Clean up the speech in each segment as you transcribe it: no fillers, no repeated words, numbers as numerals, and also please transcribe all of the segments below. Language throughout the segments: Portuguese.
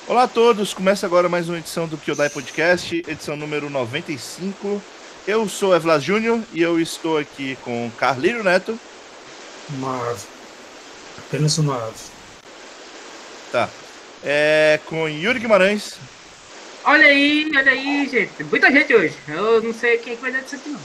Olá a todos, começa agora mais uma edição do Kyodai Podcast, edição número 95. Eu sou Evlas Júnior e eu estou aqui com Carlírio Neto. Uma ave. Apenas uma ave. Tá. Com Yuri Guimarães. Olha aí, gente. Muita gente hoje. Eu não sei quem vai dar disso aqui, não.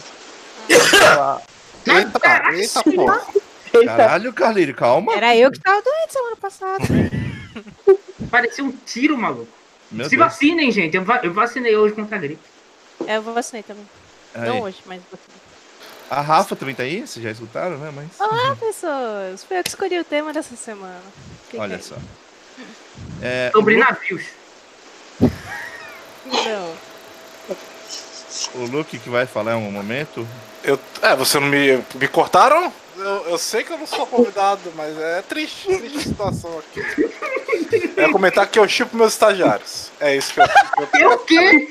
Eita, porra. Caralho, Carlírio, calma. Era eu que estava doente semana passada. Parecia um tiro, maluco. Meu Se Deus. vacinem, gente. Eu vacinei hoje contra a gripe. Eu vou vacinei também. Aí. Não hoje, mas vacinei. A Rafa também tá aí, vocês já escutaram, né? Mas... Olá, pessoas. Foi eu que escolhi o tema dessa semana. Olha só. Sobre navios. Não. O Luke que vai falar em um momento. Você não me cortaram? Eu sei que eu não sou convidado, mas é triste a situação aqui. É comentar que eu chipo meus estagiários. É isso que eu... O quê?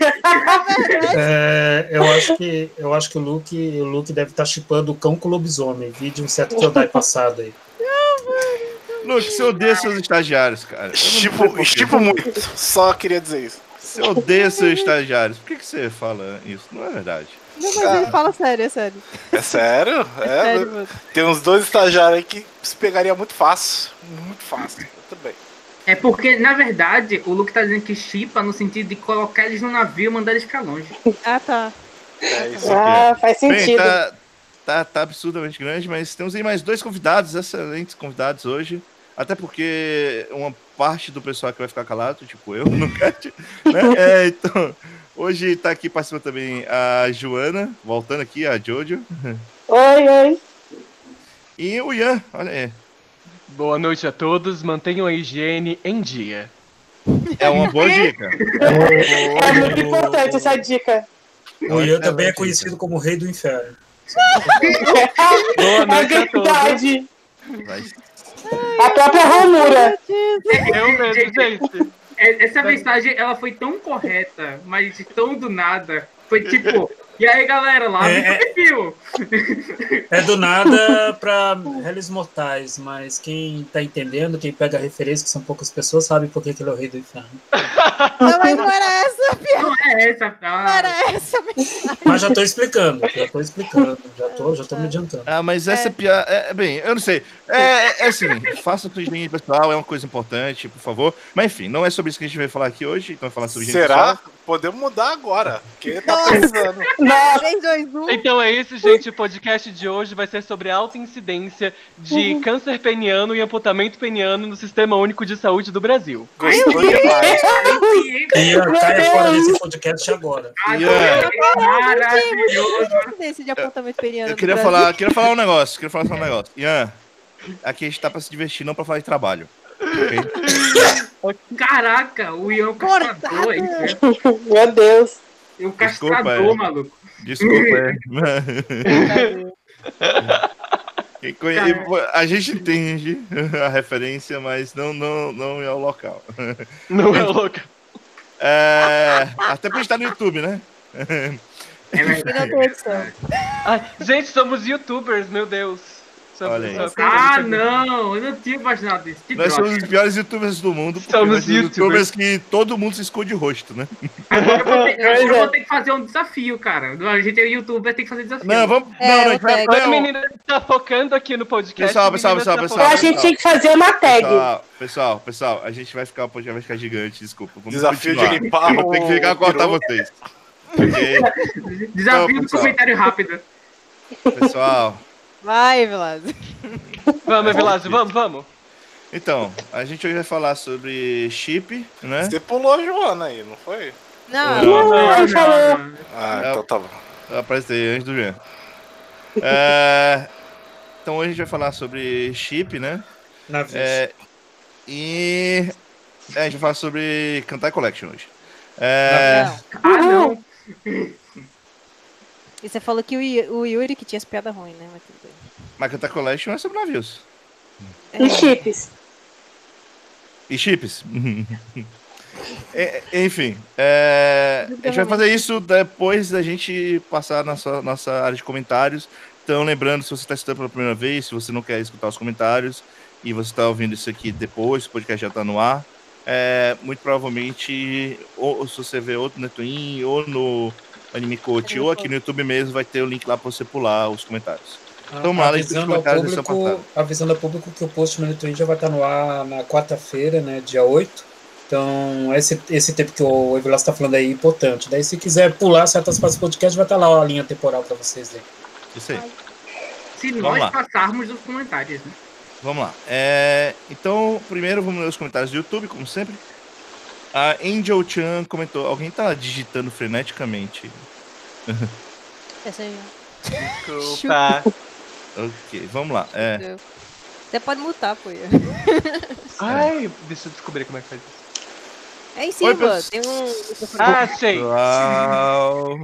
Eu acho que o Luke deve estar chipando o cão com o lobisomem. Vi de um certo Kyodai passado aí. Luke, você odeia seus estagiários, cara. Chipo muito, só queria dizer isso. Você odeia seus estagiários. Por que você fala isso? Não é verdade. Não, mas ele fala sério, é sério. É sério? Sério, mano. Tem uns 2 estagiários aí que se pegaria muito fácil. Muito fácil. Tudo bem. É porque, na verdade, o Luke tá dizendo que chipa no sentido de colocar eles no navio e mandar eles pra longe. Ah, tá. É isso. Faz sentido. Bem, tá absurdamente grande, mas temos aí mais 2 convidados, excelentes convidados hoje. Até porque uma parte do pessoal que vai ficar calado, tipo eu, no cast, né? Então, hoje tá aqui participando também a Joana, voltando aqui, a Jojo. Oi. E o Ian, olha aí. Boa noite a todos, mantenham a higiene em dia. É uma boa dica. É muito importante essa dica. O Ian também é conhecido como o Rei do Inferno. Boa noite a todos. Verdade. Vai. A própria Romura. Eu mesmo, gente. Essa mensagem, ela foi tão correta, mas tão do nada. Foi tipo, e aí, galera, lá no perfil. É do nada para réis mortais, mas quem tá entendendo, quem pega a referência, que são poucas pessoas, sabe por que ele é o Rei do Inferno. Não, mas não era essa, piada. Não é essa, Não cara. era essa mensagem. Mas já tô explicando, já tô me adiantando. Ah, mas essa piada. Bem, eu não sei. É assim, faça sua higiene pessoal, é uma coisa importante, por favor. Mas enfim, não é sobre isso que a gente vai falar aqui hoje. Então, vai falar sobre higiene Será? pessoal. Podemos mudar agora. Porque tá precisando. 3, 2, 1. Então é isso, gente. O podcast de hoje vai ser sobre a alta incidência de câncer peniano e amputamento peniano no Sistema Único de Saúde do Brasil. Gostou demais. Ian, caia fora desse podcast agora. Maravilhoso. Desse de apontamento peniano. Eu queria falar um negócio. Ian, aqui a gente tá pra se divertir, não pra falar de trabalho. Ok? Caraca, o Ian é um castrador aí, né? Meu Deus. É um Desculpa, castrador, maluco. Desculpa, A gente entende a referência, mas não é o local. Não é louco. Até porque a gente tá no YouTube, né? É verdade. Gente, somos youtubers, meu Deus. Olha aí. Não, eu não tinha imaginado isso. Que Nós droga. somos os piores youtubers do mundo. Porque Somos nós somos youtubers que todo mundo se esconde o rosto, né? Agora eu vou ter que fazer um desafio, cara. A gente é youtuber, tem que fazer desafio. Não, vamos. É, não, a eu gente vai. pego. A menina tá focando aqui no podcast. Pessoal. A gente tinha que fazer uma tag. Pessoal, a gente vai ficar, o podcast vai ficar gigante, desculpa. Vamos Desafio continuar. de limpar Vou ter que ficar a cortar vocês. Ok? Desafio do pessoal. comentário rápido. Pessoal, Vai, Vilas. Vamos, Vilásio, vamos. então, a gente hoje vai falar sobre chip, né? Você pulou a Joana aí, não foi? Não, Não, falou. Então tá bom. Eu apareci antes do Jean. Então hoje a gente vai falar sobre chip, né? Navios. E a gente vai falar sobre Kantai Collection hoje. Não. E você falou que o Yuri que tinha as piadas ruins, né? Mas tudo bem. Mas Kantai Collection é sobre navios. E chips. E chips. Enfim, a gente vai fazer isso depois da gente passar na nossa área de comentários. Então, lembrando, se você está escutando pela primeira vez, se você não quer escutar os comentários e você está ouvindo isso aqui depois, o podcast já está no ar, muito provavelmente, ou se você vê outro no Twin, ou no Anime Coach, ou aqui no YouTube mesmo, vai ter o link lá pra você pular os comentários. Então, lá nos comentários desse apartado. Avisando ao público que o post no Twitch já vai estar no ar na quarta-feira, né, dia 8. Então, esse tempo que o Evilas está falando aí é importante. Daí, se quiser pular certas partes do podcast, vai estar lá a linha temporal para vocês verem. Isso aí. Se nós passarmos os comentários, né? Vamos lá. Então, primeiro vamos ler os comentários do YouTube, como sempre. A Angel Chan comentou. Alguém tá digitando freneticamente. Essa aí. Desculpa. Ok, vamos lá. Você pode mutar, pô. Ai, deixa eu descobrir como é que faz isso. É em cima, tem Ah, sei. Pessoal.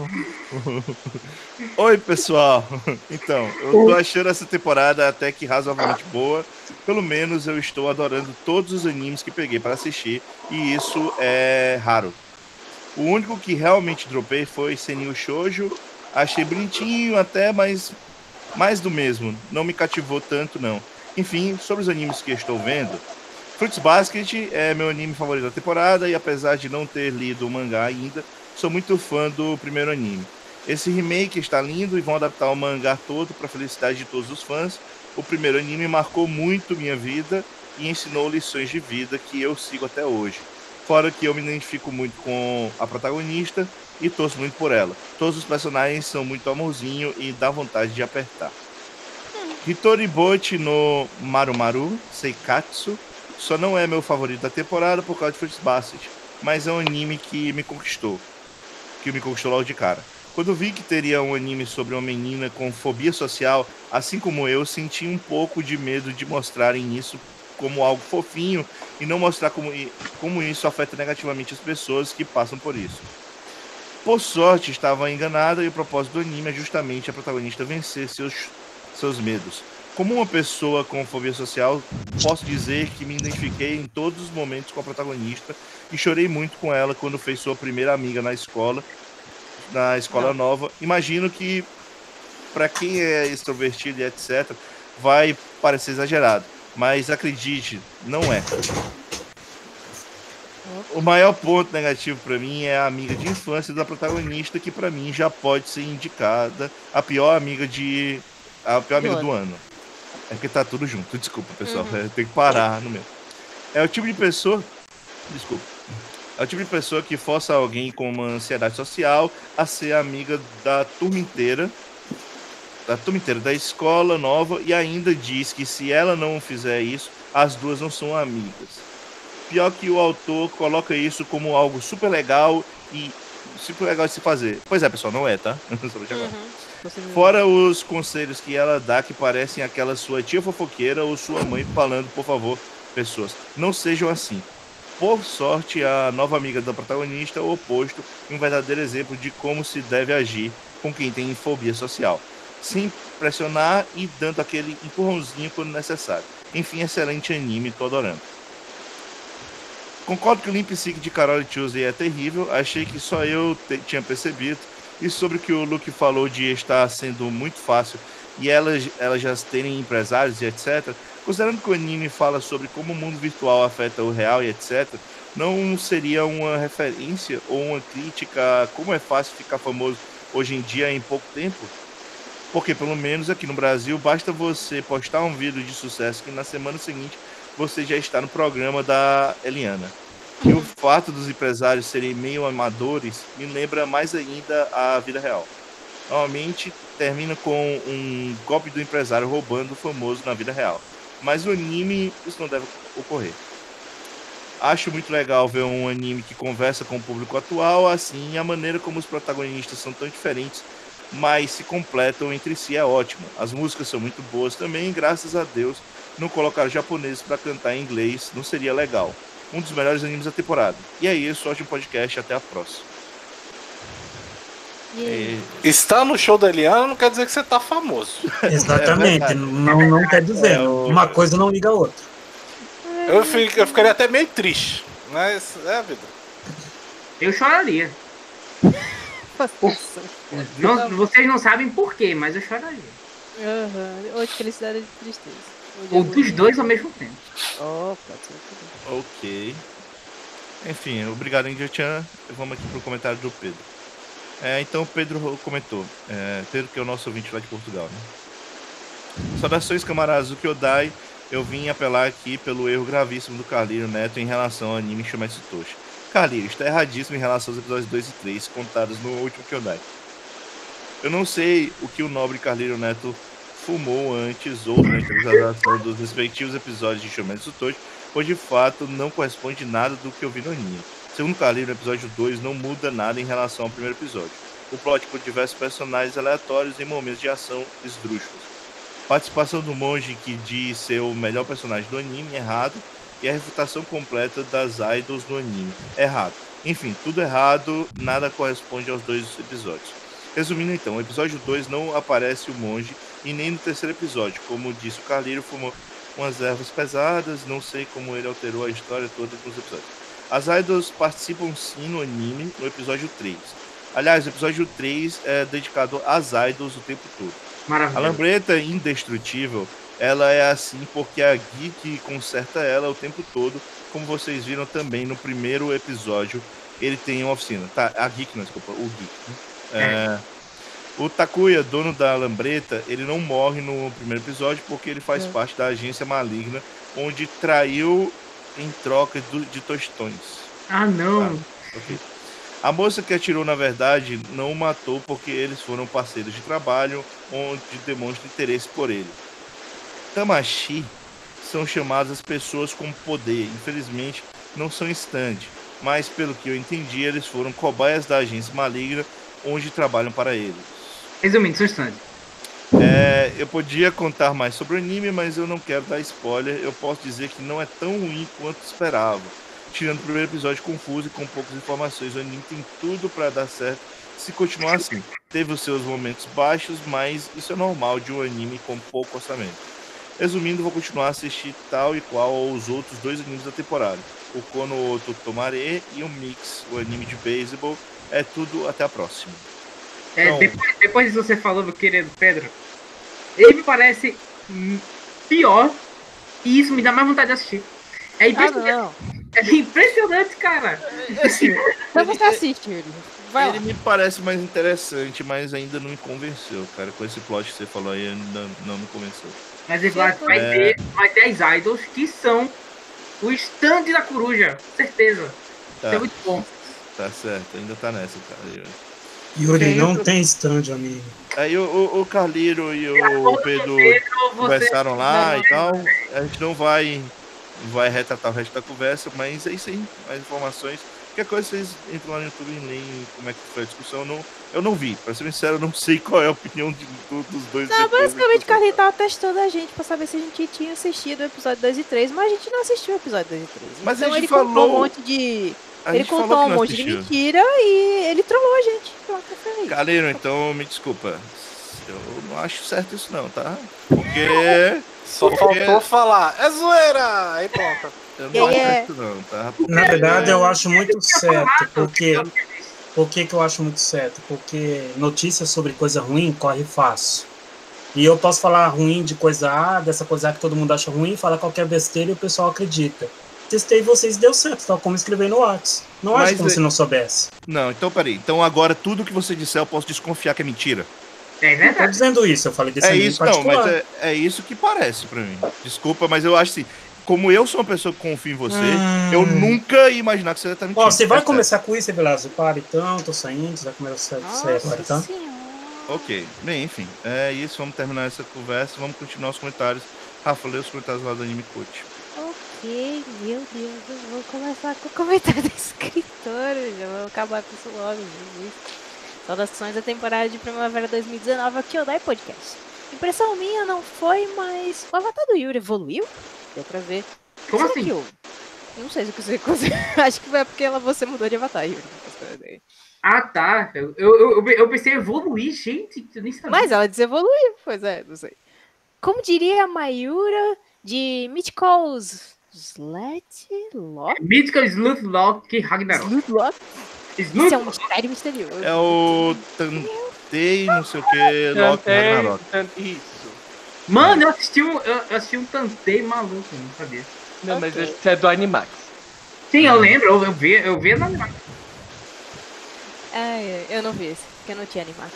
Oi, pessoal. Então, eu tô achando essa temporada até que razoavelmente boa. Pelo menos eu estou adorando todos os animes que peguei para assistir. E isso é raro. O único que realmente dropei foi Senil Shoujo. Achei bonitinho até, mas mais do mesmo. Não me cativou tanto, não. Enfim, sobre os animes que estou vendo, Fruits Basket é meu anime favorito da temporada e apesar de não ter lido o mangá ainda, sou muito fã do primeiro anime. Esse remake está lindo e vão adaptar o mangá todo para a felicidade de todos os fãs. O primeiro anime marcou muito minha vida e ensinou lições de vida que eu sigo até hoje. Fora que eu me identifico muito com a protagonista e torço muito por ela. Todos os personagens são muito amorzinho e dá vontade de apertar. Hitori Bochi no Marumaru Seikatsu só não é meu favorito da temporada por causa de Fruits Basket, mas é um anime que me conquistou logo de cara. Quando vi que teria um anime sobre uma menina com fobia social, assim como eu, senti um pouco de medo de mostrarem isso como algo fofinho e não mostrar como isso afeta negativamente as pessoas que passam por isso. Por sorte, estava enganada e o propósito do anime é justamente a protagonista vencer seus medos. Como uma pessoa com fobia social, posso dizer que me identifiquei em todos os momentos com a protagonista e chorei muito com ela quando fez sua primeira amiga na escola nova. Imagino que, para quem é extrovertido e etc., vai parecer exagerado, mas acredite, não é. O maior ponto negativo para mim é a amiga de infância da protagonista, que para mim já pode ser indicada a pior amiga do ano. É porque tá tudo junto, desculpa, pessoal. Tem que parar no meio. É o tipo de pessoa. Desculpa. É o tipo de pessoa que força alguém com uma ansiedade social a ser amiga da turma inteira da escola nova e ainda diz que se ela não fizer isso, as duas não são amigas. Pior que o autor coloca isso como algo super legal de se fazer. Pois é, pessoal, não é, tá? Fora os conselhos que ela dá que parecem aquela sua tia fofoqueira ou sua mãe falando, por favor, pessoas, não sejam assim. Por sorte, a nova amiga da protagonista é o oposto e um verdadeiro exemplo de como se deve agir com quem tem fobia social. Sem pressionar e dando aquele empurrãozinho quando necessário. Enfim, excelente anime, tô adorando. Concordo que o Limp Sync de Carol Tuesday é terrível, achei que só eu tinha percebido. E sobre o que o Luke falou de estar sendo muito fácil e elas já terem empresários e etc., considerando que o anime fala sobre como o mundo virtual afeta o real e etc., não seria uma referência ou uma crítica a como é fácil ficar famoso hoje em dia em pouco tempo? Porque, pelo menos aqui no Brasil, basta você postar um vídeo de sucesso que na semana seguinte você já está no programa da Eliana. E o fato dos empresários serem meio amadores me lembra mais ainda a vida real. Normalmente termina com um golpe do empresário roubando o famoso na vida real. Mas no anime isso não deve ocorrer. Acho muito legal ver um anime que conversa com o público atual, assim, a maneira como os protagonistas são tão diferentes, mas se completam entre si é ótimo. As músicas são muito boas também, graças a Deus não colocaram japoneses para cantar em inglês, não seria legal. Um dos melhores animes da temporada. E é isso, ótimo podcast, até a próxima. Estar no show da Eliana não quer dizer que você tá famoso. Exatamente, não quer dizer. Uma coisa não liga a outra. Eu ficaria até meio triste, mas é a vida. Eu choraria. Não, vocês não sabem por quê, mas eu choraria. Ou de felicidade ou de tristeza. Ou dos dois ao mesmo tempo. Pode ser. Ok. Enfim, obrigado, India-chan. Vamos aqui pro comentário do Pedro. Então o Pedro comentou. Pedro, que é o nosso ouvinte lá de Portugal, né? Saudações, camaradas do Kyodai. Eu vim apelar aqui pelo erro gravíssimo do Carlírio Neto em relação ao anime Shumetsu Toshi. Carlírio, está erradíssimo em relação aos episódios 2 e 3 contados no último Kyodai. Eu não sei o que o nobre Carlírio Neto fumou antes ou durante a gravação dos respectivos episódios de Shumetsu Toshi, pois de fato não corresponde nada do que eu vi no anime. Segundo Carlírio, no episódio 2 não muda nada em relação ao primeiro episódio. O plot com diversos personagens aleatórios em momentos de ação esdrúxulos. Participação do monge que diz ser o melhor personagem do anime, errado. E a refutação completa das idols do anime, errado. Enfim, tudo errado, nada corresponde aos 2 episódios. Resumindo então, o episódio 2 não aparece o monge e nem no terceiro episódio. Como disse o Carlírio, fumou umas ervas pesadas, não sei como ele alterou a história toda dos episódios. As idols participam sim no anime no episódio 3. Aliás, o episódio 3 é dedicado às idols o tempo todo. Maravilha. A lambreta indestrutível, ela é assim porque a Geek conserta ela o tempo todo, como vocês viram também no primeiro episódio, ele tem uma oficina. Tá, a Geek, não, desculpa, o Geek. Né? O Takuya, dono da lambreta, ele não morre no primeiro episódio porque ele faz parte da agência maligna, onde traiu em troca de tostões. Ah, não. Tá? Okay. A moça que atirou, na verdade, não o matou porque eles foram parceiros de trabalho, onde demonstra interesse por ele. Tamashi são chamadas as pessoas com poder. Infelizmente, não são stand, mas pelo que eu entendi, eles foram cobaias da agência maligna, onde trabalham para eles. Resumindo, são stand. Eu podia contar mais sobre o anime, mas eu não quero dar spoiler. Eu posso dizer que não é tão ruim quanto esperava. Tirando o primeiro episódio confuso e com poucas informações, o anime tem tudo para dar certo se continuar assim. Teve os seus momentos baixos, mas isso é normal de um anime com pouco orçamento. Resumindo, vou continuar a assistir tal e qual aos outros 2 animes da temporada. O Kono Oto Tomare e o Mix, o anime de beisebol. É tudo, até a próxima. Então, Depois que você falou, meu querido Pedro, ele me parece pior e isso me dá mais vontade de assistir. É impressionante. É impressionante, cara. Assim, Então você assiste ele. Vai ele lá. me parece mais interessante, mas ainda não me convenceu, cara. Com esse plot que você falou aí, ainda não me convenceu. Mas vai ter as idols que são o stand da coruja, certeza. Tá. Isso é muito bom. Tá certo, ainda tá nessa, cara. Yuri, não tem stand, amigo. Aí o Carlírio e o Pedro conversaram lá e tal. A gente não vai retratar o resto da conversa, mas é isso aí. Mais informações. Qualquer coisa vocês entram lá no YouTube e leem como é que foi a discussão. Eu não vi, pra ser sincero, eu não sei qual é a opinião dos dois. Não, basicamente o Carlinhos tava testando a gente pra saber se a gente tinha assistido o episódio 2 e 3, mas a gente não assistiu o episódio 2 e 3. Mas então a gente ele falou... contou um monte de... Ele contou um monte de mentira e ele trollou a gente. Carlírio, então me desculpa. Eu não acho certo isso não, tá? Porque... Só faltou falar, é zoeira! Aí pronto. Eu não acho certo não, tá? Na verdade, eu acho muito certo, porque... Por que eu acho muito certo? Porque notícias sobre coisa ruim corre fácil. E eu posso falar ruim de coisa A, dessa coisa A que todo mundo acha ruim, falar qualquer besteira e o pessoal acredita. Testei vocês e deu certo, tal como escrever no WhatsApp. Não acho como se não soubesse. Não, então peraí. Então agora tudo que você disser eu posso desconfiar que é mentira? É verdade. Tô dizendo isso, eu falei desse É anime isso, não, particular. mas é isso que parece pra mim. Desculpa, mas eu acho assim, como eu sou uma pessoa que confia em você, eu nunca ia imaginar que você tá mentindo. Ó, você vai começar com isso, Velasco? Para então, tô saindo, você vai começar a sair agora, tá? Ok, bem, enfim, é isso, vamos terminar essa conversa, vamos continuar os comentários. Rafa, lê os comentários lá do Anime Coach. Ok, meu Deus, eu vou começar com o comentário do escritor, já vou acabar com isso logo, Jesus. Saudações da temporada de primavera 2019 aqui ao Kyodai Podcast. Impressão minha não foi, mas o avatar do Yuri evoluiu? Deu pra ver. Como Será assim? que eu não sei se você conseguiu. Acho que foi porque você mudou de avatar, Yuri. Ah, tá. Eu pensei em evoluir, gente. Eu nem sabia. Mas ela desevoluiu, pois é, não sei. Como diria a Mayura de Mythical's Slutlock? Mythical Slutlock Ragnarok. Slutlock? Isso é um mistério misterioso. É o Tantei, não sei o que, Loki Ragnarok. Isso. Mano, eu assisti um Tantei maluco, não sabia. Não, mas esse é do Animax. Sim, eu lembro, eu vi na Animax. Eu não vi esse, porque eu não tinha Animax.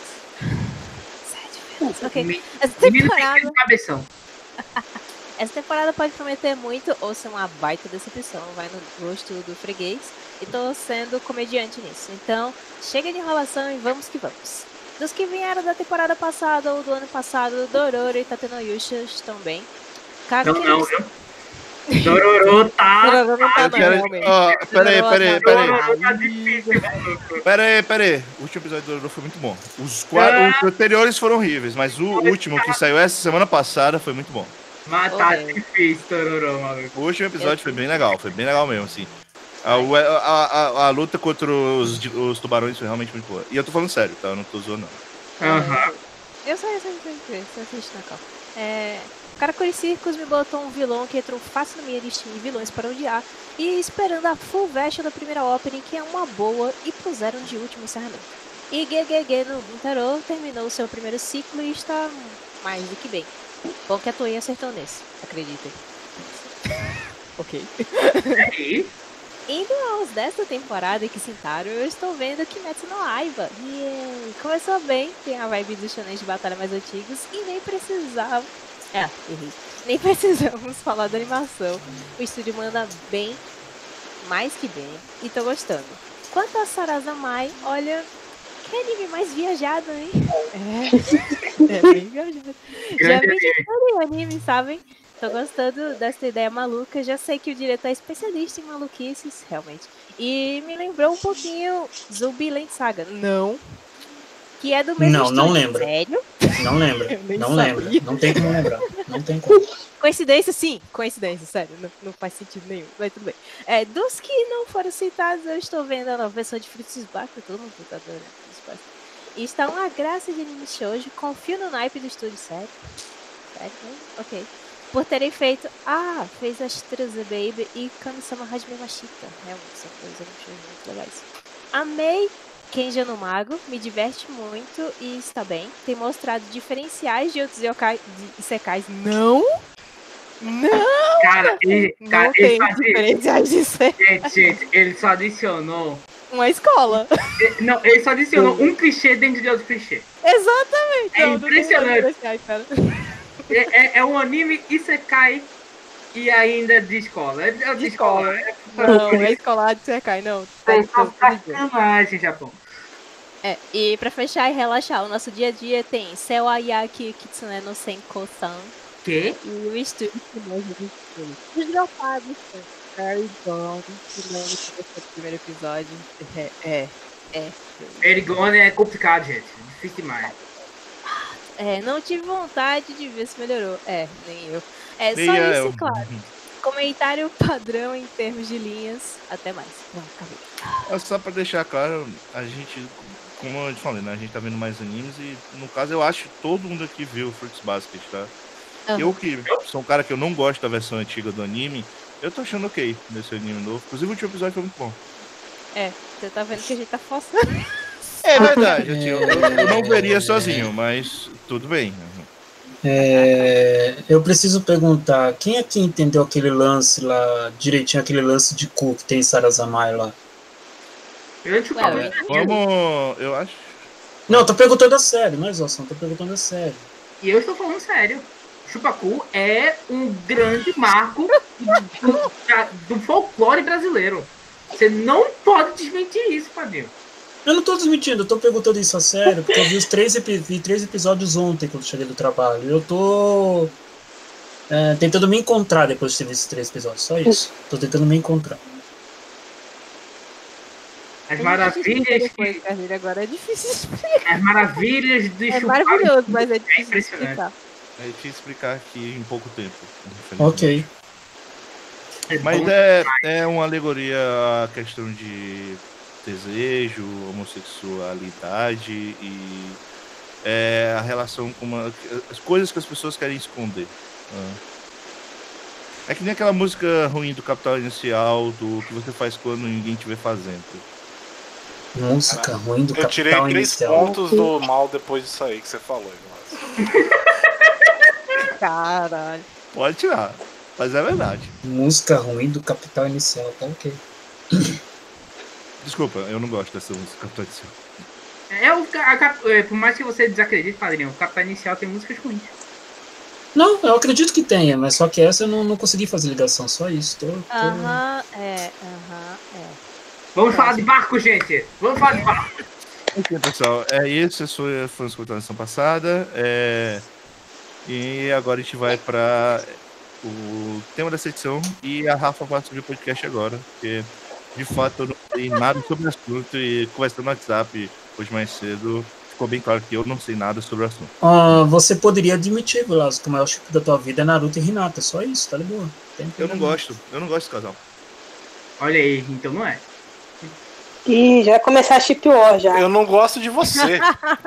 Ok. Menino Essa tem temporada, aquele cabeção. essa temporada pode prometer muito ou ser uma baita decepção. Vai no gosto do freguês. E tô sendo comediante nisso. Então, chega de enrolação e vamos que vamos. Dos que vieram da temporada passada ou do ano passado, Dororo e Tatenoyusha estão bem. Não, viu? Dororo tá. Dororo não tá, Eu quero- realmente. ó, peraí. Dororo tá difícil, maluco. Peraí. O último episódio do Dororo foi muito bom. Os anteriores foram horríveis, mas o último que saiu essa semana passada foi muito bom. Mas tá difícil, Dororo, maluco. O último episódio foi bem legal mesmo, assim. A luta contra os tubarões foi realmente muito boa. E eu tô falando sério, tá? Eu não tô zoando, não. Aham. Eu sei, você assiste na calma. Karakuri Circus me botou um vilão que entrou fácil na minha listinha de vilões para odiar e esperando a full version da primeira opening, que é uma boa, e puseram de último encerramento. E GGG no Buntaro terminou seu primeiro ciclo e está mais do que bem. Bom que a Toei acertou nesse, acreditem. Ok. E? Indo aos desta temporada que sentaram, eu estou vendo Kimetsu no Aiba. E começou bem, tem a vibe dos shonen de batalha mais antigos e nem precisava. Errei. Nem precisamos falar da animação. O estúdio manda bem, mais que bem, e tô gostando. Quanto a Sarazamai, olha, que anime mais viajado, hein? É bem viajado. Já vi de todo o anime, sabem? Tô gostando dessa ideia maluca. Já sei que o diretor é especialista em maluquices, realmente. E me lembrou um pouquinho Zumbiland Saga. Não. Que é do mesmo estúdio. Não lembro. Sério? Não lembro. Não sabia. lembro. Não tem como lembrar. Não tem como. Coincidência, sim. Coincidência, sério. Não faz sentido nenhum. Mas tudo bem. Dos que não foram citados, eu estou vendo a nova versão de Fruits Basket. Todo mundo tá adorando Fruits Basket. E está uma graça de anime shoujo. Confio no naipe do estúdio, sério. Sério, né? Ok. Por terem feito... fez Astro The Baby e Kami-sama Hajime Mashita. Realmente, são coisas muito legais. Amei Kenja no Mago, me diverte muito e está bem. Tem mostrado diferenciais de outros isekais. Não! Cara, ele tem só diferenciais de isekais. Gente, ele só adicionou. Uma escola. Não, ele só adicionou um clichê dentro de outro clichê. Exatamente. É impressionante. Diferenciais, cara. É um anime Isekai e ainda de escola. É de escola. Não, é escolar de isekai, não. É só sacanagem, Japão. E pra fechar e relaxar, o nosso dia a dia tem Seu Ayaki Kitsune no Senko-san. Que? E o estúdio que nós os dropados. Very Gone, que lembra que foi o primeiro episódio. Erigone é complicado, gente. Difícil demais. Não tive vontade de ver se melhorou. Nem eu. Nem Só eu. isso, claro. Comentário padrão em termos de linhas. Até mais. Pronto, acabei. Só pra deixar claro, a gente, como eu te falei, né? A gente tá vendo mais animes e, no caso, eu acho que todo mundo aqui viu Fruits Basket, tá? Eu que sou um cara que eu não gosto da versão antiga do anime, eu tô achando ok nesse anime novo. Inclusive, o último episódio foi muito bom. Você tá vendo que a gente tá forçando. É verdade, assim, eu não veria sozinho, mas tudo bem. Eu preciso perguntar, quem é que entendeu aquele lance lá, direitinho, aquele lance de cu que tem Sarazamai lá? Eu acho... Não, tô perguntando a sério, não é exaustão, tô perguntando a sério. E eu estou falando sério. Chupacu é um grande marco do folclore brasileiro. Você não pode desmentir isso, Fabinho. Eu não tô desmentindo, eu tô perguntando isso a sério, porque eu vi vi 3 episódios ontem quando cheguei do trabalho. E eu tô tentando me encontrar depois de ter visto esses 3 episódios, só isso. Tô tentando me encontrar. As maravilhas Agora é difícil explicar. As maravilhas do É maravilhoso, mas é difícil impressionante. explicar. É difícil explicar aqui em pouco tempo. Ok. Mas é uma alegoria à questão de desejo, homossexualidade e a relação com as coisas que as pessoas querem esconder. É que nem aquela música ruim do Capital Inicial, do que você faz quando ninguém te vê fazendo. Música ruim do Eu tirei Capital 3 Inicial. pontos do mal depois disso aí que você falou, Igor. Caralho. Pode tirar, mas é verdade. Música ruim do Capital Inicial, tá ok. Desculpa, eu não gosto dessa música Capitão Inicial. Por mais que você desacredite, padrinho, o Capitão Inicial tem músicas ruins. Não, eu acredito que tenha, mas só que essa eu não consegui fazer ligação, só isso. Vamos falar de barco, gente! Vamos falar de barco! Ok, pessoal, é isso. Esse foi os comentários da edição passada. E agora a gente vai para o tema dessa edição. E a Rafa vai subir o podcast agora, porque de fato eu não sei nada sobre o assunto. E conversando no WhatsApp hoje mais cedo, ficou bem claro que eu não sei nada sobre o assunto. Você poderia admitir, Velasco, que o maior chip da tua vida é Naruto e Hinata. Só isso, tá de boa. Eu não gosto desse casal. Olha aí, então não é. Ih, já vai começar a chip war já. Eu não gosto de você.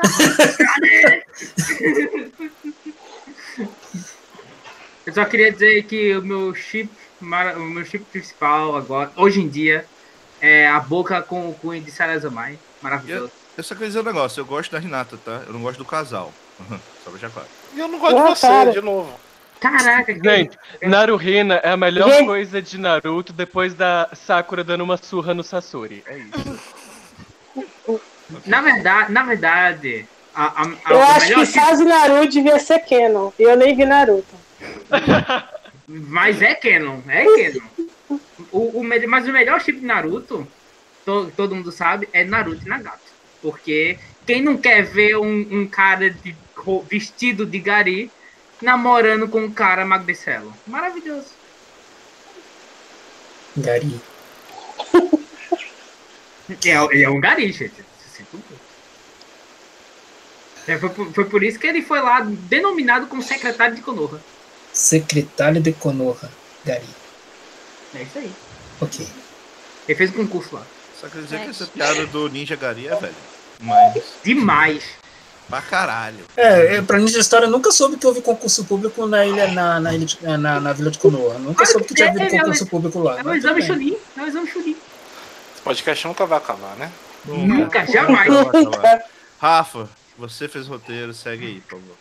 Eu só queria dizer que o meu chip principal agora, hoje em dia, é a boca com o cunho de Sarazamai. Maravilhoso. Eu só queria dizer um negócio, eu gosto da Hinata, tá? Eu não gosto do casal. Só pra deixar claro. E eu não gosto de você, cara. de novo. Caraca, Gente, Naruhina é a melhor coisa de Naruto depois da Sakura dando uma surra no Sasori. É isso. Na verdade, Eu acho que Sasuke e Naruto devia ser canon. E eu nem vi Naruto. Mas é canon. Mas o melhor chip de Naruto, todo mundo sabe, é Naruto e Nagato. Porque quem não quer ver um cara vestido de gari namorando com um cara magricelo? Maravilhoso. Gari. Ele é um gari, gente. Foi por isso que ele foi lá denominado como secretário de Konoha. Secretário de Konoha, Gari. É isso aí. Ok. Ele fez um concurso lá. Só quer dizer que essa piada do Ninja Gari é velho. Mas. Demais. Pra caralho. Pra Ninja Story eu nunca soube que houve concurso público na Vila de Konoha. Nunca soube que tinha havido concurso público lá. É um exame Chunin. Esse podcast nunca vai acabar, né? Nunca, jamais. Rafa, você fez o roteiro, segue aí, por favor.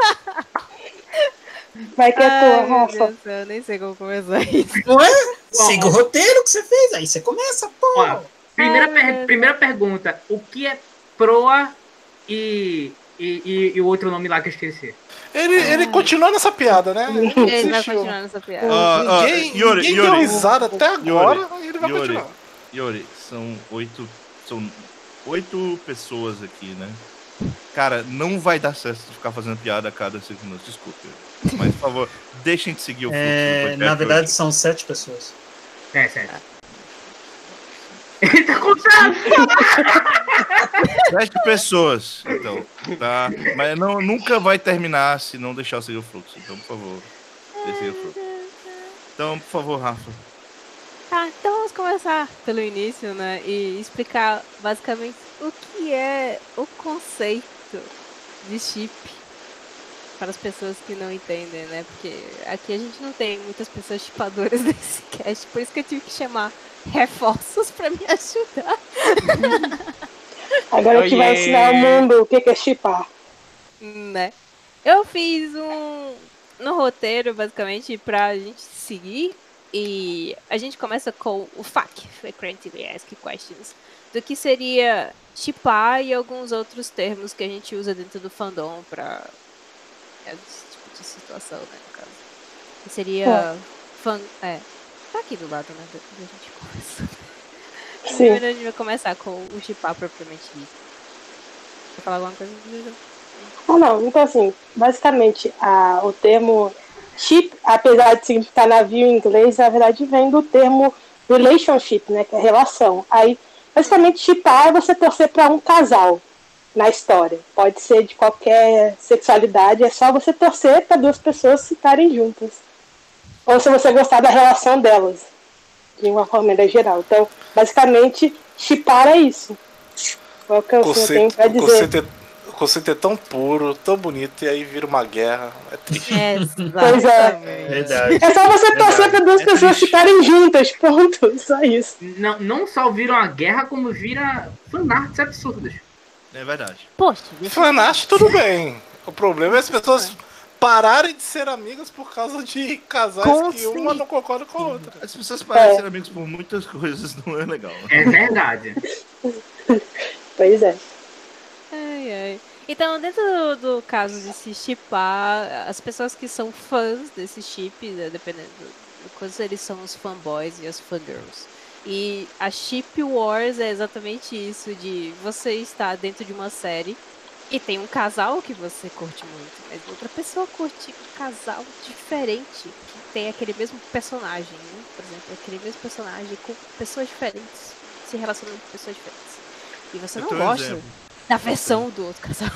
Vai que é tua, Meu Rafa. Deus do céu, eu nem sei como começar isso. Não é? Siga o roteiro que você fez, aí você começa, pô. Ó, primeira pergunta. O que é proa e o outro nome lá que eu esqueci? Ele continua nessa piada, né? Ele vai Desistiu. continuar nessa piada. Ninguém deu risada até agora, ele vai continuar. Yuri, são oito pessoas aqui, né? Cara, não vai dar certo de ficar fazendo piada a cada 5 minutos, desculpe. Mas, por favor, deixem de seguir o fluxo do podcast na verdade, hoje. são 7 pessoas. Sério. Ele tá contando! 7 pessoas, então, tá? Mas nunca vai terminar se não deixar eu seguir o fluxo. Então, por favor, deixe seguir o fluxo. Então, por favor, Rafa. Tá, então vamos começar pelo início, né? E explicar basicamente o que é o conceito de chip para as pessoas que não entendem, né? Porque aqui a gente não tem muitas pessoas chipadoras desse cast, por isso que eu tive que chamar reforços para me ajudar. Agora que vai ensinar o mundo o que é chipar. Né? Eu fiz no roteiro, basicamente, pra gente seguir. E a gente começa com o FAQ, Frequently Asked Questions, do que seria chipar e alguns outros termos que a gente usa dentro do fandom pra esse tipo de situação, né, no caso. Que seria tá aqui do lado, né, da gente começa. Sim. Primeiro a gente vai começar com o chipar propriamente dito. Quer falar alguma coisa? Não, então assim, basicamente o termo chip, apesar de significar navio em inglês, na verdade vem do termo relationship, né, que é relação. Aí, basicamente, chipar é você torcer para um casal na história. Pode ser de qualquer sexualidade, é só você torcer para 2 pessoas ficarem juntas. Ou se você gostar da relação delas, de uma maneira geral. Então, basicamente, chipar é isso. É o que eu tenho para dizer. O conceito é tão puro, tão bonito, e aí vira uma guerra. É triste. Pois é. Verdade. É só você torcer para 2 pessoas ficarem juntas, ponto. Só isso. Não só vira uma guerra, como vira fanarts absurdos. É verdade. Poxa, Fanart, tudo bem. O problema é as pessoas pararem de ser amigas por causa de casais Com que uma não concorda com a outra. As pessoas parecem ser amigos por muitas coisas, não é legal. É verdade. Pois é. Ai, ai. Então, dentro do caso de se shippar, as pessoas que são fãs desse chip, né, dependendo do coisa, eles são os fanboys e as fangirls. E a Ship Wars é exatamente isso, de você estar dentro de uma série e tem um casal que você curte muito, mas outra pessoa curte um casal diferente, que tem aquele mesmo personagem, né? Por exemplo, aquele mesmo personagem com pessoas diferentes, se relacionando com pessoas diferentes. E você Eu não tenho um gosta exemplo. da versão do outro casal.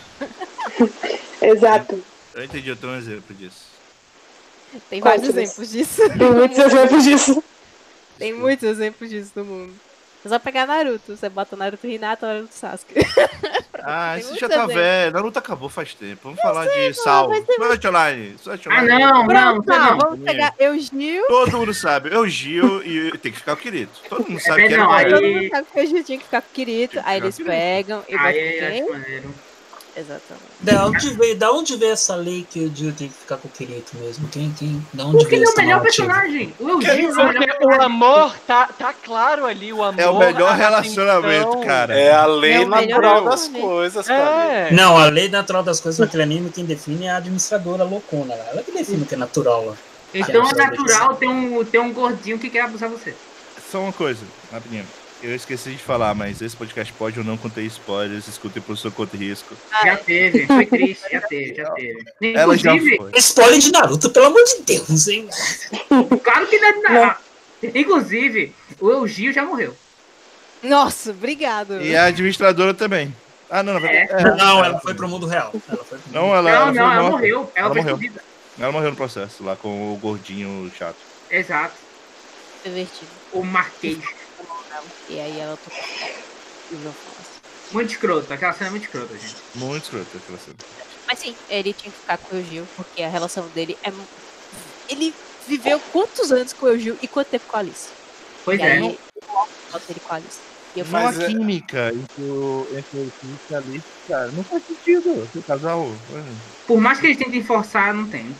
Exato. Eu entendi, eu tenho um exemplo disso. Tem Qual vários que exemplos disso. Tem muitos exemplos disso. Tem muitos exemplos disso no mundo. É só pegar Naruto. Você bota Naruto Hinata, Naruto Sasuke. Ah, Tem isso muitos já tá exemplos. velho. Naruto acabou faz tempo. Vamos falar de Sal. mas tem- Sword Online. Sword Ah, Online. não, Pronto, não, tá, não. vamos pegar Eugil. Todo mundo sabe. Eu Gil e tem que ficar o Kirito. Todo mundo sabe que não, era aí- Todo mundo sabe que o Eugil tinha que ficar com o Kirito. Tinha que Aí ficar eles com o Kirito. pegam e botam Aí eu quem? acho maneiro. Exatamente. Da onde veio essa lei que o Dio tem que ficar com o Kirito mesmo? Da onde Porque veio ele é o essa melhor narrativa? personagem. O Eugênio é o melhor Porque o personagem. amor tá claro ali, o amor. É o melhor a relacionamento, atenção. cara. É a lei É o melhor natural das relacionamento. coisas, cara. É. Não, a lei natural das coisas naquele anime, quem define é a administradora loucona lá. Ela que define o que é natural lá. Então Ah, é natural ter um gordinho que quer abusar você. Só uma coisa, rapidinho. Eu esqueci de falar, mas esse podcast pode ou não conter spoilers. Escutem por sua conta e risco. Já teve, foi triste, já teve. Ela já Inclusive, foi. Spoiler de Naruto, pelo amor de Deus, hein? claro que não é nada. Inclusive, o Eugênio já morreu. Nossa, obrigado. E a administradora também. Ah, não, na verdade. Não, ela foi pro mundo real. Ela foi pro mundo Não, ela Não, foi ela morta. morreu. Ela foi morreu. explodida. Ela morreu no processo, lá com o gordinho chato. Exato. Divertido. O Marquês. E aí ela tocou. E não fala assim. Muito escroto. Aquela cena é muito escrota, gente. Muito escroto aquela cena. Mas sim, ele tinha que ficar com o Eugil, porque a relação dele é. Ele viveu quantos anos com o Eugil e quanto tempo com a Alice? Pois E é. aí, eu boto ele com a Alice. E eu Não falo, há Mas é- química entre o Kirito e a Alice, cara. Não faz sentido. Esse casal. Por mais que eles tentem forçar, não tem.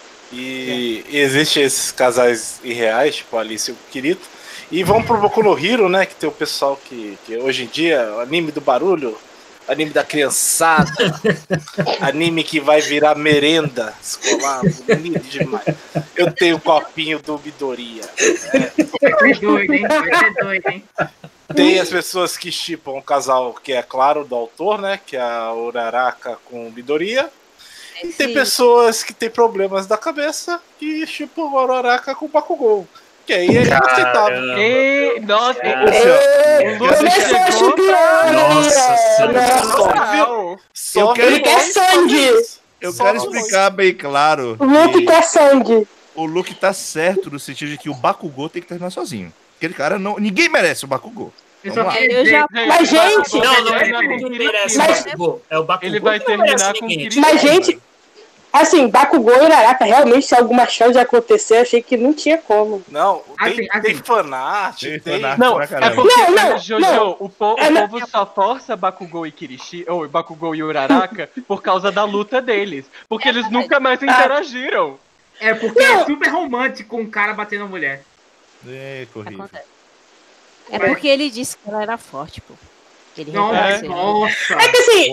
E existem esses casais irreais, tipo a Alice e o Kirito. E vamos pro Boku no Hero, né? Que tem o pessoal que hoje em dia, o anime do barulho, anime da criançada, anime que vai virar merenda escolar, bonito demais. Eu tenho o copinho do Midoriya. Vai ser doido, hein? Vai ser doido, hein? Tem as pessoas que shippam um casal que é claro do autor, né? Que é a Uraraka com o Midoriya. E tem esse- pessoas que têm problemas da cabeça e shippam a Uraraka com o Bakugou. Que aí é inaceitável. E, nossa, Ei, o Lucas começou a chegou chipar, Nossa senhora. Só quero- Ele quer sangue. Eu Só quero nós. explicar bem claro. O Luke que quer sangue. o Luke tá certo no sentido de que o Bakugou tem que terminar sozinho. Aquele cara não. Ninguém merece o Bakugou. Eu Vamos só lá. queria Eu já- dizer. Mas, gente- Não é Peraí, ninguém merece Mas- o Bakugou. É o Bakugou Ele vai que não merece terminar com o ninguém. Kirito. Mas, gente, assim, Bakugou e Uraraka, realmente, se alguma chance de acontecer, eu achei que não tinha como. Não, tem, Assim. tem fanart, Tem tem. fanart. Não, pra é caralho. porque, Não, Jojo, não. o É, não. povo só força Bakugou e Kirishi, ou Bakugou e Uraraka, por causa da luta deles. Porque eles nunca mais interagiram. É porque é super romântico um cara batendo a mulher. É, horrível. Acontece. É porque ele disse que ela era forte, pô. Ele Nossa, reconheceu. nossa. É que assim,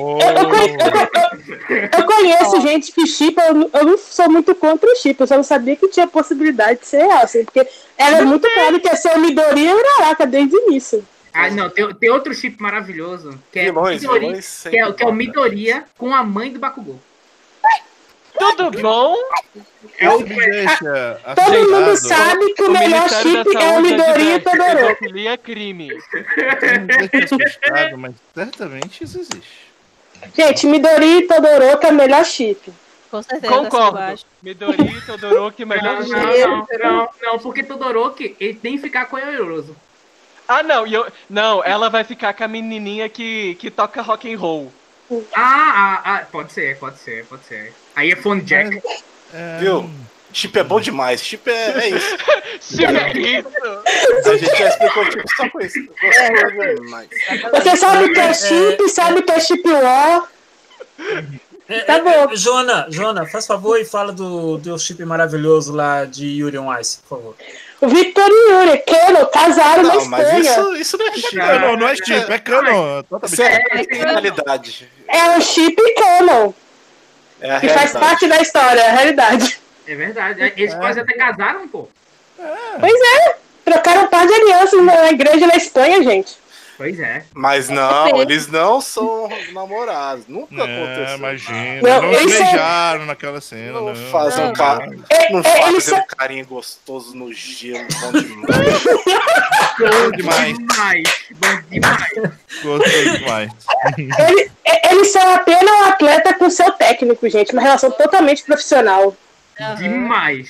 eu conheço gente que chipa, eu não sou muito contra o chip, eu só não sabia que tinha possibilidade de ser real, assim, porque era muito claro que ia ser o Midoriya e o Uraraka desde o início. Ah, não, tem outro chip maravilhoso, que é, Vilões, Midori- vilões que é o sempre Midoriya com a mãe do Bakugou. Tudo bom? É o Isso me deixa Todo mundo assustado. sabe que o O melhor Ministério da chip é o Saúde Midoriya e o adverte, Todoroki. pedofilia é crime. Isso me deixa assustado, mas certamente isso existe. Gente, Midoriya e Todoroki é o melhor chip. Com certeza. Concordo. Embaixo. Midori, Todoroki, melhor Não, jeito. não, porque Todoroki, ele tem que ficar com o Yoroso. Ah, não, não, ela vai ficar com a menininha que toca rock and roll. Pode ser. Aí é Phone Jack. É, Viu? Chip é bom demais. Chip é isso. Sim, é isso. A gente já explicou o chip só com isso. Gostoso demais. Você sabe o que é chip, sabe o que é chip war. Tá bom. Jona, faz favor e fala do chip maravilhoso lá de Yuri on Ice, por favor. O Victor e Yuri, Canon, casaram na Não, mas Espanha. isso não é chip. Não é chip, é canon. Isso é realidade. É um chip Canon, É a que faz realidade. parte da história, é a realidade. É verdade. Eles quase até casaram, pô. Pois é, trocaram um par de alianças na igreja na Espanha, gente. Pois é. Mas não, eles não são namorados. Nunca aconteceu. Imagina. Não, Não eles se são- beijaram naquela cena. Não Não fazem Não. carinho. Não Eles fazem são- um carinho gostoso no gelo, bom demais. Bom demais. Bom demais. Gostou demais. Eles são apenas um atleta com seu técnico, gente. Uma relação totalmente profissional. Demais.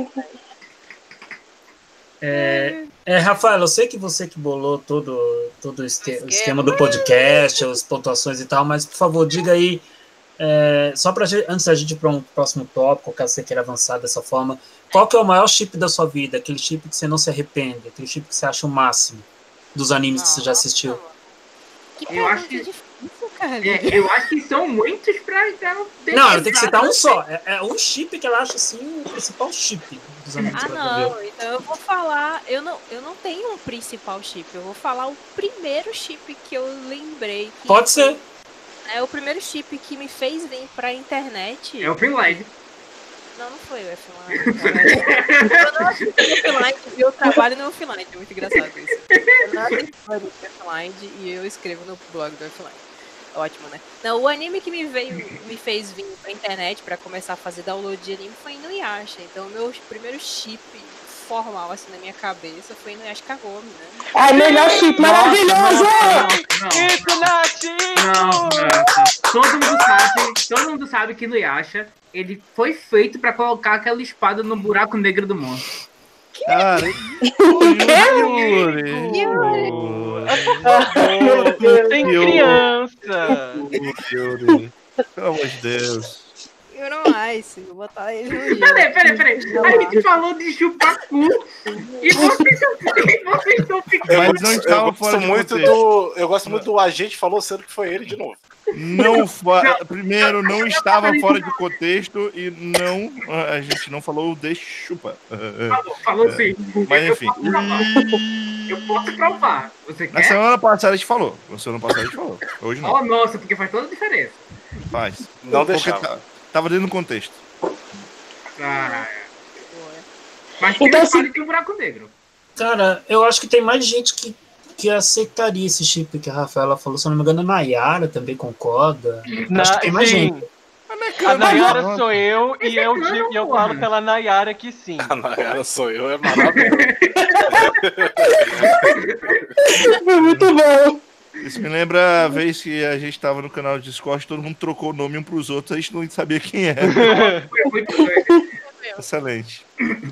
Rafael, eu sei que você que bolou todo o esquema do podcast, as pontuações e tal, mas por favor, diga aí, só pra gente, antes da gente ir para um próximo tópico, caso você queira avançar dessa forma, qual que é o maior chip da sua vida? Aquele chip que você não se arrepende, aquele chip que você acha o máximo dos animes que você já assistiu? Que Eu acho pergunta que- difícil, cara. Eu acho que são muitos pra não ter. Não, ela tem que citar um só. É um chip que ela acha assim o principal chip dos animes Ah, que ela viu. não. Então eu vou falar. Eu não tenho um principal chip. Eu vou falar o primeiro chip que eu lembrei. Que Pode ser. É o primeiro chip que me fez vir pra internet. É o Finland. Não foi o F-Line. Eu não assisti o F-Line e eu trabalho no F-Line. É muito engraçado isso. Eu não assisti o F-Line e eu escrevo no blog do F-Line. Ótimo, né? Não, o anime que me fez vir pra internet pra começar a fazer download de anime foi Inuyasha. Então o meu primeiro chip formal assim na minha cabeça foi Inuyasha Kagome, né? Ai, melhor chip, maravilhoso! Não. Todo mundo sabe que Inuyasha, ele foi feito pra colocar aquela espada no buraco negro do monstro. Cara, Tem Yuri. criança. Yuri. Pelo amor de Deus. Yuri Ice, vou botar ele no gelo. Peraí. A gente falou de chupar cu e vocês estão ficando. Mas não estava fora de contexto. Eu gosto muito do agente falou, sendo que foi ele de novo. Primeiro, não estava fora de contexto e não, a gente não falou de chupa. Falou sim. Mas enfim. Eu posso provar. Você Na quer? semana passada a gente falou. Hoje não. Oh, nossa, porque faz toda a diferença. Faz. Não Porque deixava. Tava dentro do contexto. Ah, mas Então, então, assim- tem um buraco negro. Cara, eu acho que tem mais gente que aceitaria esse chip que a Rafaela falou. Se eu não me engano, a Nayara também concorda. Acho que tem mais gente. A Nayara sou eu e eu porra. falo pela Nayara que sim. A Nayara sou eu, é maravilhoso. Foi muito bom. Isso me lembra a vez que a gente tava no canal de Discord, todo mundo trocou o nome um pros outros, a gente não sabia quem era. Foi muito doido. Excelente.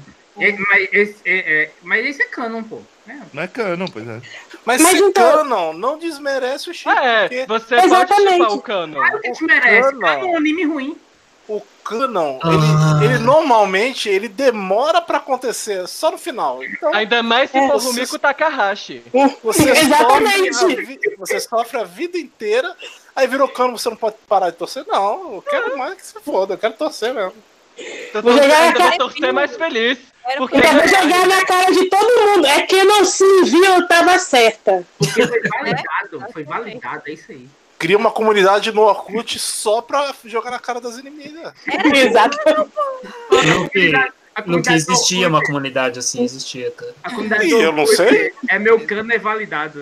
Mas esse é canon, pô. Não é canon, pois é. Mas Mas se então- canon, não desmerece o chip. porque Você Exatamente. pode chupar o cano. Claro que te merece. Canon. Canon é um anime ruim. o canon, Ah. ele normalmente ele demora pra acontecer só no final. Então, Ainda mais se for o Mico Takahashi. você Exatamente. você sofre a vida inteira, aí virou canon, você não pode parar de torcer. Não, eu quero mais que se foda, eu quero torcer mesmo. Eu Vou jogar ainda na vou torcer mais feliz. Porque Eu vou jogar na cara de todo mundo. É que não se viu, eu tava certa. Porque foi validado, é isso aí. Cria uma comunidade no Orkut só pra jogar na cara das inimigas. Exato. Não que existia uma comunidade assim, existia, cara. A comunidade Ih, do eu não Orkut sei. É meu cano é validado.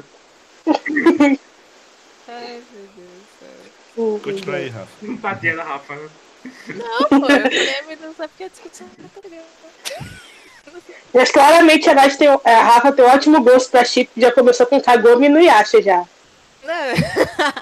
Ai, meu Deus do céu. Continua aí, Rafa. Não tá tendo, Rafa. Não, pô, eu lembro, não sabe porque a discussão não tá ligado. Mas claramente a Rafa tem um ótimo gosto pra chip. Já começou com Kagome e Inuyasha já. Não.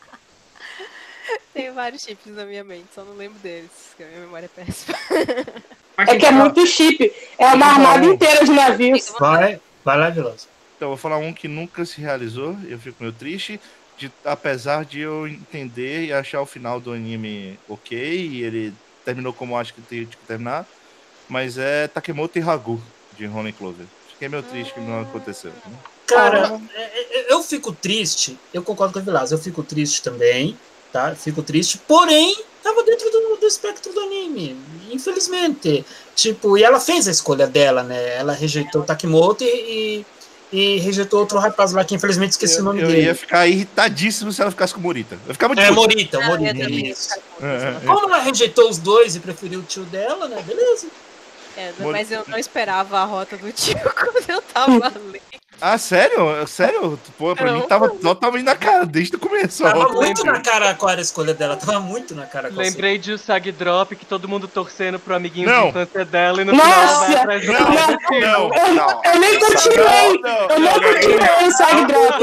Tem vários chips na minha mente, só não lembro deles, porque a minha memória é péssima. Mas É que é muito chip. É uma armada inteira de navios. Vai lá, Veloso. Então, eu vou falar um que nunca se realizou, eu fico meio triste, apesar de eu entender e achar o final do anime ok, e ele terminou como eu acho que tinha que terminar, mas é Takemoto e Hagu, de Ronin Clover. Fiquei meio triste que não aconteceu. Né? Cara, eu fico triste, eu concordo com a Vilas, eu fico triste também, tá? Fico triste. Porém, tava dentro do espectro do anime, infelizmente. Tipo, e ela fez a escolha dela, né? Ela rejeitou o Takimoto e rejeitou outro rapaz lá, que infelizmente esqueci o nome dele. Eu ia ficar irritadíssimo se ela ficasse com o Morita. Eu ia ficar muito puto. Morita, isso. Como ela rejeitou os dois e preferiu o tio dela, né? Beleza. Mas eu não esperava a rota do tio quando eu tava lendo. Ah, sério? Sério? Pô, pra mim tava totalmente na cara, desde o começo. Tava muito na cara qual era a escolha dela, tava muito na cara. Lembrei de o Sag Drop, que todo mundo torcendo pro amiguinho Não. de infância dela e no final ela vai atrás do Não. Eu nem continuei. Eu nem continuei o Sag Drop.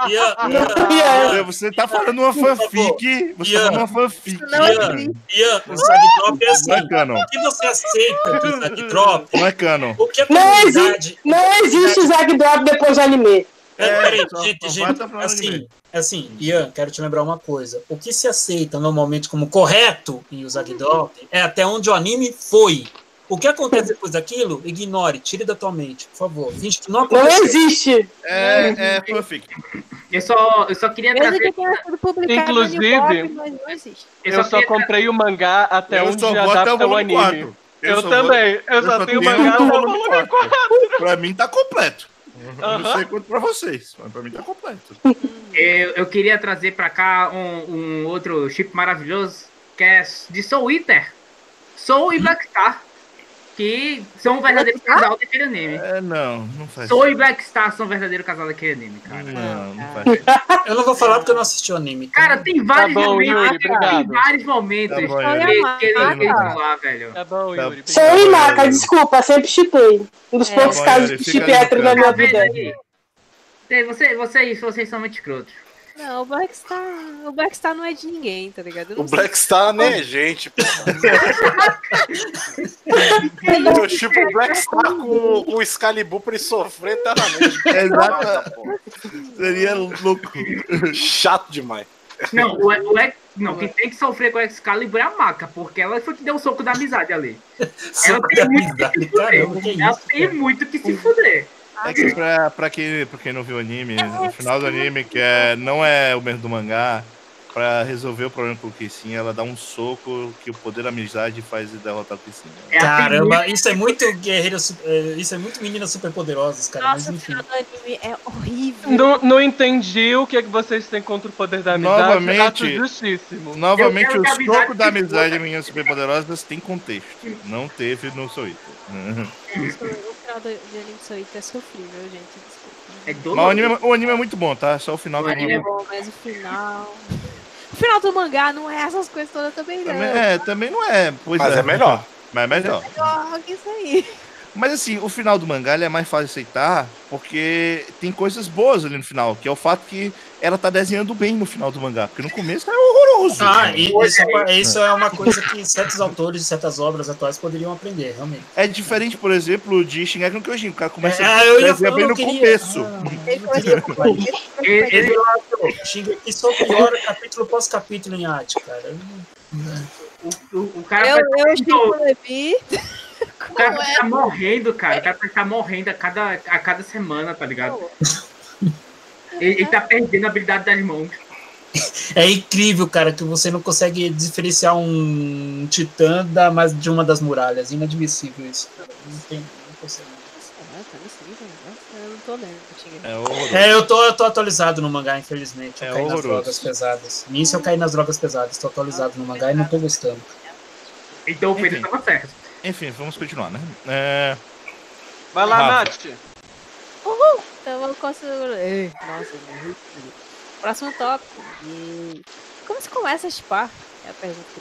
Você tá falando uma fanfic. Você tá falando uma fanfic. Ian, o Sag Drop é assim. Não é canon. O que você aceita do Sag Drop? Não é canon. O que a Não comunidade... existe o Sag Drop depois do anime. Peraí, só gente, vai tá falando de assim, Ian, quero te lembrar uma coisa. O que se aceita normalmente como correto em Usagi Drop é até onde o anime foi. O que acontece depois daquilo, ignore, tire da tua mente, por favor. Finge que não Não aconteceu. existe. É fanfic. Eu só queria Mesmo trazer. que tenha sido publicado Inclusive, no Unipop, mas não existe. Eu só comprei o mangá até onde adapta o anime. 4. Eu também. Eu só tenho o mangá até o volume 4. Pra mim tá completo. Não sei quanto pra vocês, mas pra mim tá completo. Eu queria trazer pra cá um outro chip maravilhoso, que é de Soul Eater. Soul e Black Star. Que são um verdadeiro casal daquele anime. Não faz. Soul e Black Star são um verdadeiro casal daquele anime, cara. Não faz. Eu não vou falar porque eu não assisti o anime. Então... Cara, tem vários bom, momentos. Yuri, obrigado. Tem vários momentos Tá bom, que eles vão lá, velho. Tá bom, Yuri. Sou eu, Maca, desculpa, sempre chipei. Um dos poucos bom, casos Yuri, de fica chip hétero na minha Tá vendo vida. aí? Vocês são muito escrotos. Não, o Black Star não é de ninguém, tá ligado? Eu O não sei. Black Star nem é gente, pô. Eu tipo o Black Star com o Excalibur pra ele sofrer eternamente. Exato. Seria louco. Chato demais. Não, quem tem que sofrer com a Excalibur é a Maca, porque ela foi que deu o soco da amizade ali. Ela tem muito que se Caramba, que fuder. isso, Ela tem muito que se fuder. É que pra quem não viu o anime, no final do anime, que não é o mesmo do mangá, pra resolver o problema com o Kissin, ela dá um soco que o poder da amizade faz derrotar o Kissin. Caramba, isso é muito guerreiro, isso é muito meninas super poderosas, cara. Nossa, o Mas enfim. final do anime é horrível. Não entendi o que vocês têm contra o poder da amizade. Novamente- Acho justíssimo. Novamente, Eu o quero que a soco amizade da se amizade foda. de meninas superpoderosas tem contexto. Não teve no Soul Eater. O final do anime de Soul Eater é sofrível, gente. Desculpa. É Mas doloroso. o anime é muito bom, tá? Só o final do O anime. É bom, mas o final. O final do mangá não é essas coisas todas também, não. Também não é. Pois Mas é melhor. Mas é melhor. Melhor que isso aí. Mas assim, o final do mangá ele é mais fácil de aceitar porque tem coisas boas ali no final, que é o fato que ela tá desenhando bem no final do mangá, porque no começo é horroroso. Isso é uma coisa que certos autores de certas obras atuais poderiam aprender, realmente. É diferente, por exemplo, de Shingeki no Kyojin, o cara começa eu a ia desenhar falar, bem eu no queria. começo. Ele começa Ele- Shingeki só piora capítulo após capítulo em arte, cara. O cara Eu vai estou Levi. o cara vai estar morrendo, cara. O cara vai estar morrendo a cada semana, tá ligado? Ele tá perdendo a habilidade das mãos. É incrível, cara, que você não consegue diferenciar um titã de uma das muralhas. Inadmissível isso, cara. Não consigo. Eu não tô lendo. É horroroso. Eu tô atualizado no mangá, infelizmente. Eu É caí nas horroroso. drogas pesadas. Nisso eu caí nas drogas pesadas. Tô atualizado no mangá e não tô gostando. Então o Pedro Enfim. tava certo. Enfim, vamos continuar, né? Vai lá, Rafa. Nath. Então vamos considerar. Nossa, meu. Próximo tópico. E... Como se começa a chipar? É a pergunta que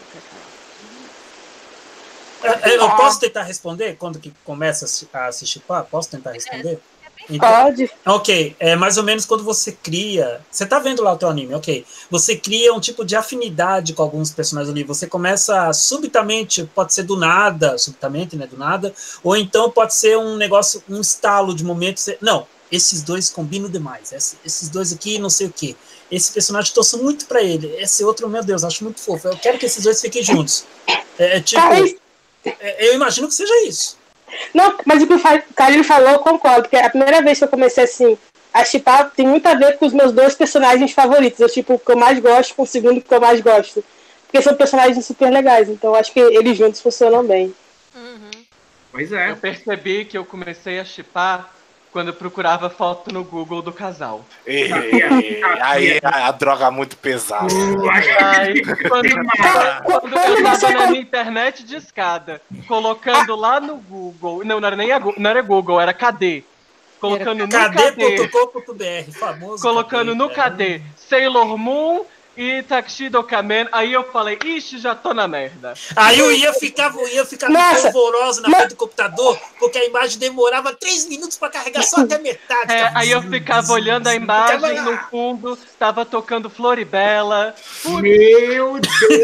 eu quero falar. Eu posso tentar responder quando que começa a se chipar? Posso tentar responder? Então, Pode. ok, é mais ou menos quando você cria. Você tá vendo lá o teu anime, ok. Você cria um tipo de afinidade com alguns personagens ali. Você começa subitamente, pode ser do nada, subitamente, né? Do nada, ou então pode ser um negócio, um estalo de momento. Não, esses dois combinam demais. Esses dois aqui, não sei o quê. Esse personagem torço muito pra ele. Esse outro, meu Deus, acho muito fofo. Eu quero que esses dois fiquem juntos. Eu imagino que seja isso. Não, mas o que o Carlinhos falou, eu concordo, porque a primeira vez que eu comecei assim, a shippar tem muito a ver com os meus 2 personagens favoritos. Eu tipo o que eu mais gosto com o segundo que eu mais gosto. Porque são personagens super legais, então acho que eles juntos funcionam bem. Pois é. Eu percebi que eu comecei a shippar quando eu procurava foto no Google do casal. Aí a droga muito pesada. Aí, quando eu tava na minha internet de escada, colocando lá no Google. Não era nem não era Google, era KD. Colocando no KD. KD.com.br, famoso. Colocando no KD Sailor Moon e Tuxedo Kamen. Aí eu falei, ixi, já tô na merda. Aí eu ia ficar fervoroso na frente do computador, porque a imagem demorava 3 minutos pra carregar só até metade. Aí eu ficava olhando a imagem no fundo, tava tocando Floribela. Meu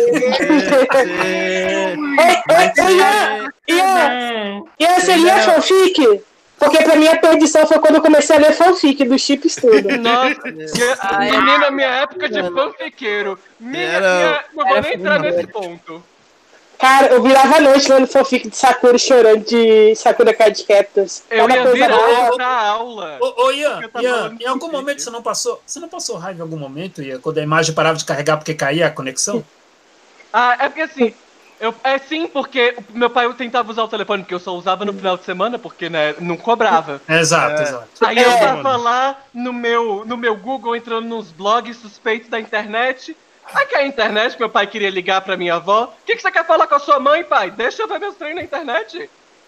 E seria fanfic? Porque pra mim a perdição foi quando eu comecei a ler fanfic do chips tudo. Nossa, menina, minha época de fanfiqueiro. Não vou nem entrar nesse ponto. Cara, eu virava a noite lendo fanfic de Sakura chorando de Sakura Card Captors. Eu ia virar na aula. Ô, Ian, em algum momento você não passou raiva em algum momento, Ian, quando a imagem parava de carregar porque caía a conexão? É porque assim, sim, porque meu pai tentava usar o telefone, porque eu só usava no final de semana, porque né, não cobrava. Exato. Aí eu tava lá no meu Google, entrando nos blogs suspeitos da internet. Aí que a internet, meu pai queria ligar pra minha avó. O que você quer falar com a sua mãe, pai? Deixa eu ver meus treinos na internet.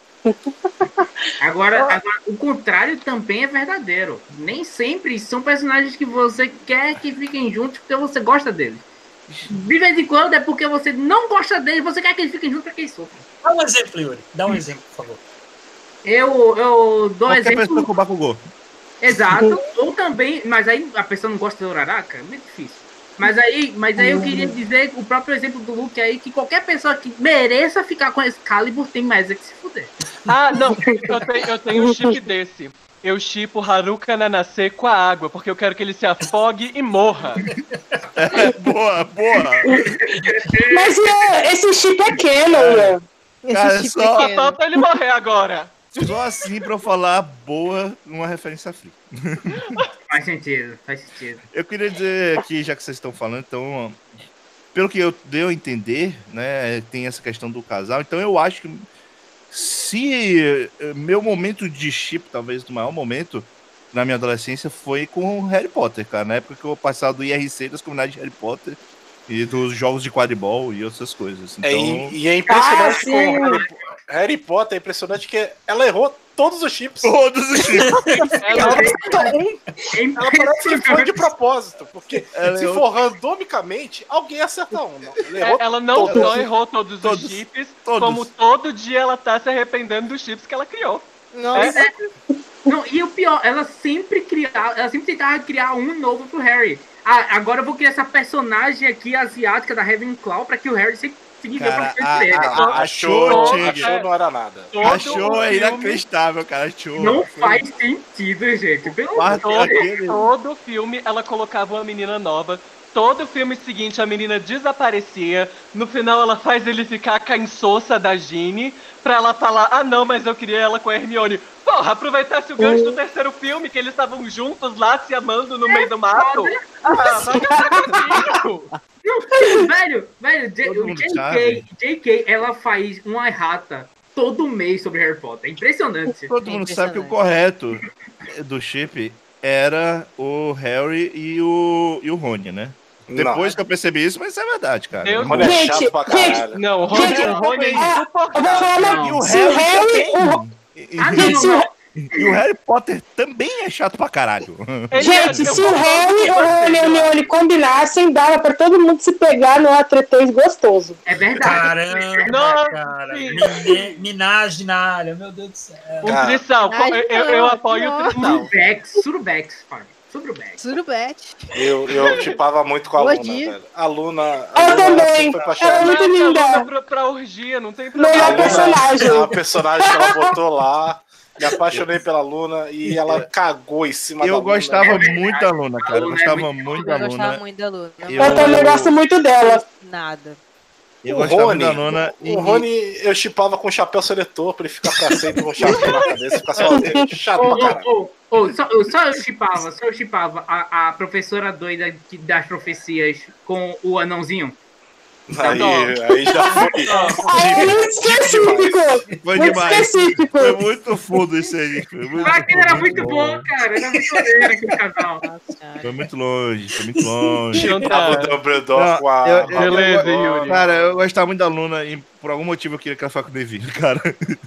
Agora, o contrário também é verdadeiro. Nem sempre são personagens que você quer que fiquem juntos porque você gosta deles. De vez em quando é porque você não gosta deles, você quer que eles fiquem juntos para que eles sofram. Dá um exemplo, Yuri. Dá um exemplo, por favor. Eu dou Qualquer exemplo. pessoa com Bakugou. Exato. Ou também, mas aí a pessoa não gosta do Uraraka, é muito difícil. Mas aí eu queria dizer o próprio exemplo do Luke aí, que qualquer pessoa que mereça ficar com Excalibur tem mais é que se fuder. Não, eu tenho um chip desse. Eu shippo Haruka Nanase com a água, porque eu quero que ele se afogue e morra. Boa. Mas esse chip é canon, Cara, só Falta ele morrer agora. Só assim pra eu falar boa numa referência fria. Faz sentido. Eu queria dizer aqui, já que vocês estão falando, então, pelo que eu dei a entender, né, tem essa questão do casal, então eu acho que se meu momento de chip, talvez o maior momento na minha adolescência, foi com Harry Potter, cara, na época que eu passava do IRC das comunidades de Harry Potter e dos jogos de quadribol e outras coisas. Então... E é impressionante com Harry Potter, é impressionante que ela errou todos os chips. Ela parece que foi de propósito, porque se for randomicamente, alguém acerta um. Ela não errou todos os chips, como todo dia ela tá se arrependendo dos chips que ela criou. Não, e o pior, ela sempre tentava criar um novo pro Harry. Agora eu vou criar essa personagem aqui asiática da Ravenclaw pra que o Harry sempre seguisse pra frente dele. Achou não era nada. Achou é inacreditável, cara. Achou. Não faz sentido, gente. Todo filme ela colocava uma menina nova. Todo filme seguinte a menina desaparecia. No final ela faz ele ficar com a insossa da Ginny pra ela falar, não, mas eu queria ela com a Hermione. Porra, aproveitasse o gancho do terceiro filme, que eles estavam juntos lá se amando no meio do mato. Velho, JK, ela faz uma errata todo mês sobre Harry Potter. É impressionante. Todo mundo sabe que o correto do chip era o Harry e o Rony, né? Depois que eu percebi isso, mas isso é verdade, cara. O Rony é chato pra caralho. Não, o Rony é insuportável. E o Harry E o Harry Potter também é chato pra caralho. Gente, se o Harry e o Hermione combinassem, dava pra todo mundo se pegar no A3 gostoso. É verdade. Caramba, cara. Minagem na área, meu Deus do céu. Um trisal. Eu apoio o trisal. Surubex. Eu tipava muito com a Luna, velho. A Luna também. Ela é muito linda. Pra orgia, não tem problema. Melhor personagem. A personagem que ela botou lá. Me apaixonei pela Luna e ela cagou em cima da Luna. Eu gostava muito da Luna, cara. Eu gostava muito da Luna. Eu também gosto muito dela. Nada. Eu O gostava Rony, da Nona o Rony eu chipava com chapéu seletor pra ele ficar pra sempre com um chapéu na cabeça e ficar sozinho. Chato pra caralho. Só eu chipava a professora doida das profecias com o anãozinho. Aí já foi. É muito específico. Foi Muito demais. específico. Foi muito fundo isso aí. Aquele era muito bom, cara. Era muito maneiro aquele casal. Foi muito longe, foi muito longe. Chipava o Dumbledore com a... Beleza, Yuri. Cara, eu gostava muito da Luna e por algum motivo eu queria que ela ficasse com o Neville, cara.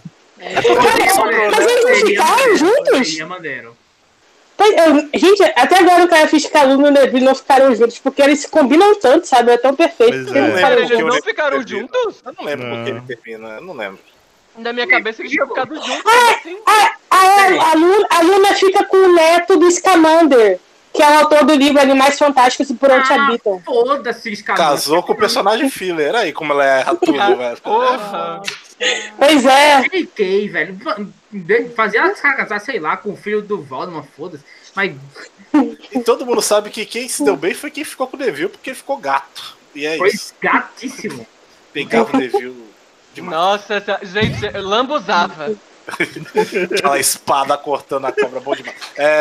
Mas eles não ficaram juntos? Seria maneiro. Gente, até agora o cara fiz que a Luna e o Neville não ficaram juntos, porque eles se combinam tanto, sabe? É tão perfeito. Pois que eles é. ficaram Eles juntos. não ficaram juntos? Eu não lembro Não. porque ele termina, eu não lembro. Na minha cabeça eles tinham ficado juntos. Assim. A Luna fica com o neto do Scamander, que é o autor do livro Animais Fantásticos e Por Onde Habitam. Foda-se, os caras. Casou com o personagem filler, aí como ela erra tudo, velho. Porra. Pois é. Fiquei, velho. Fazia ela casar, sei lá, com o filho do Voldemort, foda-se. Mas E todo mundo sabe que quem se deu bem foi quem ficou com o Neville, porque ele ficou gato. E é foi isso. gatíssimo. Pegava o Neville demais. Nossa, gente, eu lambuzava. Aquela espada cortando a cobra, bom demais.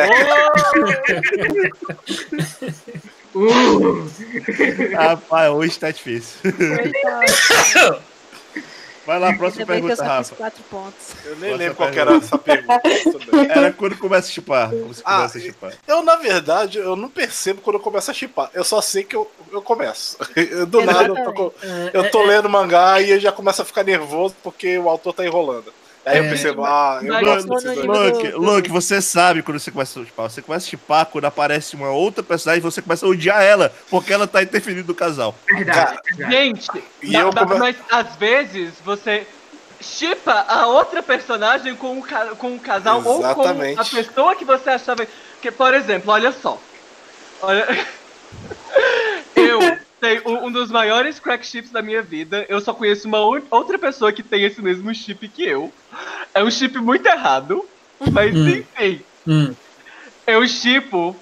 Rapaz, hoje tá difícil. Vai lá, próxima Ainda bem que eu pergunta, só fiz Rafa. 4 pontos. Eu nem Nossa, lembro qual que era essa pergunta. Tudo bem. Era quando começa a chipar. Como se começa a chipar. Eu, na verdade, eu não percebo quando eu começo a chipar. Eu só sei que eu começo. Do nada, eu tô lendo mangá e eu já começo a ficar nervoso porque o autor tá enrolando. Aí eu percebo, eu Mas- gosto desses dois. Luke, você sabe quando você começa a chipar. Você começa a chipar quando aparece uma outra personagem e você começa a odiar ela, porque ela tá interferindo no casal. Verdade. Gente, E eu mas às vezes você shippa a outra personagem com um casal Exatamente. ou com a pessoa que você achava. Que, por exemplo, olha só. Olha... Eu tenho um dos maiores crack ships da minha vida. Eu só conheço uma outra pessoa que tem esse mesmo chip que eu. É um chip muito errado, mas enfim. Eu shippo.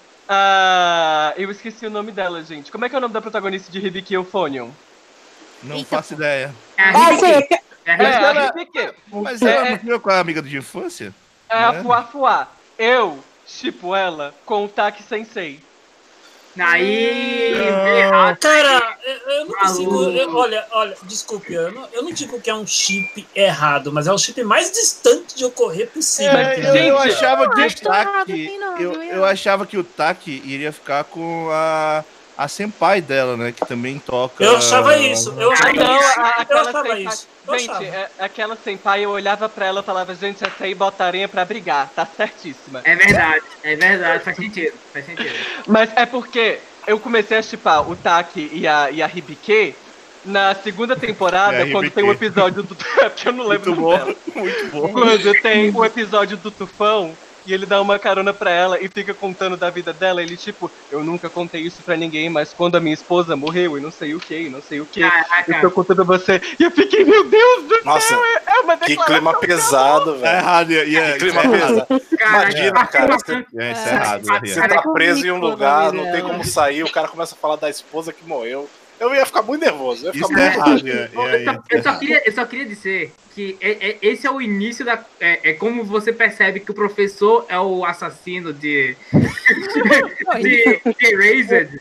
Eu esqueci o nome dela, gente. Como é que é o nome da protagonista de Hibiki Euphonium? Não Eita, faço ideia. Sim, A Hibiki. Mas ela não viu com a amiga de infância? É a Fuá. Eu shippo ela com o Taki Sensei. Aí, Não. errado. Cara, eu não consigo. Maluco. Olha, desculpe, eu não digo que é um chip errado, mas é o chip mais distante de ocorrer possível. Mas, entendeu? Eu gente, achava que acho o que errado Taki. assim não, Eu viu? achava que o Taki iria ficar com a senpai dela, né? Que também toca. Eu achava isso. Eu achava Não, isso. Eu aquela achava senpai. isso. Eu Gente, achava. aquela senpai, eu olhava pra ela e falava, gente, essa aí bota aranha pra brigar, tá certíssima. É verdade, faz sentido. Mas é porque eu comecei a shippar o Taki e a Hibiki na segunda temporada, E a quando Hibiki. tem um episódio do... Porque eu não lembro Muito o nome bom, dela. muito bom. Quando tem um episódio do Tufão e ele dá uma carona pra ela e fica contando da vida dela, ele tipo, eu nunca contei isso pra ninguém, mas quando a minha esposa morreu e não sei o que, eu tô contando a você. E eu fiquei, meu Deus do Nossa, céu, é uma que declaração. clima pesado, Tá velho. errado, Que clima isso é errado. pesado. Imagina, cara, você, Isso é errado. você Henrique. tá preso em um Ridículo o lugar, nome não tem dela. como sair, o cara começa a falar da esposa que morreu. Eu ia ficar muito nervoso. Eu ia ficar Isso é muito errado. Eu só queria dizer que esse é o início da. É como você percebe que o professor é o assassino de Erased.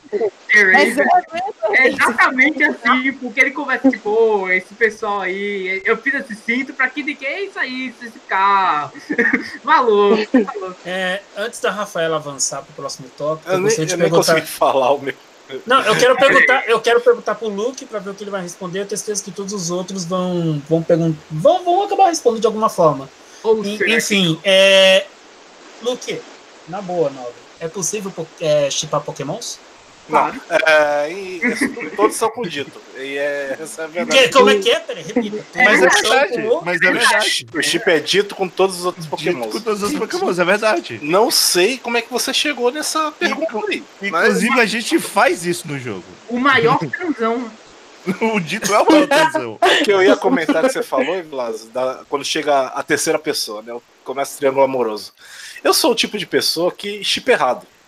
É exatamente assim, porque ele conversa, tipo, "Ô, esse pessoal aí, eu fiz esse cinto pra que ninguém saísse esse carro. Maluco. Antes da Rafaela avançar pro próximo tópico, Eu eu gostaria de nem perguntar. consegui falar o meu. Não, eu quero perguntar pro Luke pra ver o que ele vai responder. Eu tenho certeza que todos os outros vão acabar respondendo de alguma forma. Ou será que- Enfim, Luke, na boa, Nova, é possível shippar Pokémons? Claro. Todos são com dito. E essa é a verdade. Como é que é? Peraí, repita. Mas é Todos são verdade. com- Mas é verdade. O chip é dito com todos os outros Pokémon. Com todos os Pokémons, é verdade. Não sei como é que você chegou nessa pergunta aí. Mas Inclusive, a gente faz isso no jogo. O maior transão. O dito é o maior tesão. o que eu ia comentar que você falou, Blas, quando chega a terceira pessoa, né? Começa o triângulo amoroso. Eu sou o tipo de pessoa que chip errado.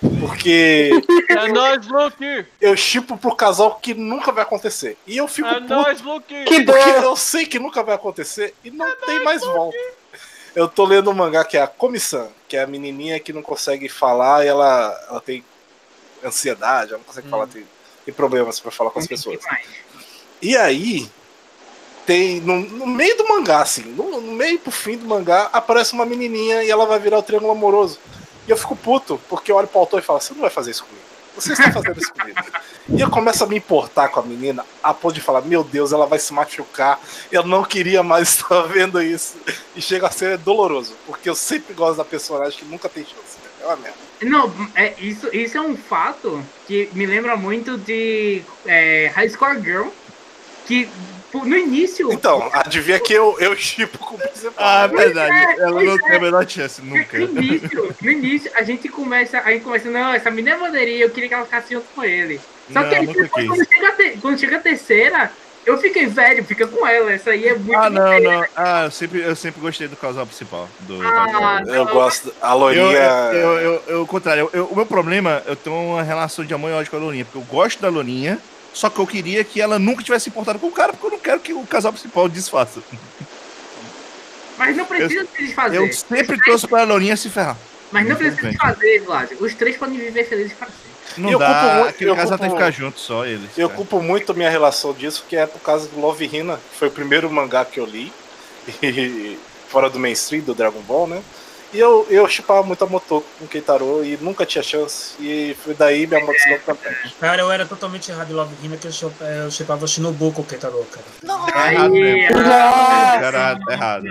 Porque É nóis, Luke! eu shippo pro casal que nunca vai acontecer. E eu fico É puto, nóis, Luke! Que porque dor. eu sei que nunca vai acontecer e não tem mais volta. Eu tô lendo um mangá que é a Komi-san, que é a menininha que não consegue falar e ela tem ansiedade, ela não consegue falar, tem problemas pra falar com as pessoas. E aí, tem no meio do mangá, assim, no meio pro fim do mangá, aparece uma menininha e ela vai virar o triângulo amoroso. E eu fico puto, porque eu olho pro autor e falo, você não vai fazer isso comigo. Você está fazendo isso comigo. E eu começo a me importar com a menina, a ponto de falar, meu Deus, ela vai se machucar. Eu não queria mais estar vendo isso. E chega a ser doloroso, porque eu sempre gosto da personagem que nunca tem chance. É uma merda. Não, isso é um fato que me lembra muito de High Score Girl, que no início... Então, adivinha que eu shippo com o principal. Ah, verdade. Ela pois não é. tem a menor chance, nunca. No início, a gente começa, não, essa menina é maneirinha, eu queria que ela ficasse junto com ele. Só Não, que aí, nunca depois, quis. quando chega a terceira, eu fiquei velho, fica com ela, essa aí é muito... Ah, não. Ah, eu sempre gostei do casal principal. Eu gosto. A Lourinha. Eu contrário, o meu problema, eu tenho uma relação de amor e ódio com a Lourinha, porque eu gosto da Lourinha, só que eu queria que ela nunca tivesse importado com o cara, porque eu não quero que o casal principal desfaça. Mas não precisa se desfazer. Eu sempre torço pra Lourinha se ferrar. Mas não precisa se desfazer, Vlad. Os três podem viver felizes para sempre. Não Eu culpo dá, muito- aquele eu casal tem que culpo- ficar junto só, eles. Eu cara. culpo muito minha relação disso, que é por causa do Love Hina, que foi o primeiro mangá que eu li, e fora do mainstream, do Dragon Ball, né? E eu shippava muito a Motoko com o Keitaro e nunca tinha chance, e foi daí minha motivação também. Cara, eu era totalmente errado em Love Hina, que eu chipava Shinobu com o Ketaro, cara. Tá errado mesmo. Nossa. Errado.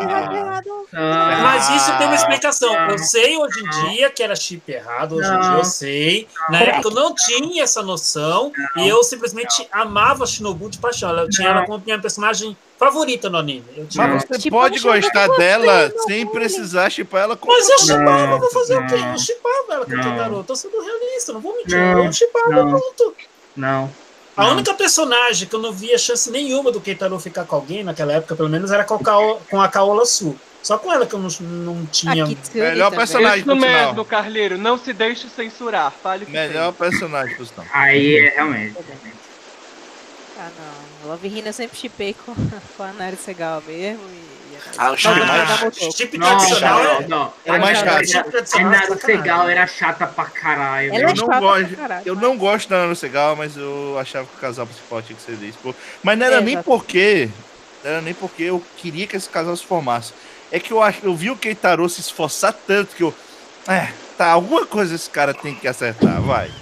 Mas isso tem uma explicação. Eu sei hoje em dia que era chip errado, hoje em dia eu sei. Na época eu não tinha essa noção e eu simplesmente amava Shinobu de paixão. Eu tinha ela como minha personagem favorita no anime. Eu tinha... Mas você Tipo, pode eu chamo gostar você, dela meu sem bullying. precisar chipar ela com Mas eu outra chipava, Não, vou fazer o quê? não. Eu chipava ela com o Não. Ketaro. Tô sendo realista, não vou mentir. Não. Eu chipava Não. muito. Não. A Não. única personagem que eu não via chance nenhuma do Keitaro ficar com alguém naquela época, pelo menos, era com a Kaola Su. Só com ela que eu não tinha. A Kitsune Melhor também. personagem. Isso por sinal. mesmo, Carleiro. Não se deixe censurar. Fale o que Melhor personagem, por sinal. Aí é realmente. Ah, não. Love Hina eu sempre chipei com a Nari Segal mesmo. Ah, o chip Não, mais- da Motoko. Chip Não, tradicional é. não. Era mais chato. Chip tradicional A é Naruto sacanagem. Segal era chata pra caralho. Ela é Eu não chata gosto- pra caralho. Eu não gosto da Ana Segal, mas eu achava que o casal principal tinha que ser desse. Pô. Mas não era É, nem exato. porque. Não era nem porque eu queria que esse casal se formasse. É que eu vi o Keitaro se esforçar tanto que eu. Tá, alguma coisa esse cara tem que acertar, vai.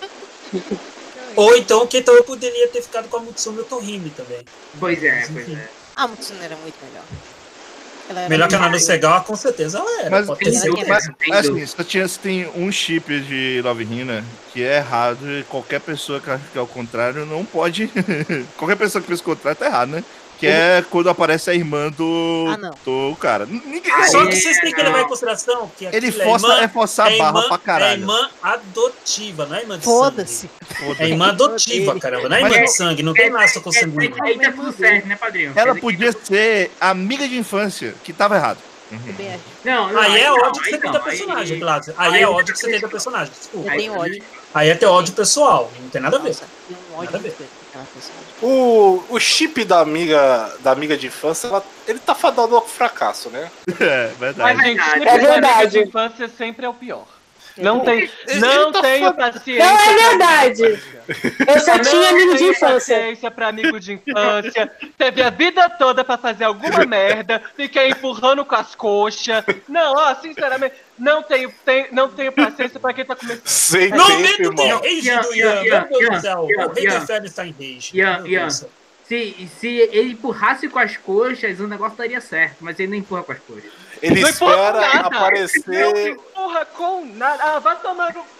Ou então o Keitaro poderia ter ficado com a Mutsumi Otohime também. Pois é, pois é. A Mutsune era muito melhor. Ela era Melhor que a muito Nano Segal, com certeza ela era. Mas, Pode tem ter dúvida. certeza. Tem assim, se tem um chip de Love Hina que é errado, e qualquer pessoa que acha que é o contrário não pode. Qualquer pessoa que fez o contrário tá errado, né? Que é quando aparece a irmã do. Ah, não. do cara. Ninguém. Só que vocês têm que levar em consideração que Ele aquilo força a barra pra é caralho. irmã adotiva, não é irmã de Foda-se. sangue. É irmã adotiva, caramba, não é irmã de sangue, não tem laço com sanguíneo. Aí tá tudo certo, né, padrinho? Ela podia ser amiga de infância, que tava errado. Também acho. Não, Aí é não, ódio que você aí tem não, da personagem, aí- Pilatos. Aí aí- é ódio que você tem da personagem, desculpa. Eu tenho ódio. Aí é ter ódio pessoal, não tem nada a ver. Nossa, tem um ódio Nada a ver. muito grande daquela personagem. O chip da amiga de infância, ele tá fadado ao fracasso, né? É, verdade. Mas, gente, É sempre verdade. amigo de infância sempre é o pior. Não tenho tá paciência. Não é verdade. Eu só tinha amigo de tenho infância. paciência pra amigo de infância. Teve a vida toda pra fazer alguma merda. Fiquei empurrando com as coxas. Não, ó, sinceramente, não tenho paciência pra quem tá começando. Sem No tempo, momento tem irmão. rage do Ian, meu Deus do céu. O rei do Ian. inferno está em rage. Ian, Meu Ian. Deus do céu. Se ele empurrasse com as coxas, o negócio daria certo, mas ele não empurra com as coxas. Ele Não empurra com espera nada. Não aparecer. empurra com nada. Ah, vai tomar no...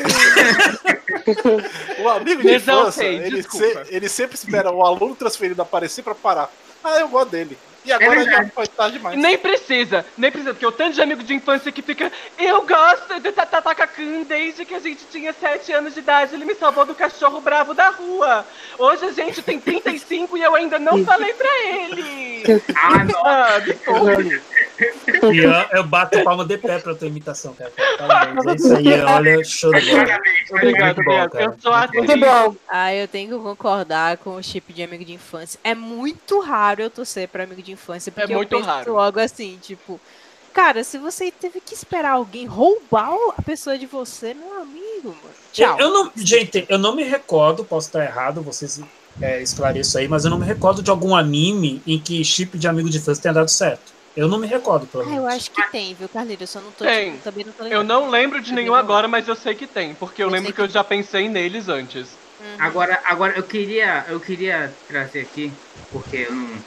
O amigo de infância, Exaltei, desculpa. ele sempre espera o aluno transferido aparecer pra parar. Ah, eu gosto dele. E agora já verdade. foi tarde demais. Nem precisa, porque o tanto de amigo de infância que fica. Eu gosto do Tatataka-kun desde que a gente tinha 7 anos de idade. Ele me salvou do cachorro bravo da rua. Hoje a gente tem 35 e eu ainda não falei pra ele. Ah, não. Ah, me poupe. E eu bato palma de pé pra tua imitação, cara. Parabéns. É isso aí, olha, show de bola. Obrigado, Muito bom, eu cara. sou atriz. Muito bom. Ah, eu tenho que concordar com o chip de amigo de infância. É muito raro eu torcer pra amigo de infância, porque muito eu penso raro. logo assim, tipo, cara, se você teve que esperar alguém roubar a pessoa de você, meu amigo, mano. Tchau. Gente, eu não me recordo, posso estar errado, vocês esclareçam aí, mas eu não me recordo de algum anime em que chip de amigo de infância tenha dado certo. Eu não me recordo, pelo Ah, menos. eu acho que tem, viu, Carlinhos? Eu só não tô, Tem. tipo, também não tô Eu lembrando. não lembro de nenhum Não. agora, mas eu sei que tem, porque eu Eu lembro sei que eu que já pensei neles antes. Agora eu queria trazer aqui, porque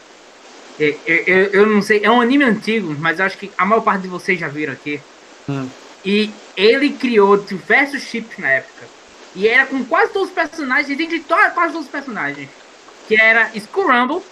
eu não sei, é um anime antigo, mas eu acho que a maior parte de vocês já viram aqui. E ele criou diversos chips na época. E era com quase todos os personagens, quase todos os personagens. Que era Skull Rumble.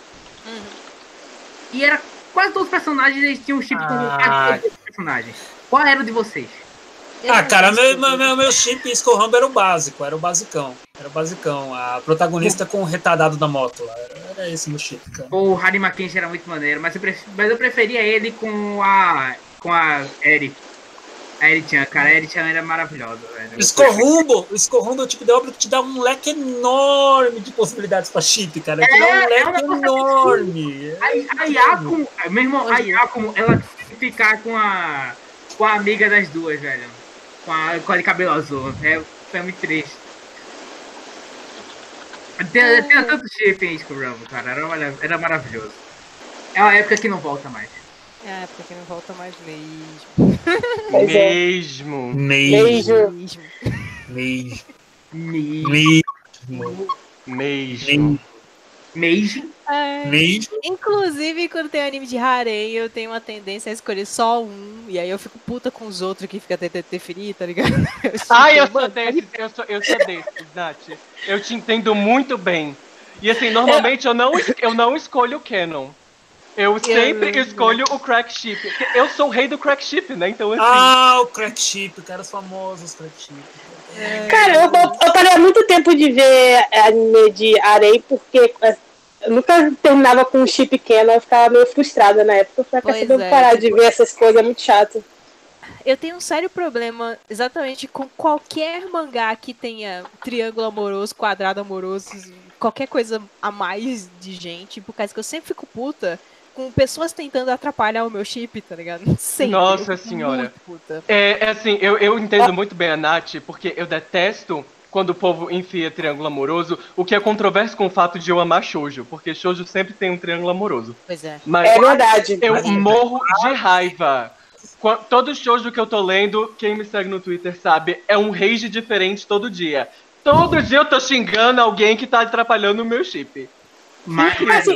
E era quase todos os personagens, eles tinham um chip com todos os personagens. Qual era o de vocês? Cara, meu chip Skull Rumble era o básico, era o basicão. Era o basicão. A protagonista com o retardado da moto lá. Era esse meu chip, cara. O Harry Kenshi era muito maneiro, mas eu preferia ele com a Eri. A Eri-chan, cara, a Eri-chan era maravilhosa, velho. Skull Rumble é o tipo de obra que te dá um leque enorme de possibilidades pra chip, cara. Te dá um leque enorme. A Yakumo, meu irmão, a Yakumo, ela tem que ficar com a amiga das duas, velho. Com a de cabelo azul. Foi muito triste. Tem tanto chip em Skull Rumble, cara. Era maravilhoso. É uma época que não volta mais. É a época que não volta mais mesmo. Pois é. Mesmo. Mesmo. Inclusive, quando tem anime de harem, eu tenho uma tendência a escolher só um. E aí eu fico puta com os outros que fica tentando interferir, tá ligado? Eu sou desses, Nath. Eu te entendo muito bem. E assim, normalmente eu não escolho o canon. Eu sempre escolho o crack chip. Eu sou o rei do crack chip, né? Então assim. O crack chip, cara, os famosos crack chip. Cara, eu parei há muito tempo de ver anime de Arei, porque eu nunca terminava com um chip canon, eu ficava meio frustrada na época. Eu falei, quer saber, parar de ver essas coisas, é muito chato. Eu tenho um sério problema exatamente com qualquer mangá que tenha triângulo amoroso, quadrado amoroso, qualquer coisa a mais de gente, por causa que eu sempre fico puta com pessoas tentando atrapalhar o meu chip, tá ligado? Sempre. Nossa senhora. Assim, eu entendo muito bem a Nath, porque eu detesto quando o povo enfia triângulo amoroso, o que é controverso com o fato de eu amar shoujo, porque shoujo sempre tem um triângulo amoroso. Pois é. Mas é verdade. Eu morro de raiva. Todo shoujo que eu tô lendo, quem me segue no Twitter sabe, é um rage diferente todo dia. Todo dia eu tô xingando alguém que tá atrapalhando o meu chip. Mas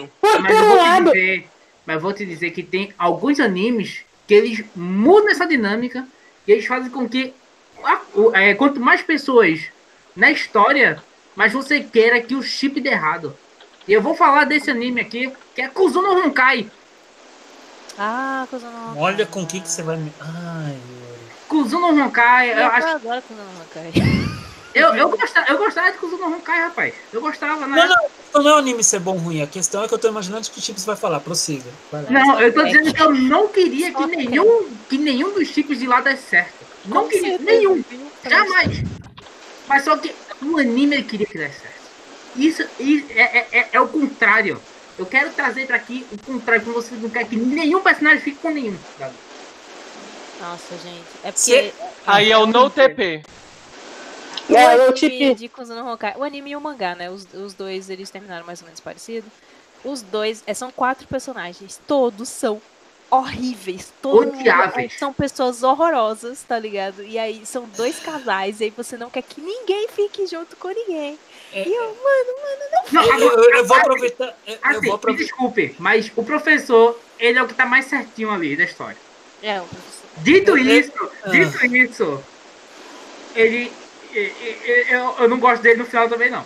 eu vou te dizer que tem alguns animes que eles mudam essa dinâmica e eles fazem com que quanto mais pessoas na história, mais você queira que o chip dê errado. E eu vou falar desse anime aqui, que é Kuzuno Honkai. Kuzuno Honkai. Olha com o que você vai me... Ai, Kuzuno Honkai, eu acho... adoro Kuzuno Honkai. Eu gostava de Kuzuno Honkai, rapaz. Eu gostava, né? Não é o anime ser bom ou ruim. A questão é que eu tô imaginando que o Chips vai falar. Prossiga. Não, eu tô dizendo que eu não queria que nenhum dos chips de lá desse certo. Não queria, nenhum. Jamais. Mas só que o anime ele queria que desse certo. Isso é o contrário. Eu quero trazer pra aqui o contrário, quando você não quer que nenhum personagem fique com nenhum. Sabe? Nossa, gente. É porque... Aí é o no TP. O anime de Kuzuno Honkai, o anime e o mangá, né? Os dois, eles terminaram mais ou menos parecido. Os dois, são 4 personagens. Todos são horríveis. Odiáveis. São pessoas horrorosas, tá ligado? E aí, são 2 casais, e aí você não quer que ninguém fique junto com ninguém. E eu, não. Eu vou aproveitar... Desculpe, mas o professor, ele é o que tá mais certinho ali da história. O professor. Dito isso, ele... Eu não gosto dele no final também, não.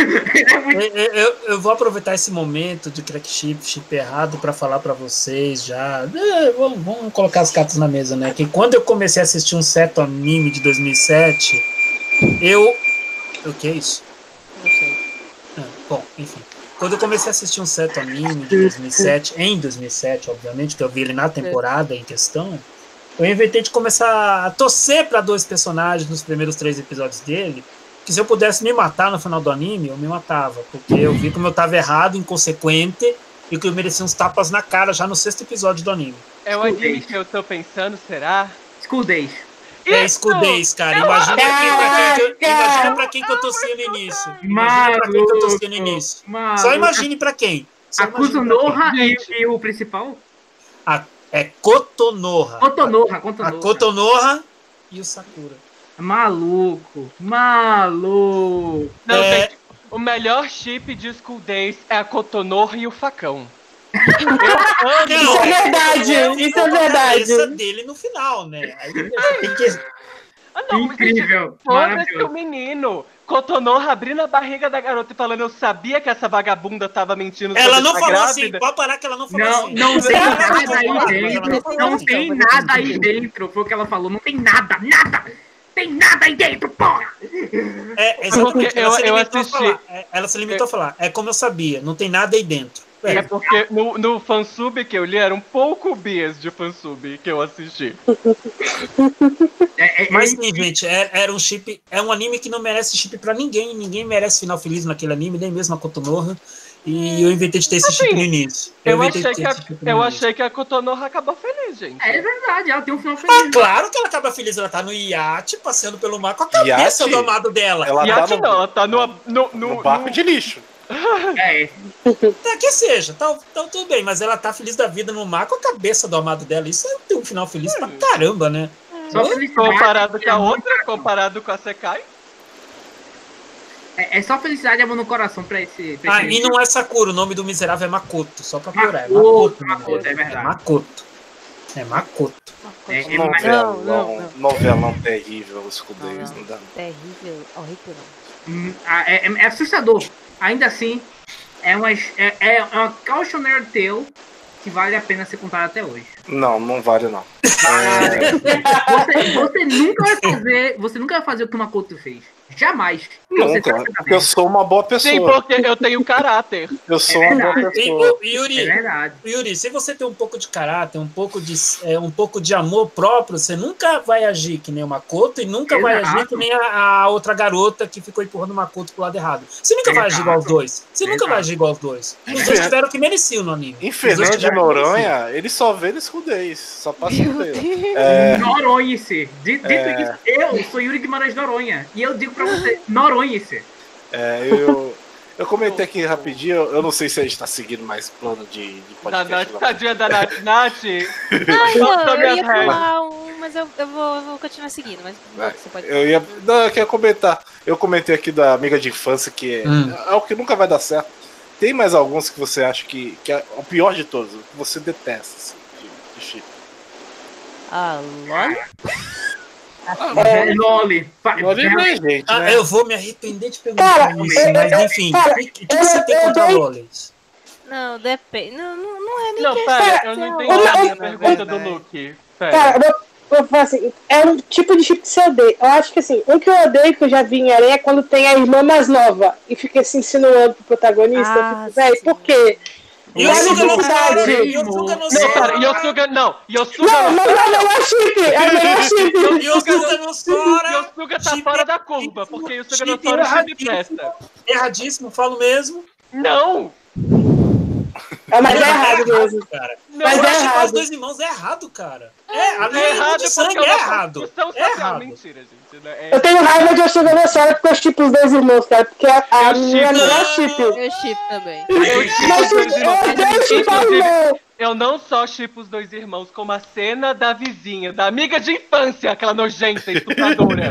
Eu vou aproveitar esse momento de crack chip errado pra falar pra vocês já. Vamos colocar as cartas na mesa, né? Que quando eu comecei a assistir um certo anime de 2007, O que é isso? Não sei. Bom, enfim. quando eu comecei a assistir um certo anime de 2007, em 2007, obviamente, que eu vi ele na temporada em questão, eu inventei de começar a torcer para 2 personagens nos primeiros 3 episódios dele, que se eu pudesse me matar no final do anime, eu me matava, porque eu vi como eu estava errado, inconsequente, e que eu merecia uns tapas na cara já no 6º episódio do anime. É o anime que eu tô pensando, será? School Days. É School Days, cara. Imagina pra quem que eu torci no início. Imagina pra quem que eu torci no início. Só imagine pra quem. A Kuzunoha e o principal? É Kotonoha. A Kotonoha e o Sakura. Maluco. Não, gente, o melhor chip de School Days é a Kotonoha e o facão. Isso é verdade, isso é verdade. A dele no final, né? Aí tem que... Incrível. Foda-se o menino. Kotonoha abrindo a barriga da garota e falando, eu sabia que essa vagabunda tava mentindo. Ela não falou assim, pode parar que ela não falou assim. Não tem nada aí dentro. Não tem nada aí dentro. Foi o que ela falou. Não tem nada. Tem nada aí dentro, porra! Exatamente. Ela se limitou a falar. É como eu sabia, não tem nada aí dentro. É porque no fansub que eu li era um pouco bias de fansub que eu assisti. Mas sim, gente, era um chip. É um anime que não merece chip pra ninguém. Ninguém merece final feliz naquele anime, nem mesmo a Kotonoha. E eu inventei de ter esse chip no início. Eu achei que a Kotonoha acabou feliz, gente. É verdade, ela tem um final feliz. Claro que ela acaba feliz. Ela tá no iate, passeando pelo mar com a cabeça do amado dela. Ela tá no barco de lixo. Que seja, tá tudo bem, mas ela tá feliz da vida no mar com a cabeça do amado dela. Isso é ter um final feliz pra caramba, né? Comparado com a outra, comparado com a Sekai. É só felicidade e amor no coração pra esse. E não é Sakura, o nome do miserável é Makoto, só pra piorar. Makoto, é verdade. É Makoto. Novelão terrível, os Days, não dá. Terrível, horrível. É assustador. Ainda assim, é uma cautionary tale que vale a pena ser contada até hoje. Não vale não. Você nunca vai fazer o que o Makoto fez. Jamais. Nunca. Eu sou uma boa pessoa. Sim, porque eu tenho caráter. Eu sou uma boa pessoa. Yuri, se você tem um pouco de caráter, um pouco de amor próprio, você nunca vai agir que nem o Makoto e nunca vai agir que nem a outra garota que ficou empurrando o Makoto pro lado errado. Você nunca vai agir igual aos dois. Os dois tiveram que mereciam no anime. Em Fernando de Noronha, ele só vê no School Days. Só passa por ele. Noronha-se. Dito isso, eu sou Yuri Guimarães Noronha. E eu digo pra você, Noronha-se. Eu comentei aqui rapidinho, eu não sei se a gente tá seguindo mais plano de podcast. Tadinha da Nath. Eu ia pular mas eu vou continuar seguindo. Mas você pode eu queria comentar. Eu comentei aqui da amiga de infância, que é algo que nunca vai dar certo. Tem mais alguns que você acha que é o pior de todos, que você detesta, assim, de chip? LOL? Loli. Gente, né? Eu vou me arrepender de perguntar isso, mas enfim, o que você tem contra Lolis? Não, depende. Não é nem Não, pera, eu não entendi a pergunta do Luke. Cara, eu falo assim, é um tipo de chip que você odeia. Eu acho que assim, um que eu odeio, que eu já vi em Aranha, é quando tem a irmã mais nova e fica se insinuando pro protagonista. Véi, por quê? Yosuga não sabe. Yosuga não É chip. Yosuga não fora. Yosuga tá fora da curva, porque Yosuga não fora chip presta. Erradíssimo, falo mesmo. Não! Mas é errado mesmo, cara. Mas é errado. Os 2 irmãos é errado, cara. É errado de sangue, é errado. Mentira, gente. Eu tenho raiva de Yosuga na série porque eu chipo os 2 irmãos, cara. Porque a minha melhor chip. Eu chipo também. Eu não só chipo os 2 irmãos, como a cena da vizinha, da amiga de infância, aquela nojenta estupradora.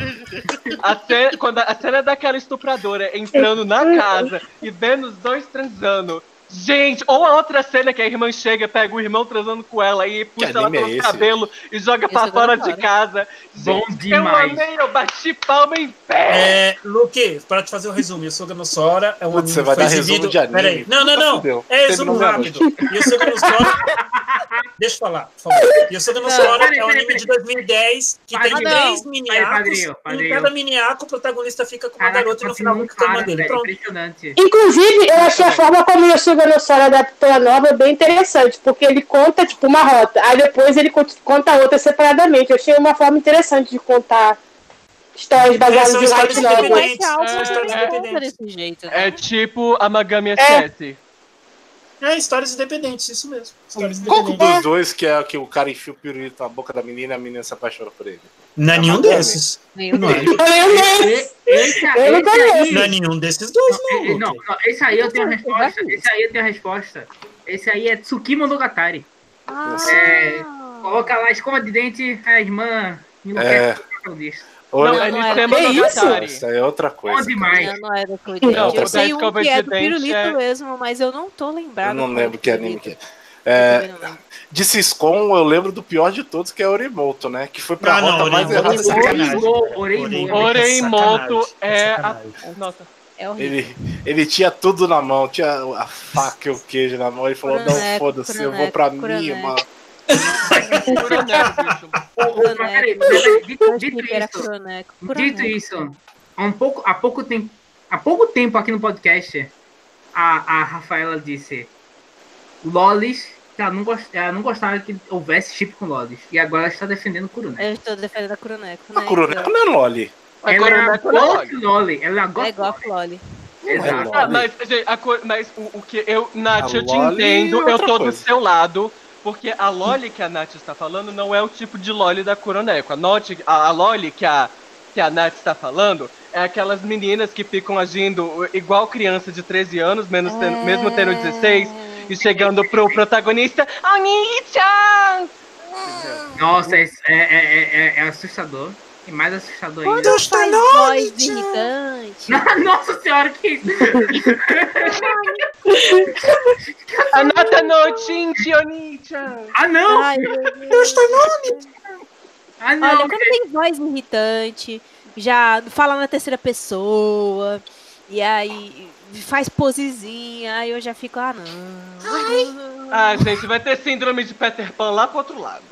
A cena daquela estupradora entrando na casa e vendo os 2 transando. Gente, ou a outra cena que a irmã chega, pega o irmão transando com ela e puxa ela pelos cabelos e joga pra fora de casa. Bom Gente, demais. eu amei, eu bati palma em pé. Luke, para te fazer o resumo, Yosuga no Sora é um Putz, você anime vai dar resumo de anime. Peraí. Não. Fudeu. É resumo Terminou rápido. Yosuga no Sora. Deixa eu falar, por favor. Yosuga no Sora é um anime de 2010 que tem 3 mini-arcos. E em cada mini-arco o protagonista fica com uma garota e no final fica com a irmã dele. Pronto. Impressionante. Inclusive, eu achei a forma como o Yosuga no Sora adaptou a nova bem interessante, porque ele conta, tipo, uma rota, aí depois ele conta a outra separadamente. Eu achei uma forma interessante de contar histórias baseadas em light novel. Desse jeito, né? É tipo a Magami S7. Histórias independentes, isso mesmo. Histórias Qual independentes. dos dois que é que o cara enfia o pirulito na boca da menina e a menina se apaixona por ele? Não é nenhum desses. Não é. Esse Eu não aí. Não é nenhum desses dois, não. Não, esse aí eu tenho a resposta. Esse aí é Tsukimondogatari. Coloca lá a escova de dente, a irmã enlouquece o protagonista. Não, ele era. chama Que Monogatari. Isso aí é outra coisa. Bom demais. Não é da Code. Não, Eu sei da um escova que é de do dente pirulito é- mesmo, mas eu não tô lembrado. Eu não qual é lembro do que anime pirulito. que é. Eu também não lembro. De Siscom, eu lembro do pior de todos, que é Orimoto, né? Que foi pra rota mais Orimoto errada. é sacanagem. Oreimoto é a... Nossa. É horrível. Ele tinha tudo na mão, tinha a faca e o queijo na mão. Ele falou: não, Coroneco, foda-se, eu vou pra coroneco. mim, mano. Peraí, dito isso, há pouco tempo aqui no podcast, a Rafaela disse lolis, que ela não gostava que houvesse chip com lolis. E agora ela está defendendo Kuroneco. Eu estou defendendo a Kuroneko, A né? Kuroneko não é Loli. Ela é Ghost Loli. Ela é É Ghost igual a Loli. Exato. Ah, mas, gente, mas o que eu, Nath, A eu te Loli entendo, é eu outra tô do coisa. seu lado, porque a Loli que a Nath está falando não é o tipo de Loli da Kuroneko. A Loli que a Nath está falando é aquelas meninas que ficam agindo igual criança de 13 anos, mesmo tendo 16, e chegando pro protagonista, Oni-chan! Nossa, é assustador. E mais assustador ainda. Quando faz voz irritante. Nossa senhora, que isso? Anata no Chinchi, Oni-chan! Ah, não! Ai, meu Deus. Ah, não! Olha, quando tem voz irritante, já fala na terceira pessoa, e aí faz posezinha, aí eu já fico, não. Ah, gente, vai ter síndrome de Peter Pan lá pro outro lado.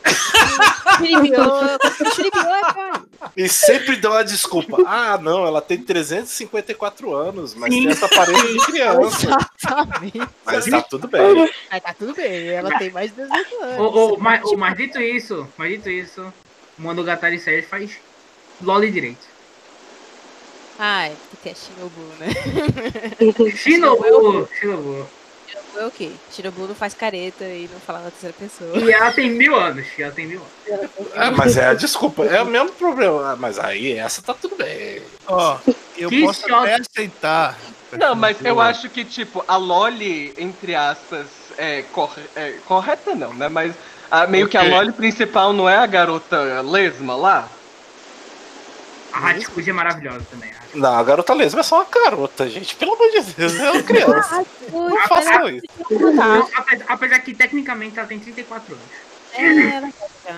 Chiribiô é cara. E sempre dá uma desculpa. Ah, não, ela tem 354 anos, mas tem essa aparência de criança. Exatamente. Mas tá tudo bem. Aí tá tudo bem, ela tem mais de 18 anos. Mas dito isso, o Monogatari série faz Loli direito. Ai, porque é Shinobu, né? Shinobu. Shinobu é o quê? Shinobu não faz careta e não fala na terceira pessoa. E ela tem 1000 anos. Mas é a desculpa, é o mesmo problema. Mas aí, essa tá tudo bem. Ó, eu Que posso choque. até aceitar. Não, mas eu acho que, tipo, a Loli, entre aspas, correta não, né? Mas meio que a Loli principal não é a garota lesma lá? A Hachikuji é maravilhosa também. Não, a garota lesma é só uma garota, gente. Pelo amor de Deus, é uma criança. Não façam isso. Não, apesar que tecnicamente ela tem 34 anos.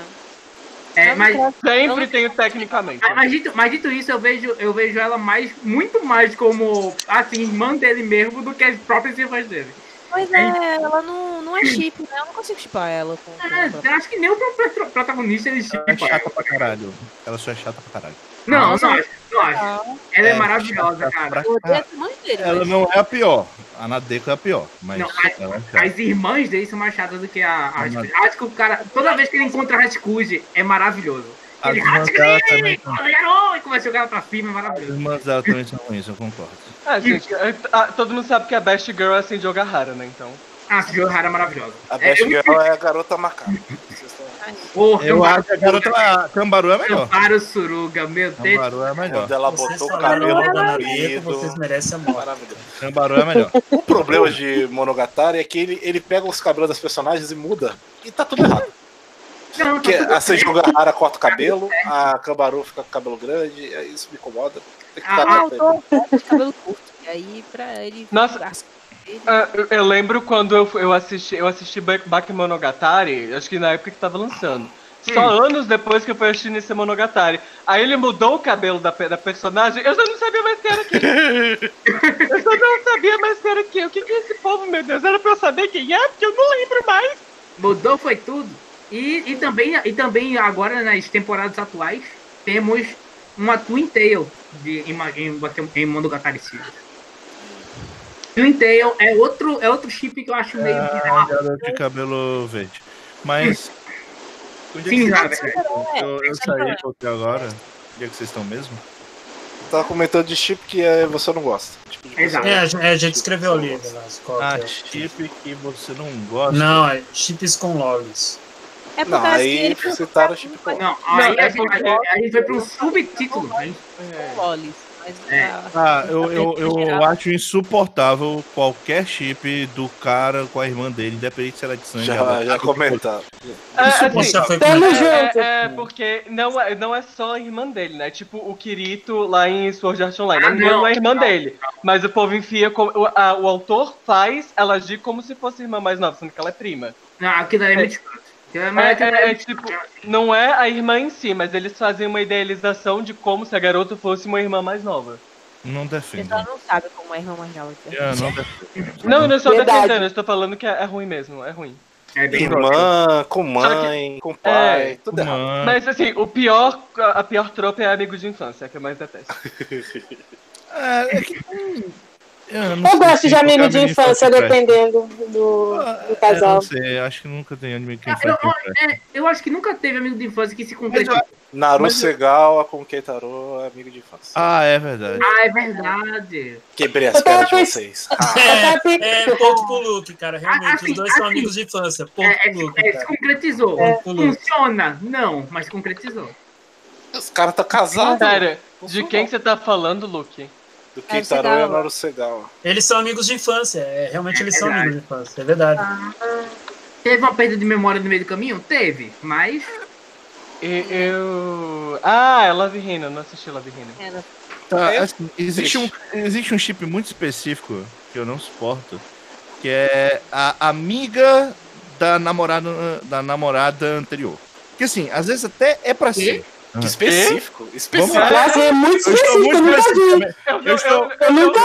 Mas Sempre tenho tecnicamente. dito isso, eu vejo ela muito mais como assim, irmã dele mesmo do que as próprias irmãs dele. Pois é, ela não é chip, né? Eu não consigo chipar ela. Eu acho que nem o próprio protagonista ele Ela é chipa. chata pra caralho. Ela só é chata pra caralho. Não acho. Ela é maravilhosa, cara. Eu odeio as mães dele. Ela mas- não é a pior. A Nadeko é a pior. Mas Não, ela é chata. As irmãs dele são mais chatas do que a Hachikuji. Acho que o cara, toda vez que ele encontra a Hachikuji, é maravilhoso. As Ele irmãs dela também são. e começa a jogar ela pra cima, é As maravilhoso. irmãs dela também são ruins, eu concordo. Gente, todo mundo sabe que a Best Girl é assim de Ogahara, né? Então. Ah, a Johanna é maravilhosa. A Best Girl é a garota macaca. Porra, Eu acho que a garota Cambaru é melhor. Camparo Suruga, meu Deus. Cambaru é melhor. Quando ela Vocês botou o falaram cabelo da Naruto, comprido. vocês merecem a morte. Maravilhoso. Cambaru é melhor. O problema de Monogatari é que ele pega os cabelos das personagens e muda. E tá tudo errado. Não, Porque tá tudo a Seijogahara corta o cabelo, a Cambaru fica com o cabelo grande, aí isso me incomoda. Tem que ficar Ah, quieto eu aí. tô de cabelo curto. E aí, pra ele. Nossa. Eu lembro quando eu assisti Bakemonogatari, acho que na época que tava lançando. Só anos depois que eu fui assistir nesse Monogatari. Aí ele mudou o cabelo da personagem, eu já não sabia mais quem era quem. O que é esse povo, meu Deus? Era pra eu saber quem é, porque eu não lembro mais. Mudou foi tudo. E também agora nas temporadas atuais temos uma Twin Tail em Monogatari Series. Twin Tail é outro chip que eu acho meio bizarro. De cabelo verde. Mas. Sim, já, eu saí, voltei agora. Onde é que vocês estão mesmo? Tava comentando de chip que você não gosta. Tipo de Exato. A gente escreveu ali, Velasco. Chip que você não gosta. Não, é chips com lolis. É por Não, causa que aí ele citaram chip com Não, aí a gente foi para um subtítulo. lolis. Eu acho insuportável qualquer chip do cara com a irmã dele, independente se ela é de sangue. Já comentaram. Porque não é só a irmã dele, né? Tipo o Kirito lá em Sword Art Online. Não, não é a irmã dele. Mas o povo enfia. O autor faz ela agir como se fosse a irmã mais nova, sendo que ela é prima. Não, aqui daí é muito tipo, não é a irmã em si, mas eles fazem uma idealização de como se a garota fosse uma irmã mais nova. Não defendo. Ela não sabe como é a irmã mais nova. Não estou defendendo, eu estou falando que é ruim mesmo, é ruim. Irmã, com mãe, com pai, tudo errado. Mas assim, a pior tropa é amigo de infância, que eu mais detesto. Eu gosto de anime de infância, dependendo do casal. Eu não sei, acho que nunca tem anime de infância. Eu acho que nunca teve amigo de infância que se concretizou. Naruto Segal, com Keitaro, é amigo de infância. É verdade. É verdade. Quebrei as pernas de vocês. Ponto pro Luke, cara. Realmente, os dois são amigos de infância. Ponto pro Luke. Se concretizou. Funciona? Não, mas concretizou. Os caras tá casados. Sério, de quem você tá falando, Luke? Do Keitaro e o Naruto Segal. Eles são amigos de infância. Realmente eles são amigos de infância. É verdade. Teve uma perda de memória no meio do caminho? Teve, mas... é Love Hina, não assisti Love Hina. Assim, existe um chip muito específico que eu não suporto, que é a amiga da namorada anterior. Que assim, às vezes até é pra ser. Que específico? Nossa, é muito específico, eu nunca vi. Eu nunca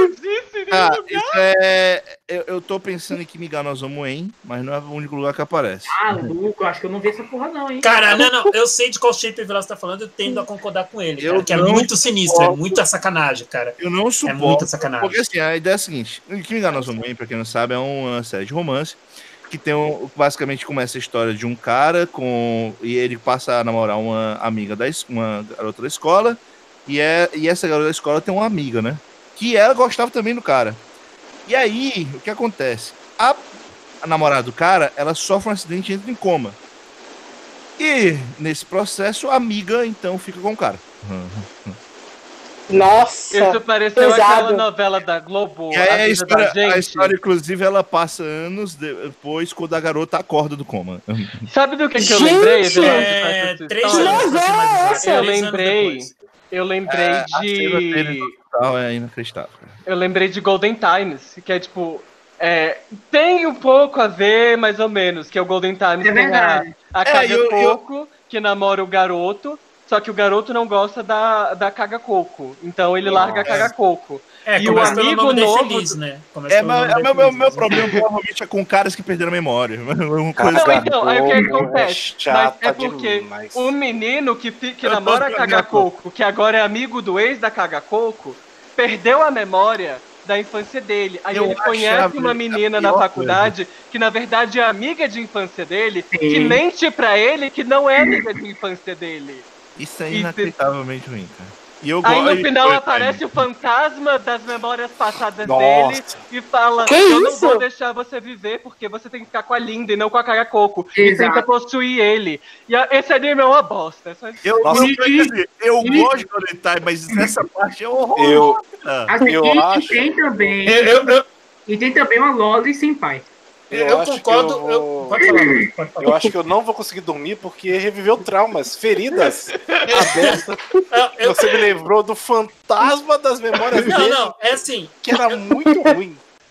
vi. Eu tô pensando em Kimi ga no Zomuen, mas não é o único lugar que aparece. Luco, acho que eu não vi essa porra não, hein? Cara, não, eu sei de qual shape o Velasco tá falando, eu tendo a concordar com ele, cara, que é muito sinistro, é muita sacanagem, cara. Eu não suporto. É muita sacanagem. Porque assim, a ideia é a seguinte, Kimi ga no Zomuen, pra quem não sabe, é uma série de romance, que tem basicamente começa a história de um cara e ele passa a namorar uma amiga uma garota da escola, e essa garota da escola tem uma amiga, né? Que ela gostava também do cara. E aí, o que acontece? A namorada do cara, ela sofre um acidente e entra em coma. E nesse processo, a amiga então fica com o cara. Nossa, isso pareceu aquela novela da Globo. E aí a história, inclusive, ela passa anos depois, quando a garota acorda do coma. Sabe do que eu lembrei? 3 anos. Eu lembrei de... É inacreditável. Eu lembrei de Golden Times, que é tipo... tem um pouco a ver, mais ou menos, que é o Golden Times. É verdade. A Kagakoko, que namora o garoto, só que o garoto não gosta da Kagakoko. Então ele larga a Kagakoko. E o amigo novo... Feliz, né? Meu problema provavelmente é com caras que perderam a memória. Então, aí o que acontece? Mas é porque o menino que namora a Kagakoko, que agora é amigo do ex da Kagakoko, perdeu a memória da infância dele. Aí ele conhece uma menina na faculdade que na verdade é amiga de infância dele, que mente pra ele que não é amiga de infância dele. Isso é inacreditavelmente ruim, cara. Aí no final aparece o fantasma das memórias passadas dele e fala: eu não vou deixar você viver porque você tem que ficar com a Linda e não com a Kagakoko. E tenta possuir ele. E esse anime é uma bosta. Eu gosto de Golden Time, mas nessa parte é horroroso. Eu acho. E tem também uma Loli sem pai. Eu concordo. Pode falar. Eu acho que eu não vou conseguir dormir porque reviveu traumas, feridas abertas. Você me lembrou do fantasma das memórias dele. Não, é assim. Que era muito ruim.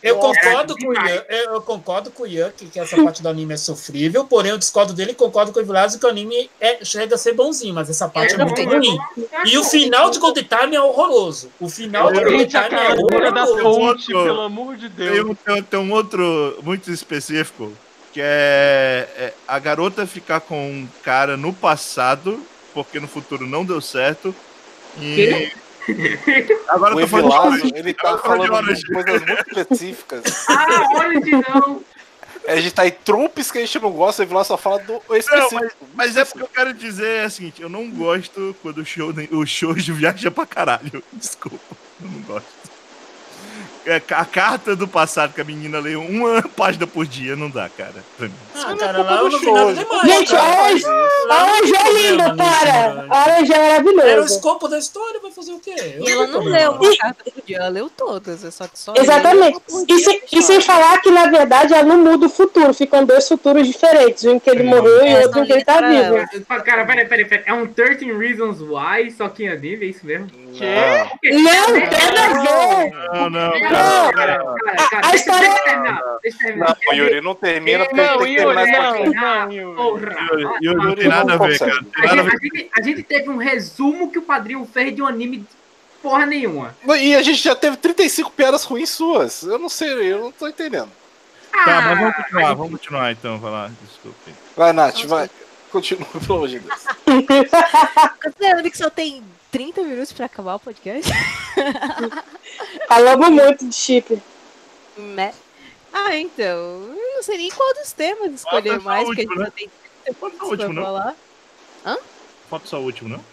Eu concordo com o Ian que essa parte do anime é sofrível, porém eu discordo dele e concordo com o Vilazo que o anime chega a ser bonzinho, mas essa parte é muito ruim. E o final de Golden Time é horroroso. O final de Golden Time é horroroso. Pelo amor de Deus. Tem um outro muito específico, que é a garota ficar com um cara no passado, porque no futuro não deu certo. E... Agora o Evilazo, ele tá falando de coisas muito específicas. Origin não. A gente tá em tropes que a gente não gosta, o Evilazo só fala do específico. Não, mas é porque eu quero dizer o seguinte, eu não gosto quando o shoujo viaja pra caralho. Desculpa, eu não gosto. A carta do passado que a menina lê uma página por dia, não dá, cara. Pra mim. Cara, lá eu não vi nada demais. Gente, a Orange é lindo, para! A Orange é maravilhoso. Era o escopo da história, vai fazer o quê? E ela não leu uma carta por dia, ela leu todas. É só exatamente. E sem falar que, na verdade, ela não muda o futuro. Ficam dois futuros diferentes. Um que ele morreu e outro que ele tá vivo. Cara, peraí. É um 13 Reasons Why, só que em anime, é isso mesmo? Não, tem a ver. Não. A história... Não, Yuri, não termina porque tem que terminar Yuri, não tem nada a ver, cara. A gente teve um resumo que o Padrinho fez de um anime de porra nenhuma. E a gente já teve 35 piadas ruins suas. Eu não sei, eu não tô entendendo. Tá, mas vamos continuar então, vai lá, desculpe. Vai, Nath, vai. Continua, pelo amor de Deus. Considerando que só tem 30 minutos pra acabar o podcast. Falamos muito de chip. Né? Então, eu não sei nem qual dos temas escolher mais, porque a gente só tem 30 minutos pra falar. Falta só o último, não?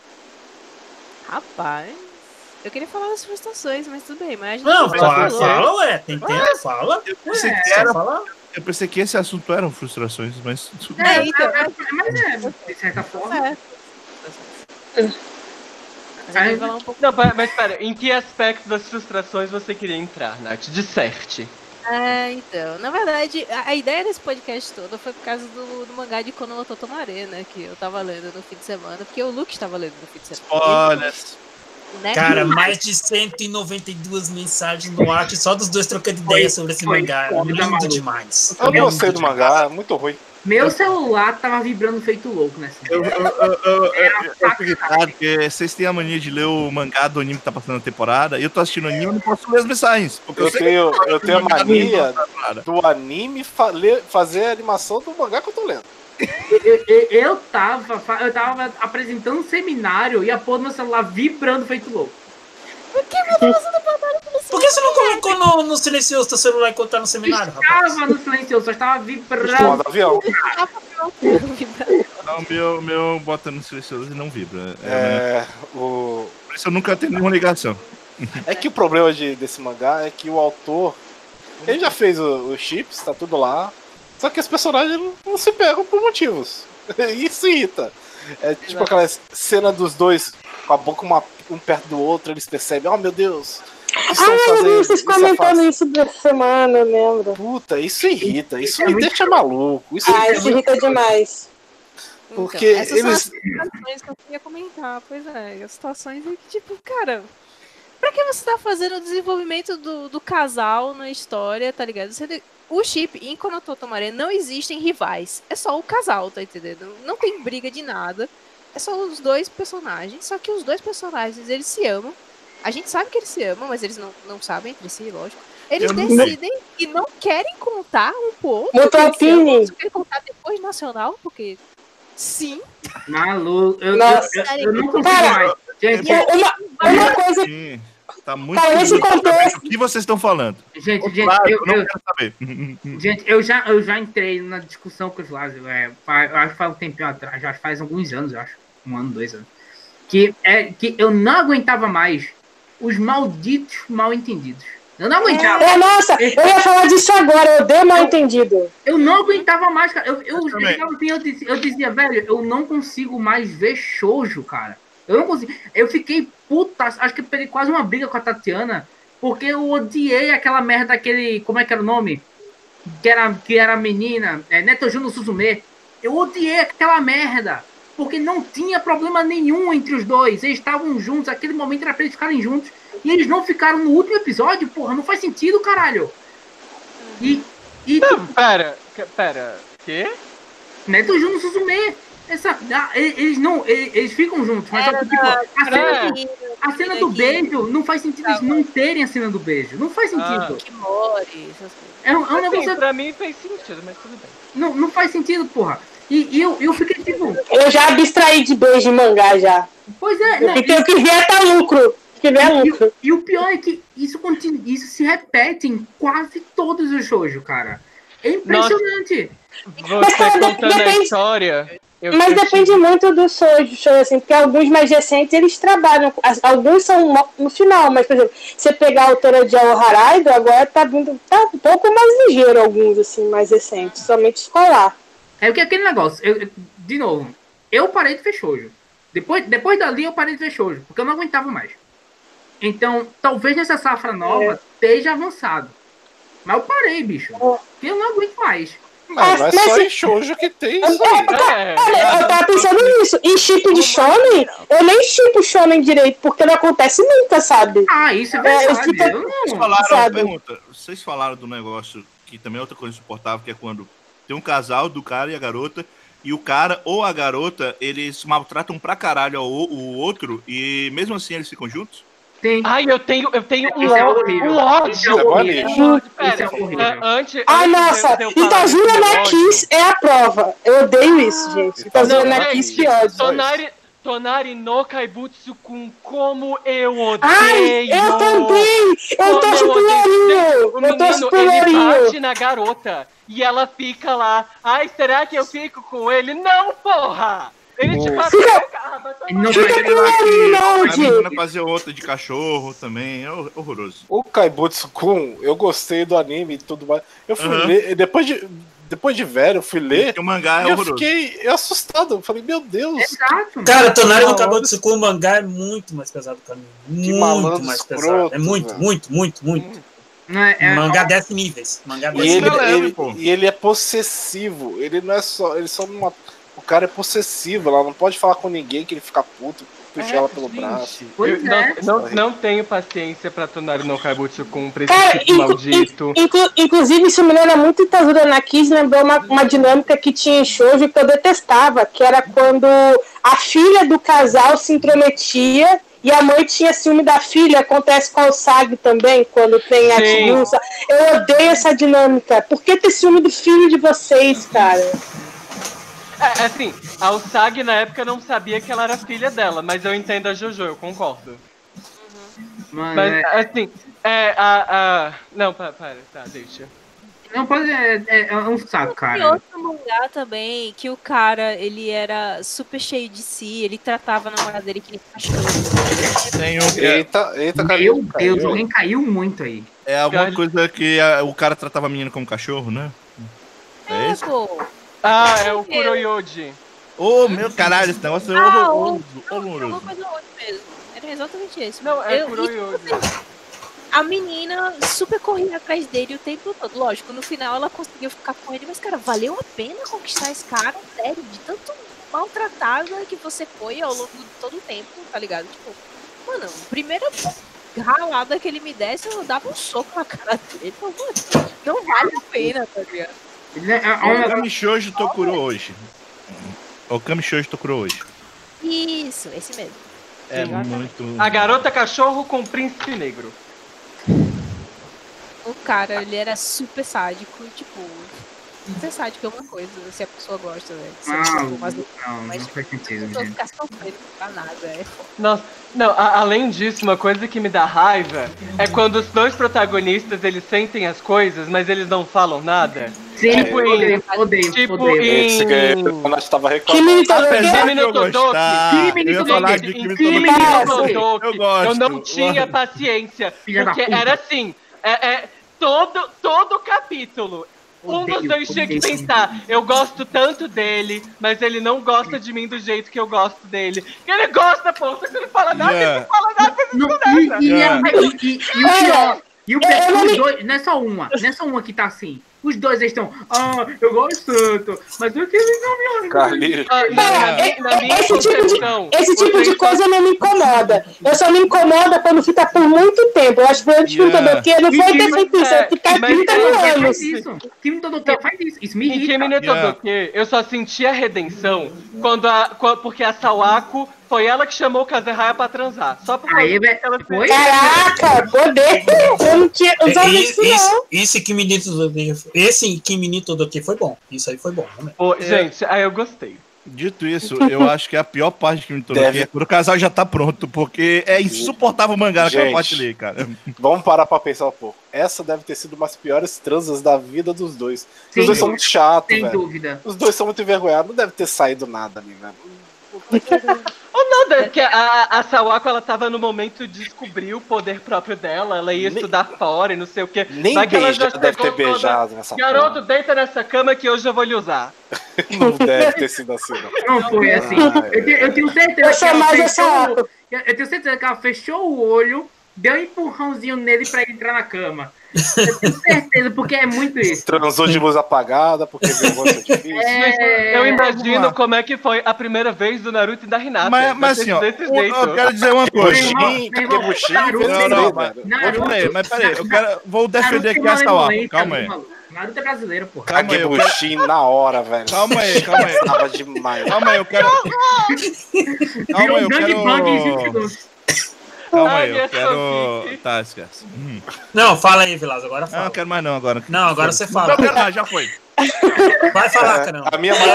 Rapaz, eu queria falar das frustrações, mas tudo bem. Mas a gente não, fala, ué. Tem tempo, fala. Eu pensei que esse assunto eram frustrações, mas... De certa forma. Falar um pouco... Não, mas pera, em que aspecto das frustrações você queria entrar, Nath? Disserte. Então, na verdade, a ideia desse podcast todo foi por causa do mangá de Kono no Totomare, né? Que eu tava lendo no fim de semana, porque o Luke estava lendo no fim de semana. Olha. Né? Cara, mais de 192 mensagens no ar só dos dois trocando ideia sobre esse mangá. Lindo demais. Eu não gostei do mangá, é muito ruim. Meu celular tava vibrando feito louco nessa. Eu fico irritado porque vocês têm a mania de ler o mangá do anime que tá passando na temporada e eu tô assistindo o anime e eu não posso ler as mensagens. Eu tenho a mania do anime fazer a animação do mangá que eu tô lendo. Eu tava apresentando um seminário e a porra do meu celular vibrando feito louco. Por que você não botaram no Por que você não colocou no silencioso teu celular enquanto tá no seminário, rapaz? Estava no silencioso, só estava vibrando. Modo avião. Não, meu bota no silencioso e não vibra. Por isso eu nunca tenho nenhuma ligação. É que o problema desse mangá é que o autor, ele já fez os chips, tá tudo lá, só que os personagens não se pegam por motivos. Isso irrita. É tipo aquela cena dos dois com a boca um perto do outro, eles percebem, oh meu Deus. Eu vi vocês comentando isso dessa semana, eu lembro. Puta, isso irrita, isso me deixa maluco. Isso irrita demais. Porque então, essas eles... são as situações que eu queria comentar, pois é, as situações é que, tipo, cara, pra que você tá fazendo o desenvolvimento do casal na história, tá ligado? O chip em Kono no Totomare não existem rivais, é só o casal, tá entendendo? Não tem briga de nada, é só os dois personagens, só que os dois personagens, eles se amam. A gente sabe que eles se amam, mas eles não sabem entre si, lógico. Eles decidem e não querem contar um pro outro. Eles querem contar depois do Nacional, porque sim. Maluco, eu não consigo mais. Gente, uma coisa... Sim, tá muito o que vocês estão falando? Gente, eu não quero saber. Gente, eu já entrei na discussão com os Lázaro, eu acho que faz um tempinho atrás, já faz alguns anos, eu acho. 1 ano, 2 anos. Que eu não aguentava mais os malditos mal-entendidos. Eu não aguentava. Nossa, eu ia falar disso agora, eu odeio mal-entendido. Eu não aguentava mais, cara. Eu dizia, velho, eu não consigo mais ver shoujo, cara. Eu não consigo. Eu fiquei puta, acho que eu peguei quase uma briga com a Tatiana, porque eu odiei aquela merda daquele, como é que era o nome? Que era a menina, Netojuno Suzume. Eu odiei aquela merda. Porque não tinha problema nenhum entre os dois. Eles estavam juntos, aquele momento era pra eles ficarem juntos. E eles não ficaram no último episódio, porra, não faz sentido, caralho. Não, pera, quê? Neto Jun no Suzume. Eles ficam juntos, mas só que, tipo, a cena do beijo não faz sentido eles não terem a cena do beijo. Não faz sentido. Que more, essas coisas. É um negócio. Pra mim fez sentido, mas tudo bem. Não faz sentido, porra. E eu fiquei tipo. Eu já abstraí de beijo em mangá já. Pois é, né? Porque o que vier tá lucro. E o pior é que isso se repete em quase todos os shoujo, cara. É impressionante. Você contando a história. Mas depende muito do shoujo, assim, porque alguns mais recentes eles trabalham. Alguns são no final, mas, por exemplo, você pegar a autora de Haraido, agora tá um pouco mais ligeiro, alguns, assim, mais recentes, somente escolar. É o que aquele negócio. De novo, eu parei de ver shoujo. Depois dali eu parei de ver shoujo, porque eu não aguentava mais. Então, talvez nessa safra nova esteja avançado. Mas eu parei, bicho. Porque eu não aguento mais. Mas não é só em shoujo que tem isso aí. Eu tava pensando nisso. Em chip de shonen, eu nem chipo shonen direito, porque não acontece nunca, sabe? Isso é verdade. Vocês falaram do negócio que também é outra coisa insuportável, que é quando tem um casal do cara e a garota, e o cara ou a garota, eles maltratam pra caralho o outro, e mesmo assim eles ficam juntos? Tem. Ai, eu tenho um ódio. Isso é horrível. Nossa, Itazura na Kiss é a prova. Eu odeio isso, gente. Itazura na Kiss, que ódio. Tonari no Kaibutsu com como eu odeio. Ai, eu também! Eu tô chupulorinho! O menino, ele bate na garota e ela fica lá. Ai, será que eu fico com ele? Não, porra! Ele te bateu, cara. A menina fazer outra de cachorro também, é horroroso. O Kaibutsu-kun, eu gostei do anime e tudo mais. Eu fui ler, depois de velho, eu fui ler. O mangá é horroroso. Eu fiquei assustado. Eu falei, meu Deus. Exato. Cara, Tonari no Kaibutsu-kun, o mangá é muito mais pesado que o anime. Muito mais pesado. É muito. Mangá desce níveis. E ele é possessivo. Ele não é só. Ele só não. O cara é possessivo, ela não pode falar com ninguém que ele fica puto, puxa ela pelo braço. Não tenho paciência pra Tonari no Kaibutsu com esse maldito. Inclusive, isso me lembra muito Itazura na Kiss, lembrou uma dinâmica que tinha em shoujo que eu detestava, que era quando a filha do casal se intrometia e a mãe tinha ciúme da filha. Acontece com a Usagi também, quando tem a Tinusa. Eu odeio essa dinâmica. Por que ter ciúme do filho de vocês, cara? Assim, a Usagi na época não sabia que ela era filha dela, mas eu entendo a Jojo, eu concordo. Mas, assim, não, para, tá, deixa. Não, pode, é um saco, cara. Tem outro mangá também, que o cara, ele era super cheio de si, ele tratava a namorada dele que nem cachorro. Eita, meu Deus, alguém caiu muito aí. É alguma coisa que o cara tratava a menina como cachorro, né? É esse? Pô. É o Kuroyoji. Meu caralho, esse negócio é horroroso. Uma coisa outra mesmo. Era exatamente esse. Não, é Kuroyoji. A menina super corria atrás dele o tempo todo. Lógico, no final ela conseguiu ficar com ele, mas, cara, valeu a pena conquistar esse cara, sério, de tanto maltratada que você foi ao longo de todo o tempo, tá ligado? Tipo, mano, primeira ralada que ele me desse, eu dava um soco na cara dele. Não vale a pena, tá ligado? O Kamishojo Tokuro hoje. O Kamishojo Tokuro hoje. Isso, esse mesmo. É muito. A garota cachorro com príncipe negro. O cara, ele era super sádico, tipo. Ser sádico é uma coisa, se a pessoa gosta, né? Não faz sentido, gente. Ficar sofrendo pra nada, é foda. Nossa, não, além disso, uma coisa que me dá raiva é quando os dois protagonistas, eles sentem as coisas, mas eles não falam nada. Sim, tipo odeio. Esse que nós tava reclamando. Eu não tinha paciência, porque era assim, todo capítulo. Um dos dois tinha que pensar, eu gosto tanto dele, mas ele não gosta de mim do jeito que eu gosto dele. Ele gosta, pô, você não fala nada, ele não fala nada, E o pior, os dois, não é só uma que tá assim. Os dois estão, eu gosto tanto, mas o que eles não me amam. Carlinhos. Na minha concepção, Esse tipo de coisa não me incomoda. Eu só me incomoda quando fica por muito tempo. Eu acho que o filme todo aqui não foi ter feito isso, é ficar 30 mil anos. Filme todo aqui faz isso. Isso me Em irrita. Kimi no Todoke, eu só senti a redenção porque a Sawako foi ela que chamou o Kazehaya pra transar. Só por Aí, causa que ela foi? Caraca, poder. Eu não tinha usado isso, não. Esse Kimi no Todoke foi bom. Isso aí foi bom, né? Pô, gente, aí eu gostei. Dito isso, eu acho que a pior parte que me tornou aqui é quando o casal já tá pronto, porque é insuportável o mangá naquela parte ali, cara. Vamos parar pra pensar um pouco. Essa deve ter sido uma das piores transas da vida dos dois. Os dois são muito chatos, Sem velho. dúvida. Os dois são muito envergonhados. Não deve ter saído nada ali, velho. Ou nada, porque a Sawako, ela tava no momento de descobrir o poder próprio dela, ela ia estudar fora e não sei o que. Nem Vai que ela beija, já deve ter chegou toda, beijado nessa Garoto, deita nessa cama que hoje eu vou lhe usar. Não deve ter sido assim, não. Não foi assim. Eu tenho certeza Eu sou mais essa. eu tenho certeza que ela fechou o olho, deu um empurrãozinho nele pra ele entrar na cama. Eu tenho certeza, porque é muito isso. Transou de luz apagada, porque vergonha é difícil. Eu imagino como é que foi a primeira vez do Naruto e da Hinata. Mas assim, ó, Desse jeito. eu quero dizer uma coisa. Mas peraí, vou defender aqui a Sawako, calma aí. Naruto é brasileiro, porra. Calma aí, eu quero... Kagebushin na hora, velho. Calma aí. Tava demais. Calma aí, eu quero... Calma aí, eu quero... Calma aí, eu quero... Tá, esquece. Não, fala aí, Vilas, agora fala. Não quero mais não agora. Não, agora você fala. Não quero mais, já foi. Vai falar, caramba. A minha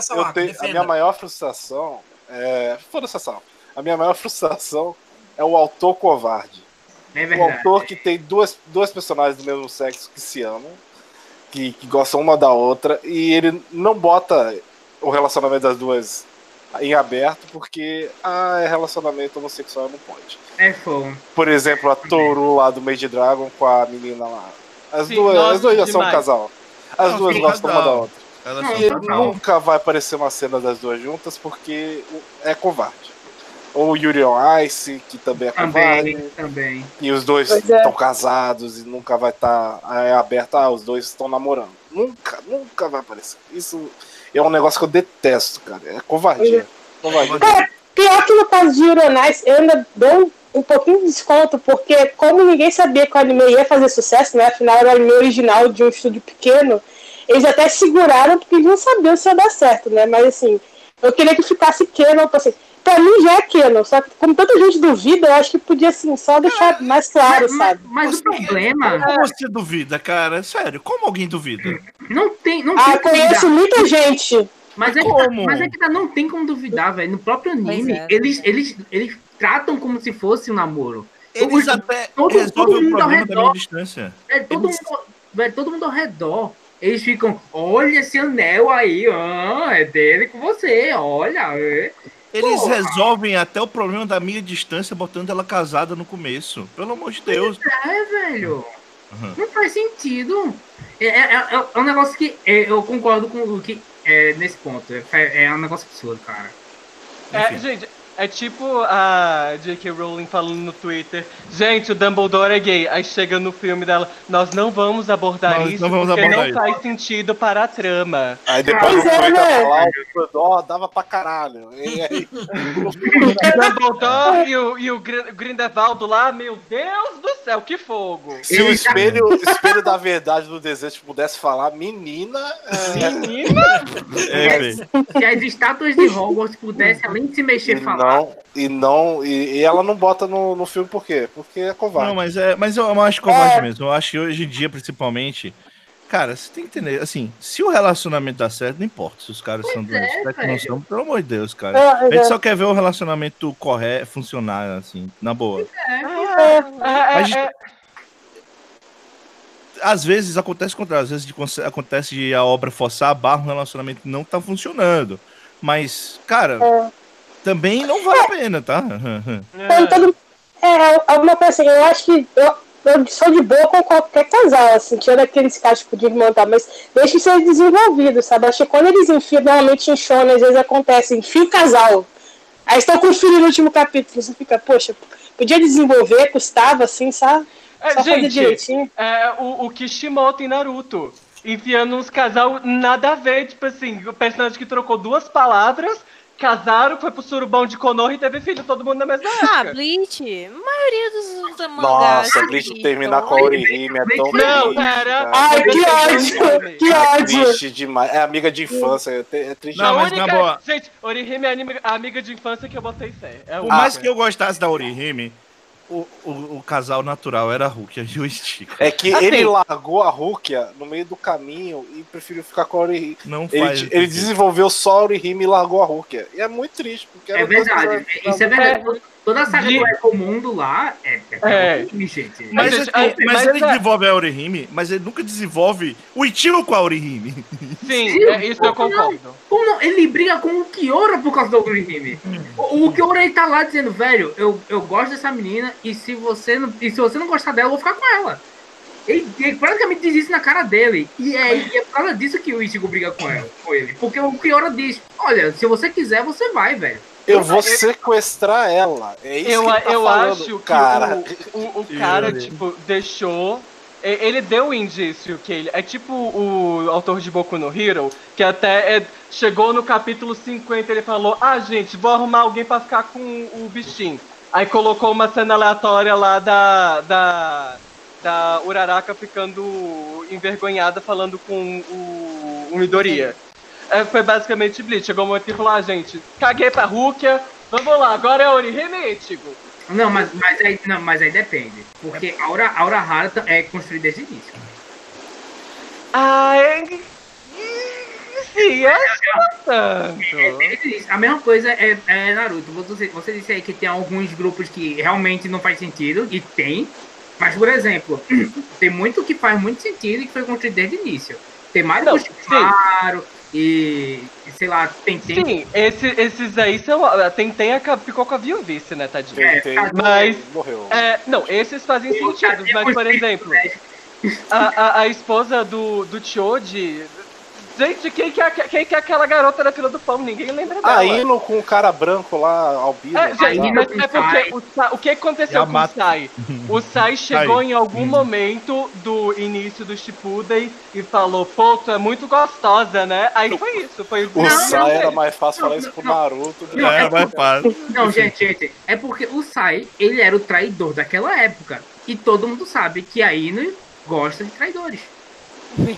maior frustração é... Foda-se essa. A minha maior frustração é o autor covarde. É O verdade. autor que tem duas personagens do mesmo sexo que se amam, que gostam uma da outra, e ele não bota o relacionamento das duas em aberto, porque é relacionamento homossexual, não pode. É fogo. Por exemplo, a Toru lá do Made Dragon com a menina lá. As Sim, duas já são um demais. casal. As duas gostam uma da outra. E total. nunca vai aparecer uma cena das duas juntas, porque é covarde. Ou Yuri on Ice, que também é covarde. Também. E os dois Pois é. estão casados e nunca vai estar aberto. Os dois estão namorando. Nunca vai aparecer. Isso é um negócio que eu detesto, cara. É covardia. Cara, pior que no caso de Yuri on Ice, eu ainda dou um pouquinho de desconto, porque como ninguém sabia que o anime ia fazer sucesso, né? Afinal era o anime original de um estúdio pequeno, eles até seguraram porque eles não sabiam se ia dar certo, né? Mas assim, eu queria que ficasse canon, assim, pra mim já é canon, só que como tanta gente duvida, eu acho que podia assim, só deixar mais claro, sabe? Mas o problema... Como você duvida, cara? Sério, como alguém duvida? Não tem Conheço muita gente. Mas é, Como? não tem como duvidar, velho. No próprio anime, Pois é. eles tratam como se fosse um namoro. Eles até resolvem o problema da minha distância. Todo mundo ao redor. Eles ficam, olha esse anel aí, é dele com você, olha. Eles resolvem até o problema da minha distância botando ela casada no começo. Pelo amor de Deus. Velho. Não faz sentido. É um negócio que eu concordo com o que nesse ponto. É um negócio absurdo, cara. Gente, é tipo a J.K. Rowling falando no Twitter, gente, o Dumbledore é gay. Aí chega no filme dela, nós não vamos abordar isso porque não faz sentido para a trama. Aí depois o Twitter falar, o Dumbledore dava pra caralho. E aí... O Dumbledore e o Grindelwald lá, meu Deus do céu, que fogo. Se o espelho da verdade do desejo pudesse falar, menina... Se as estátuas de Hogwarts pudessem, além de se mexer, falar... E ela não bota no filme por quê? Porque é covarde. Não, mas eu acho covarde mesmo. Eu acho que hoje em dia, principalmente, cara, você tem que entender, assim, se o relacionamento dá certo, não importa se os caras são do respeito, não são, pelo amor de Deus, cara. A gente só quer ver o relacionamento correto, funcionar, assim, na boa. Às vezes acontece o contrário, às vezes acontece de a obra forçar a barra, um relacionamento que não tá funcionando. Mas, cara, também não vale a pena, tá? Alguma coisa assim, eu acho que eu sou de boa com qualquer casal, assim, tirando aqueles casos tipo, de montar, mas deixa isso ser desenvolvido, sabe? Acho que quando eles enfiam, normalmente em show, às vezes acontece, enfia o casal. Aí estão com o filho no último capítulo, você fica, poxa, podia desenvolver, custava, assim, sabe? Só fazer direitinho. O Kishimoto em Naruto. enfiando uns casal nada a ver, tipo assim, o personagem que trocou 2 palavras, casaram, foi pro surubão de Konoha e teve filho, todo mundo na mesma época. Bleach, a maioria dos mangás. Nossa, Bleach terminar com a Orihime é tão Não, triste, cara. cara. Ai, que ódio! Que É ódio! triste demais. É amiga de infância, é triste. Não, mas na boa. Gente, Orihime é a amiga de infância que eu botei fé. É Por única. mais que eu gostasse da Orihime, o casal natural era a Rukia e o Stico. É que Assim, ele largou a Rukia no meio do caminho e preferiu ficar com a Orihime. Não faz. Ele desenvolveu só a Orihime e largou a Rukia. E é muito triste, porque É verdade, isso é verdade. Toda a saga do Ecomundo lá é ruim, gente. Mas Mas ele desenvolve a Orihime, mas ele nunca desenvolve o Ichigo com a Orihime. Sim, isso eu concordo. Como não? Ele briga com o Kiora por causa do Orihime. O Kiora ele tá lá dizendo, velho, eu gosto dessa menina e se você não gostar dela, eu vou ficar com ela. Ele praticamente diz isso na cara dele. E é por causa disso que o Ichigo briga com ele. Porque o Kiora diz, olha, se você quiser, você vai, velho. Eu vou sequestrar ela. É isso que ele tá eu falando, acho cara. que o cara, tipo, deixou. Ele deu um indício que ele. É tipo o autor de Boku no Hero, que até chegou no capítulo 50 ele falou: ah, gente, vou arrumar alguém pra ficar com o bichinho. Aí colocou uma cena aleatória lá da Uraraka ficando envergonhada falando com o Midoriya. Foi basicamente Bleach. Chegou um momento que falou: ah, gente, caguei pra Rukia, vamos lá, agora é a Orihime, Ichigo. Não, mas aí depende. Porque a Urahara é construída desde o início. Sim, tanto. A mesma coisa é Naruto. Você disse aí que tem alguns grupos que realmente não faz sentido, e tem. Mas, por exemplo, tem muito que faz muito sentido e que foi construído desde o início. Tem mais do Shikamaru e sei lá, tem. Sim, esses aí são. Ficou com a viuvice, né, tadinho? Mas morreu. Não, esses fazem sentido, mas, por exemplo, a esposa do Choji. Gente, quem que é aquela garota da fila do pão? Ninguém lembra dela. A Ino com o cara branco lá, albino. Gente, mas é porque o que aconteceu com o Sai? O Sai chegou em algum momento do início do Shippuden e falou, pô, tu é muito gostosa, né? Aí foi isso. O Sai era mais fácil falar isso pro Naruto. Era mais fácil. Não, gente, é porque o Sai, ele era o traidor daquela época. E todo mundo sabe que a Ino gosta de traidores. Meu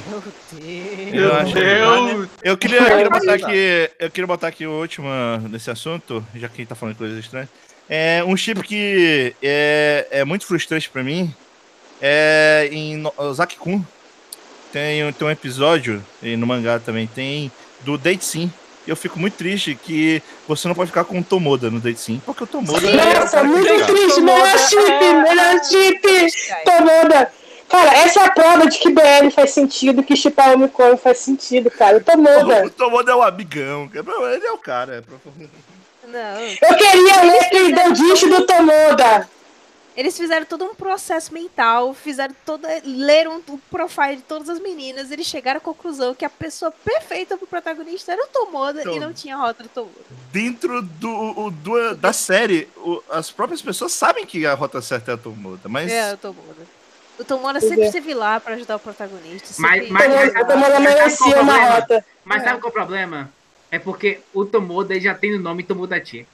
Deus! Eu queria botar aqui o último nesse assunto, já que a gente tá falando de coisas estranhas. É um chip que é muito frustrante pra mim. Em Ozaki-kun tem um episódio, e no mangá também tem, do Date Sim. Eu fico muito triste que você não pode ficar com o Tomoda no Date Sim, porque o Tomoda Nossa, muito triste, melhor chip, Tomoda. Cara, essa é a prova de que BL faz sentido, que chipar o Mikon faz sentido, cara. O Tomoda é um amigão, ele é o cara. Não. Eu queria ler o disco do Tomoda. Eles fizeram todo um processo mental, leram o profile de todas as meninas, eles chegaram à conclusão que a pessoa perfeita pro protagonista era o Tomoda e não tinha a rota do Tomoda. Dentro da série, as próprias pessoas sabem que a rota certa é a Tomoda, mas... É, o Tomoda. O Tomoda sempre esteve lá pra ajudar o protagonista. Mas o Tomoda merecia uma rota. Mas sabe qual é o problema? É porque o Tomoda já tem o nome Tomodachi.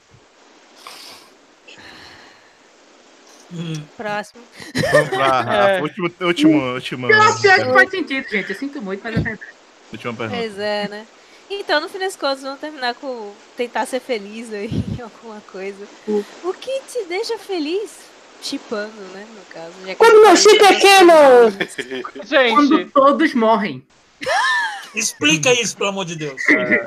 Próximo. Vamos lá, último. Pior que faz sentido, gente. Eu sinto muito, mas é verdade. Última pergunta. Pois é, né? Então, no fim das contas, vamos terminar com tentar ser feliz aí em alguma coisa. O que te deixa feliz? Chipando, né, no caso. Quando meu chip é canon! Gente, quando todos morrem. Explica isso, pelo amor de Deus.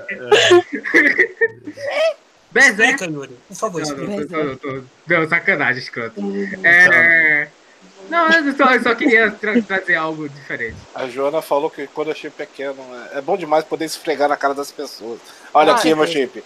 Berserk. Explica, Yuri. Por favor, explica. Não, sacanagem, escroto. Não, eu só queria trazer algo diferente. A Joana falou que quando é chip pequeno, é bom demais poder esfregar na cara das pessoas. Olha aqui, meu chip.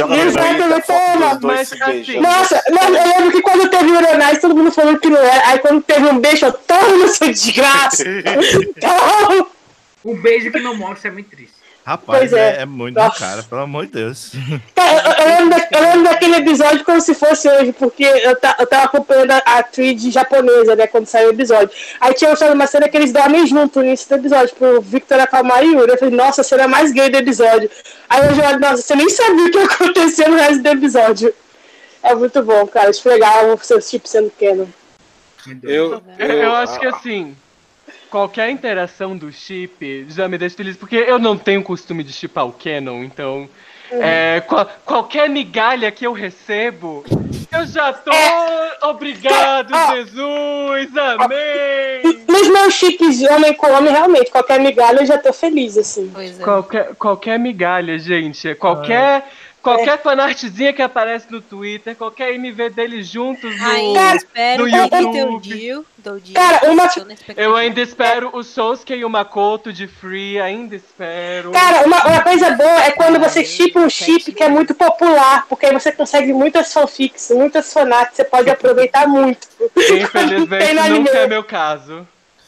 Mas assim, nossa, eu lembro que quando teve o Uranais, todo mundo falou que não era. Aí quando teve um beijo, eu tomo nessa desgraça. Um beijo que não mostra é muito triste. Rapaz, Pois é. é muito Nossa. cara, pelo amor de Deus. Cara, eu lembro daquele episódio como se fosse hoje, porque eu tava acompanhando a tweet japonesa, né, quando saiu o episódio. Aí tinha uma cena que eles dormem junto nesse episódio, pro Victor acalmar a Yuri. Eu falei, nossa, a cena mais gay do episódio. Aí eu já, nossa, você nem sabia o que aconteceu no resto do episódio. É muito bom, cara, esfregar o seu chip sendo canon. Eu acho que assim, qualquer interação do chip já me deixa feliz, porque eu não tenho costume de chipar o canon, então qualquer migalha que eu recebo, eu já tô obrigado, Jesus, amém! Nos meus chips de homem com homem, realmente, qualquer migalha eu já tô feliz, assim. Pois é. Qualquer migalha, gente, qualquer fanartzinha que aparece no Twitter, qualquer MV deles juntos Ainda espero no que YouTube. Cara, Eu ainda espero o Sousuke e o Makoto de Free, ainda espero. Cara, uma coisa boa é quando você shippa um chip que é muito popular, porque aí você consegue muitas fanfics, muitas fanarts, você pode aproveitar muito. Infelizmente nunca é meu caso.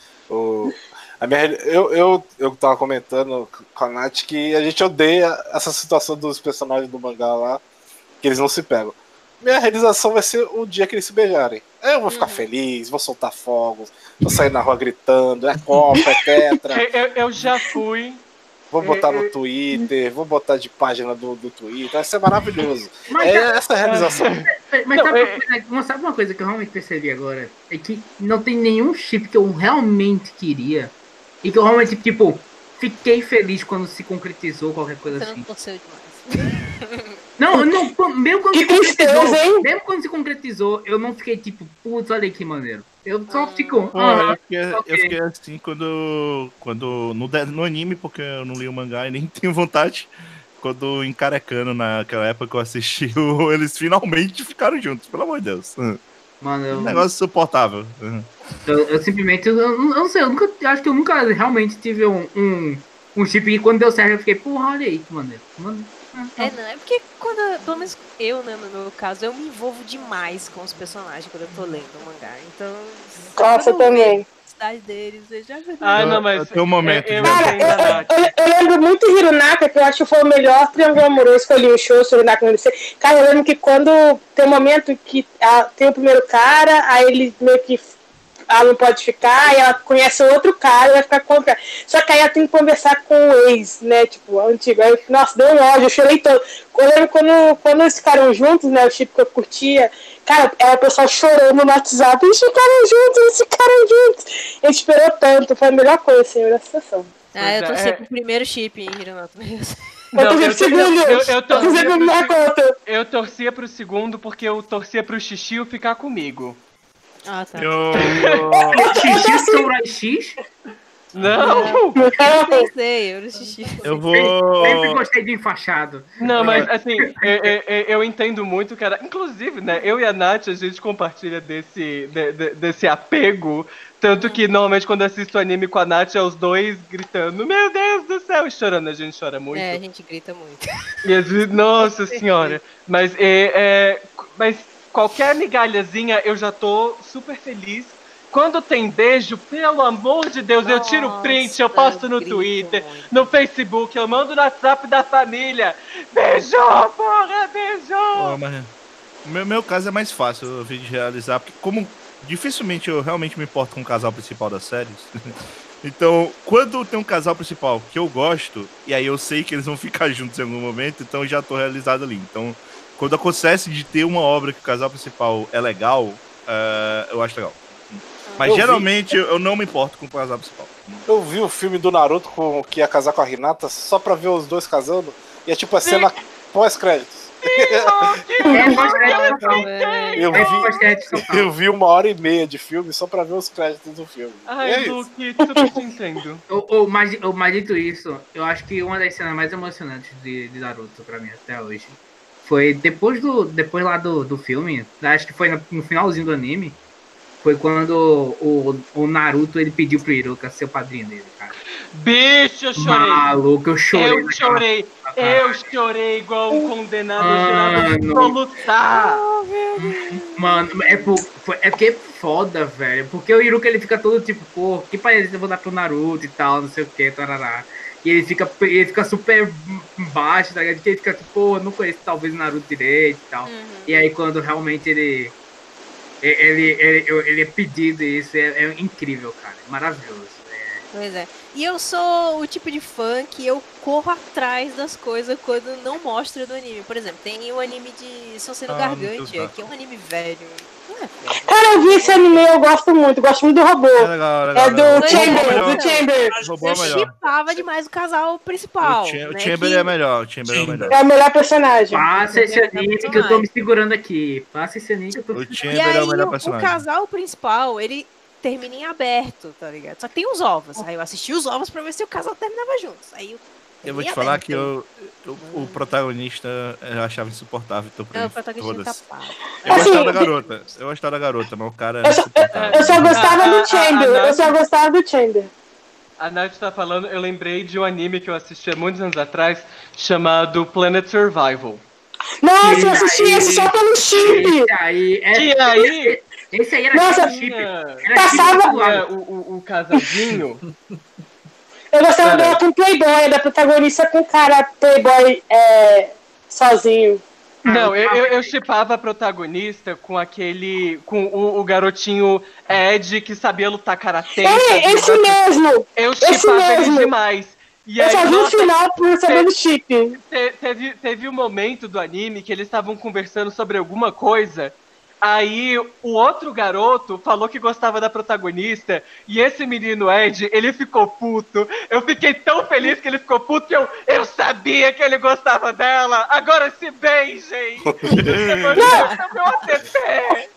Eu tava comentando com a Nath que a gente odeia essa situação dos personagens do mangá lá, que eles não se pegam. Minha realização vai ser o dia que eles se beijarem. Eu vou ficar feliz, vou soltar fogos, vou sair na rua gritando, é copa, é tetra. Eu já fui. Vou botar no Twitter, vou botar de página do Twitter, vai ser maravilhoso. Essa é a realização. Mas sabe uma coisa que eu realmente percebi agora? É que não tem nenhum chip que eu realmente queria. E que eu realmente, tipo, fiquei feliz quando se concretizou qualquer coisa assim. Você não torceu demais. Não, mesmo quando Que tristeza, hein? mesmo quando se concretizou, eu não fiquei tipo, putz, olha aí que maneiro. Eu só fico. Eu fiquei assim quando no anime, porque eu não li o mangá e nem tenho vontade. Quando encarecando naquela época que eu assisti, eles finalmente ficaram juntos, pelo amor de Deus. Mano, Um negócio insuportável. Eu simplesmente, eu não sei, acho que eu nunca realmente tive um chip que quando deu certo eu fiquei, porra, olha aí que maneiro. É porque quando, pelo menos eu, né, no meu caso, eu me envolvo demais com os personagens quando eu tô lendo o mangá. Então, Nossa, eu também. A cidade deles, eu já vi. Não, mas tem um momento. Cara, eu lembro muito Hirunaka, que eu acho que foi o melhor triângulo amoroso que eu li o show sobre Hirunaka no MC. Cara, eu lembro que quando tem um momento que tem o primeiro cara, aí ele meio que ela não pode ficar, e ela conhece outro cara e vai ficar com o cara. Só que aí ela tem que conversar com o ex, né? Tipo, o antigo. Aí, nossa, deu um ódio, eu chorei todo. Eu lembro quando eles ficaram juntos, né? O chip que eu curtia, cara, o pessoal chorando no WhatsApp. Eles ficaram juntos. A gente esperou tanto, foi a melhor coisa, senhor, da situação. Eu torci pro primeiro chip em Hirunaka. Eu torcia pro segundo porque eu torcia pro Xixi ficar comigo. Ah, tá. Xixi Samurai X? Não! Eu pensei, eu xixi. Eu vou. Sempre gostei de enfaixado. Não, mas assim, eu entendo muito, cara. Inclusive, né, eu e a Nath, a gente compartilha desse apego. Tanto que normalmente quando assisto anime com a Nath é os dois gritando, meu Deus do céu, e chorando, a gente chora muito. A gente grita muito. E às vezes, nossa senhora. Mas qualquer migalhazinha eu já tô super feliz. Quando tem beijo, pelo amor de Deus, eu tiro print, eu posto no Twitter, no Facebook, eu mando no WhatsApp da família. Beijou, porra, beijou! Mas meu caso é mais fácil de realizar, porque como dificilmente eu realmente me importo com o casal principal das séries, então quando tem um casal principal que eu gosto, e aí eu sei que eles vão ficar juntos em algum momento, então eu já tô realizado ali. Então, quando acontece de ter uma obra que o casal principal é legal, eu acho legal. Mas geralmente eu não me importo com o casal principal. Eu vi o filme do Naruto que ia casar com a Hinata só pra ver os dois casando. E é tipo a cena pós-créditos. Eu vi 1h30 de filme só pra ver os créditos do filme. Ai, Luke, super te entendo. Mas dito isso, eu acho que uma das cenas mais emocionantes de Naruto pra mim até hoje foi depois lá do filme, acho que foi no finalzinho do anime. Foi quando o Naruto ele pediu pro Hiruka ser o padrinho dele, cara. Bicho, eu chorei. Maluco, eu chorei. Eu chorei igual um condenado. Eu chorava pra lutar. Mano, é porque é foda, velho. Porque o Hiruka ele fica todo tipo, pô, que parece eu vou dar pro Naruto e tal, não sei o que, tarará. E ele fica super baixo, tá ligado? Que ele fica tipo, pô, não conheço talvez o Naruto direito e tal. E aí quando realmente ele é pedido isso, é incrível, cara. É maravilhoso. Pois é. E eu sou o tipo de fã que eu corro atrás das coisas quando não mostra do anime. Por exemplo, tem o anime de Sonsei no Gargantia, que é um anime velho. Não é velho. Cara, eu vi esse anime, eu gosto muito do robô. É legal, É do legal. Chamber. Robô é Eu melhor. shippava demais o casal principal. O né, Chamber que- é melhor. O Chamber é o melhor. É o melhor personagem. Passa esse anime que eu tô me segurando aqui. Passa esse anime que eu tô me O segurando. E Chamber é o aí, melhor o personagem. casal principal, ele termina em aberto, tá ligado? Só que tem os ovos. Aí eu assisti os ovos pra ver se o casal terminava juntos. Aí Eu vou te terminei falar aberto. que o protagonista eu achava insuportável. Então, pra Não, mim, o protagonista todas. tá pago. Eu Assim, gostava da garota. Eu gostava da garota, mas o cara era Eu só insuportável. gostava do Chamber. A Nath tá falando, eu lembrei de um anime que eu assisti há muitos anos atrás, chamado Planet Survival. Nossa, eu assisti esse só pelo chip. Esse aí Que aí esse aí era Nossa, chip. Era passava- chip do tinha lado. o casalzinho. Eu gostava dela com Playboy, da protagonista com o cara Playboy sozinho. Não, eu shippava a protagonista com aquele. Com o garotinho Ed que sabia lutar karatê. Esse mesmo. Eu esse shippava ele mesmo. demais. E Eu aí, só vi o nossa, final por saber do chip. teve um momento do anime que eles estavam conversando sobre alguma coisa. Aí o outro garoto falou que gostava da protagonista e esse menino Ed, ele ficou puto. Eu fiquei tão feliz que ele ficou puto que eu sabia que ele gostava dela. Agora se beijem. Meu ATP.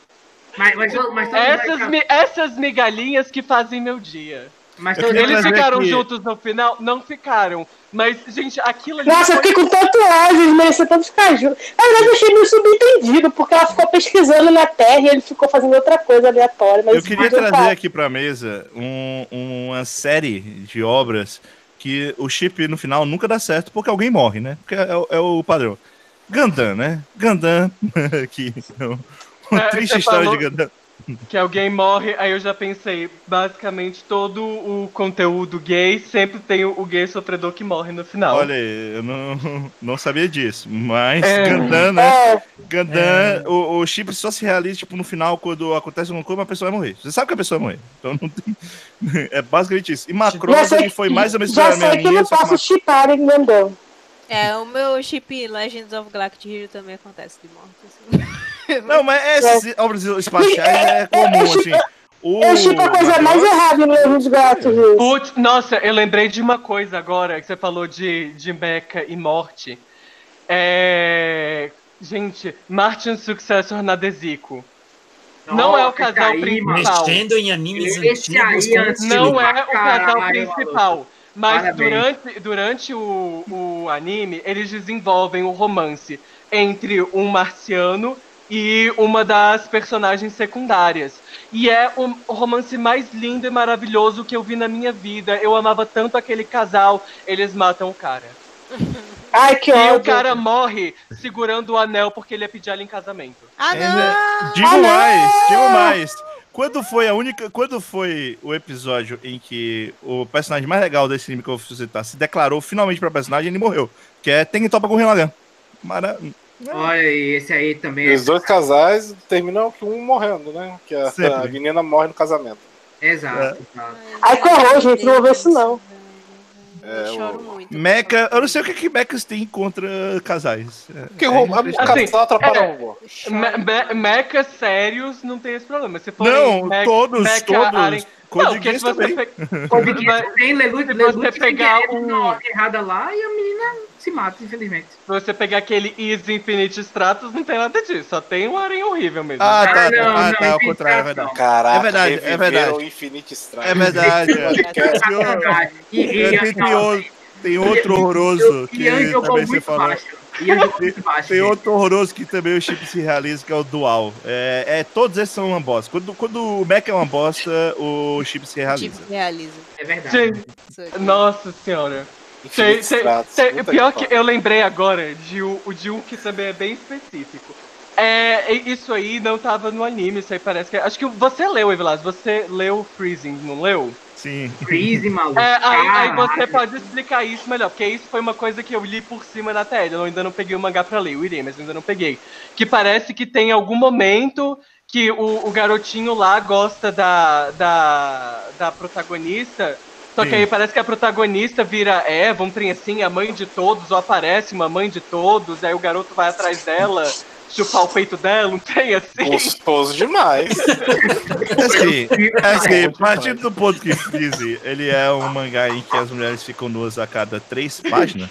Essas migalhinhas que fazem meu dia. Mas Eu queria Eles trazer ficaram aqui- juntos no final? Não ficaram. Mas, gente, aquilo ali. Nossa, eu fiquei com tanto ódio, eles mereciam tanto ficar juntos. Na verdade, eu achei meio subentendido, porque ela ficou pesquisando na Terra e ele ficou fazendo outra coisa aleatória. Mas Eu queria trazer aqui pra mesa uma série de obras que o chip no final nunca dá certo porque alguém morre, né? Porque é o padrão. Gundam, né? Gundam, que uma triste você história falou- de Gundam. Que alguém morre, aí eu já pensei, basicamente todo o conteúdo gay sempre tem o gay sofredor que morre no final. Olha aí, eu não sabia disso, mas É. Gundam, né? É, Gundam, o chip só se realiza tipo, no final, quando acontece alguma coisa, uma pessoa vai morrer. Você sabe que a pessoa vai morrer. Então não tem. É basicamente isso. E Macross, ele foi mais ou menos já pra minha sei que linha, não só que posso chipar em Gundam. O meu chip Legends of Galactic Hero também acontece de morte. Assim. Não, mas essas obras espaciais é comum, assim. Eu chipo a coisa mais errada no Legends of Galactic Heroes. Putz, nossa, eu lembrei de uma coisa agora, que você falou de mecha e morte. Gente, Martin Successor na Desico. Não é o casal principal. Mexendo em animes Esse antigos. aí, com antigo. Não é o casal Caralho, principal. Mas Parabéns. durante o anime, eles desenvolvem o romance entre um marciano e uma das personagens secundárias. E é o romance mais lindo e maravilhoso que eu vi na minha vida. Eu amava tanto aquele casal. Eles matam o cara. Ai, que E ódio. o cara morre segurando o anel porque ele ia pedir ela em casamento. Ah, não! Digo mais. Quando foi o episódio em que o personagem mais legal desse anime que eu vou citar se declarou finalmente pra personagem, ele morreu. Que é Tengentopa Gurren Lagann. Olha aí, esse aí também E os dois casais terminam com um morrendo, né? Que a Sempre. menina morre no casamento. Exato. Ai, que horror, gente, não vou ver isso não. Eu choro muito. Mecha, eu não sei o que mechas tem contra casais. Porque o casal atrapalha o amor. Mechas sérios não tem esse problema. Se for Não, todos. Code Porque Geass se você também. Tem Lelouch você pegar na hora errada lá e a menina se mata, infelizmente. Se você pegar aquele Easy Infinite Stratos, não tem nada disso. Só tem um aranha horrível mesmo. Ah, tá, não, ao contrário, é verdade. Caraca, É verdade, é reviveram verdade. o Infinite Strike. É verdade. Tem outro horroroso que Ian jogou também você muito falou. baixo. Ian jogou muito baixo. Tem outro horroroso que também o chip se realiza, que é o Dual. Todos esses são uma bosta. Quando o Mecha é uma bosta, o chip se realiza. Tipo, realiza. É verdade. Gente, Isso aqui. nossa senhora. Infinite Stratos. Puta Pior que que eu lembrei agora de um que também é bem específico. Isso aí não tava no anime, isso aí parece que... Acho que você leu, Evilas, você leu Freezing, não leu? Sim. Freeze, maluco. Aí você pode explicar isso melhor, porque isso foi uma coisa que eu li por cima na tela. Eu ainda não peguei o mangá pra ler, eu irei, mas eu ainda não peguei. Que parece que tem algum momento que o garotinho lá gosta da protagonista, só que aí parece que a protagonista vira um trem assim, a mãe de todos, ou aparece uma mãe de todos, aí o garoto vai atrás dela, chupar o peito dela, não tem assim? Gostoso demais. Assim, partindo do ponto que Freeze, ele é um mangá em que as mulheres ficam nuas a cada 3 páginas.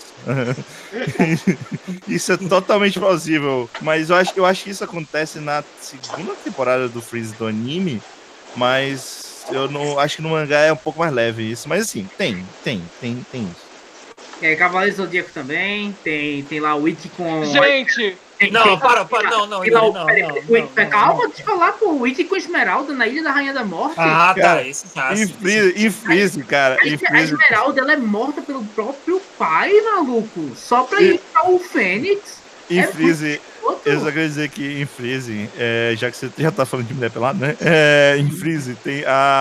Isso é totalmente plausível. Mas eu acho que isso acontece na segunda temporada do Freeze do anime. Mas eu não acho que no mangá é um pouco mais leve isso. Mas assim, tem isso. Cavaleiro Zodíaco também. Tem lá o Witch com... Gente! Não, para, não. Calma, deixa eu falar, pô. O Witch com Esmeralda na Ilha da Rainha da Morte. Ah, tá, esse caso. Em Freeze, cara. A Esmeralda, ela é morta pelo próprio pai, maluco. Só pra ir pra o Fênix. Em Freeze, eu só queria dizer que em Freeze, já que você já tá falando de mulher pelada, né? Em Freeze tem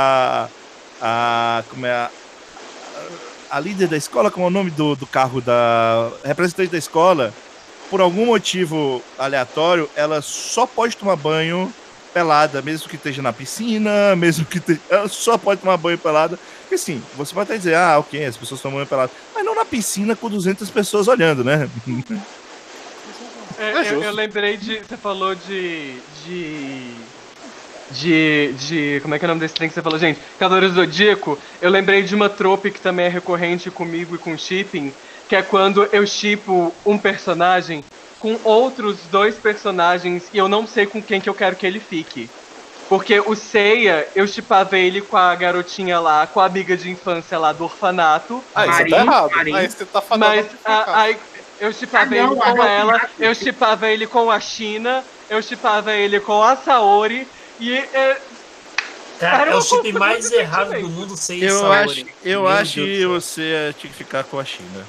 como é a líder da escola, como é o nome do carro da representante da escola, por algum motivo aleatório, ela só pode tomar banho pelada, mesmo que esteja na piscina, ela só pode tomar banho pelada. Porque assim, você pode até dizer, ok, as pessoas tomam banho pelada, mas não na piscina com 200 pessoas olhando, né? Eu lembrei de... Você falou de como é que é o nome desse trem que você falou, gente? Cavaleiro Zodíaco. Eu lembrei de uma trope que também é recorrente comigo e com shipping, que é quando eu shippo um personagem com outros 2 personagens e eu não sei com quem que eu quero que ele fique. Porque o Seiya, eu shippava ele com a garotinha lá, com a amiga de infância lá do orfanato. Isso tá errado. Aí você tá falando. Mas aí eu shippava ele com ela, eu shippava ele com a China, eu shippava ele com a Saori e... Cara, é o chip mais errado do mundo sem Saori. Eu acho que você tinha que ficar com a China.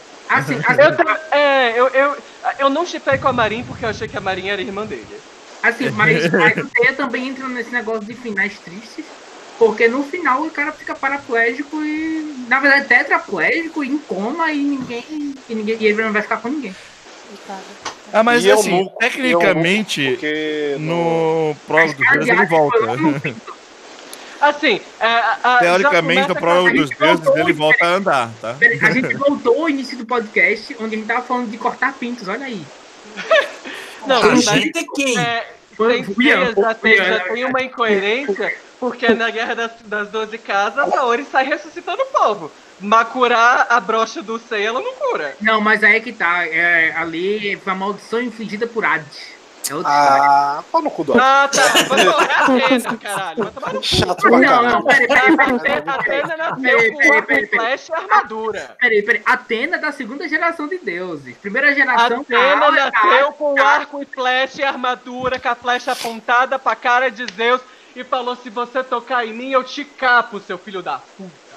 Eu não shippei com a Marin porque eu achei que a Marin era irmã dele. Assim, mas o Seiya também entra nesse negócio de finais tristes, porque no final o cara fica paraplégico e, na verdade, tetraplégico, em coma e ele não vai ficar com ninguém. Mas assim, tecnicamente, no Prólogo dos Deuses ele volta. Assim, teoricamente, no Prólogo dos Deuses ele volta a andar, tá? A gente voltou ao início do podcast, onde a gente tava falando de cortar pintos, olha aí. Não, a gente quem? Já tem uma incoerência, porque na Guerra das 12 Casas, a Saori sai ressuscitando o povo. Mas curar a brocha do Seiya, ela não cura. Não, mas aí é que tá. Ali foi a maldição infligida por Hades. Pau no cu do Hades. Tá. Vai falar Atena, caralho. Vai tomar no cu. Chato pra caralho. Não, peraí. Atena nasceu com arco e flecha e armadura. Peraí. Atena é da segunda geração de deuses. Primeira geração... Atena nasceu com arco e flecha e armadura, com a flecha apontada pra cara de Zeus e falou, se você tocar em mim, eu te capo, seu filho da puta.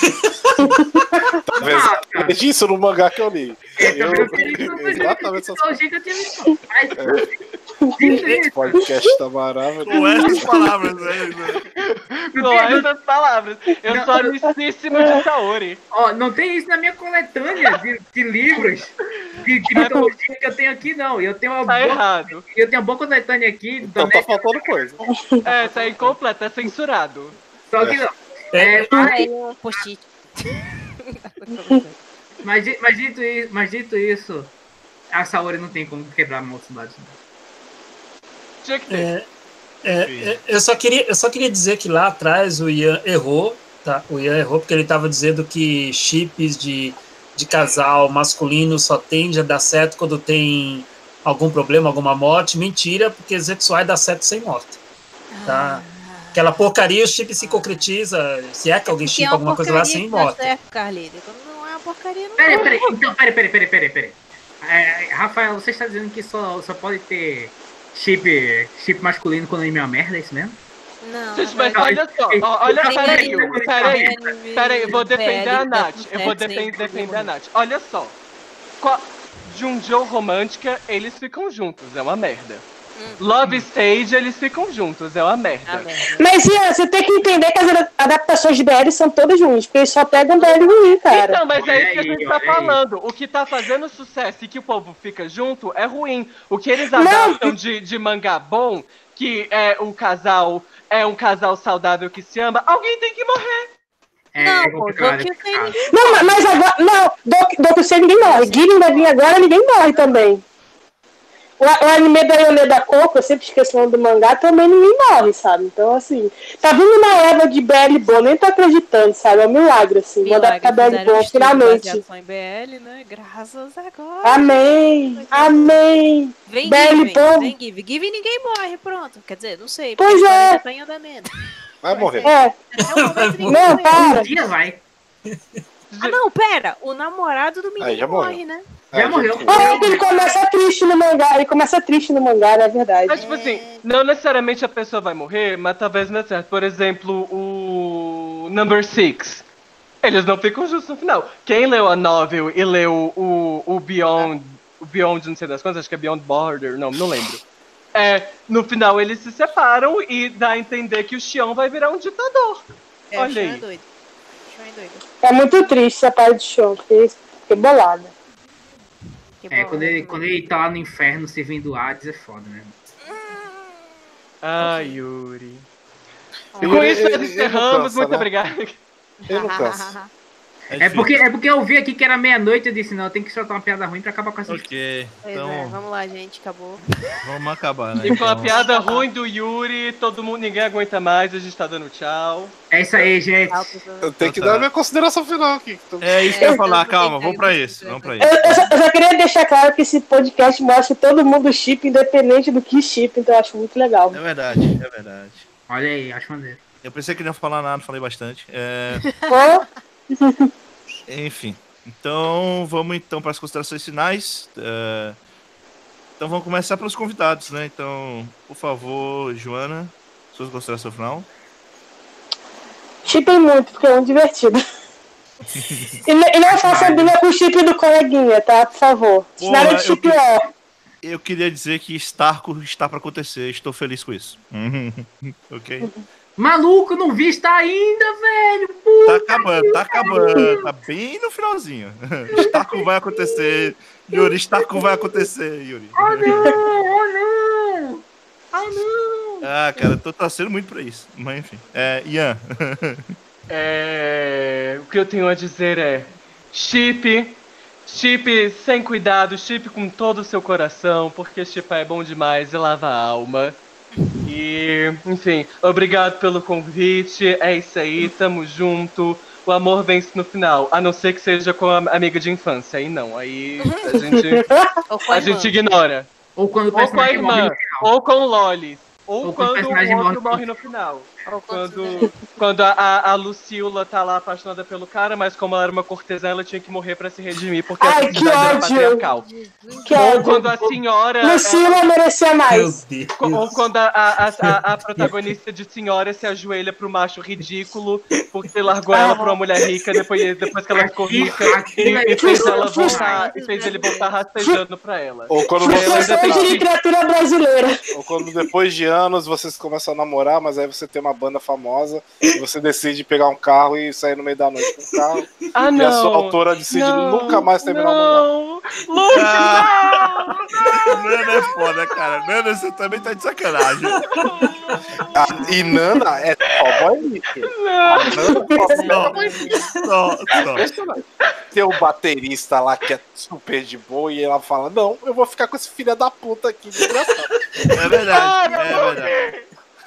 Talvez disso no mangá que eu li. Exatamente Esse podcast tá maravilhoso. Com essas palavras, Com essas palavras. Eu sou amicíssimo de Saori. Não tem isso na minha coletânea de livros de mitologia que eu tenho aqui, não. Eu tenho errado. Eu tenho uma boa coletânea aqui. Então tá faltando coisa. Tá incompleto, é censurado. Só que não. Post-it. Mas dito isso, a Saori não tem como quebrar a mocidade. Tinha que ter. Eu só queria dizer que lá atrás o Ian errou, tá? O Ian errou porque ele estava dizendo que chips de casal masculino só tende a dar certo quando tem algum problema, alguma morte. Mentira, porque Zetsuai dá certo sem morte. Tá? Aquela porcaria, o chip se concretiza. Se é que alguém chipa alguma coisa lá sem morte. Quando não é uma porcaria, não Peraí. Então, peraí. Rafael, você está dizendo que só pode ter chip masculino quando o anime é uma merda, é isso mesmo? Não. Gente, mas olha só. Peraí, eu vou defender a Nath. Eu vou defender a Nath. Olha só. Junjo romântica, eles ficam juntos, é uma merda. Love Stage, eles ficam juntos, é uma merda. Mas, Ian, você tem que entender que as adaptações de BL são todas ruins, porque eles só pegam BL ruim, cara. Então, mas é isso que a gente tá Olha aí. falando. O que tá fazendo sucesso e que o povo fica junto é ruim. O que eles adaptam de mangá bom, que é um casal saudável que se ama, alguém tem que morrer. Não, pô, complicado, Doku Sei ninguém Não, mas agora. Não, Doku Sei ninguém morre. Girin vai vir agora, ninguém morre também. O anime da Yoneda Coco, eu sempre esqueço o nome do mangá, também ninguém morre, sabe? Então, assim, tá vindo uma erva de BL boa, nem tô acreditando, sabe? É um milagre, assim. Vou adaptar BL boa, finalmente. Em BL, né? Graças a Deus. Amém, amém. Vem BL Given, bom. vem Given. Given ninguém morre, pronto. Quer dizer, não sei. Pois porque a história é. ainda tá em andamento. Vai morrer. É, Até o momento ninguém não, morreu. para. Um dia vai. Ah, não, pera. O namorado do menino Aí, já morreu. morre, né? Já morreu. Ele começa triste no mangá, na verdade. Mas, tipo assim, não necessariamente a pessoa vai morrer, mas talvez não é certo. Por exemplo, o Number 6. Eles não ficam justos no final. Quem leu a novel e leu o Beyond, não sei das quantas, acho que é Beyond Border, não lembro. No final eles se separam e dá a entender que o Xion vai virar um ditador. É, Olha o Sean aí. é doido. O Sean é doido. É muito triste essa parte de show, fiquei bolada. Que bom, Quando ele tá lá no inferno servindo Hades, é foda, né? Ai, Yuri. E Yuri, com isso nós ele não encerramos, cansa, muito né? obrigado. Ele não cansa. É porque eu vi aqui que era meia-noite e eu disse, não, eu tenho que soltar uma piada ruim pra acabar com essa história. Ok, Pois é, então vamos lá, gente. Acabou. vamos acabar, né? E com a Então, piada ruim do Yuri, todo mundo, ninguém aguenta mais, a gente tá dando tchau. É isso aí, gente. Tchau, pessoal. Eu tenho que Tá. dar a minha consideração final aqui. É isso que eu ia falar, então, calma, tem vamos que pra ter isso, vamos pra Eu isso. só queria deixar claro que esse podcast mostra todo mundo chip, independente do que chip, então eu acho muito legal. É verdade, é verdade. Olha aí, acho maneiro. Eu pensei que não ia falar nada, falei bastante. Ó, Enfim, então vamos então para as considerações finais. Então vamos começar pelos convidados, né? Então, por favor, Joana, suas considerações final. chipem muito, porque é muito divertido. E não faça briga com o chip do coleguinha, tá? Por favor. Porra, Nada de chip ó. Eu queria dizer que Starco está para acontecer, estou feliz com isso. Ok? Maluco, não vi está ainda, velho. Tá acabando, tá bem no finalzinho. Starco vai acontecer, Yuri, Starco vai acontecer, Yuri. Oh não! Ah, cara, eu tô torcendo muito pra isso, mas enfim. Ian. O que eu tenho a dizer é: chip sem cuidado, chip com todo o seu coração, porque chipar é bom demais e lava a alma. E, enfim, obrigado pelo convite. É isso aí, tamo junto. O amor vence no final, a não ser que seja com a amiga de infância. Aí não, aí a gente ignora. Ou quando o Ou com a personagem morre irmã, no final. ou com Lolis. Ou Ou quando o personagem outro morre morre no final. Ou Quando a Lucila tá lá apaixonada pelo cara, mas como ela era uma cortesã, ela tinha que morrer pra se redimir, porque a Ai, que sociedade era ódio. patriarcal. Que Ou ódio. quando a senhora... Lucila merecia Meu mais. Deus. Ou quando a protagonista de Senhora se ajoelha pro macho ridículo porque largou ela pra uma mulher rica depois que ela ficou rica e fez ele voltar rastejando pra ela. Ou quando Frustrações de literatura brasileira. Ou quando depois de anos vocês começam a namorar, mas aí você tem uma banda famosa e você decide pegar um carro e sair no meio da noite com o carro. Ah, E a sua autora decide nunca mais terminar o mangá. Não! Lucas, Nana é foda, cara. Nana, você também tá de sacanagem. E Nana é cowboy. Só. Tem o baterista lá que é super de boa e ela fala: não, eu vou ficar com esse filho da puta aqui, desgraçado. É verdade, é verdade.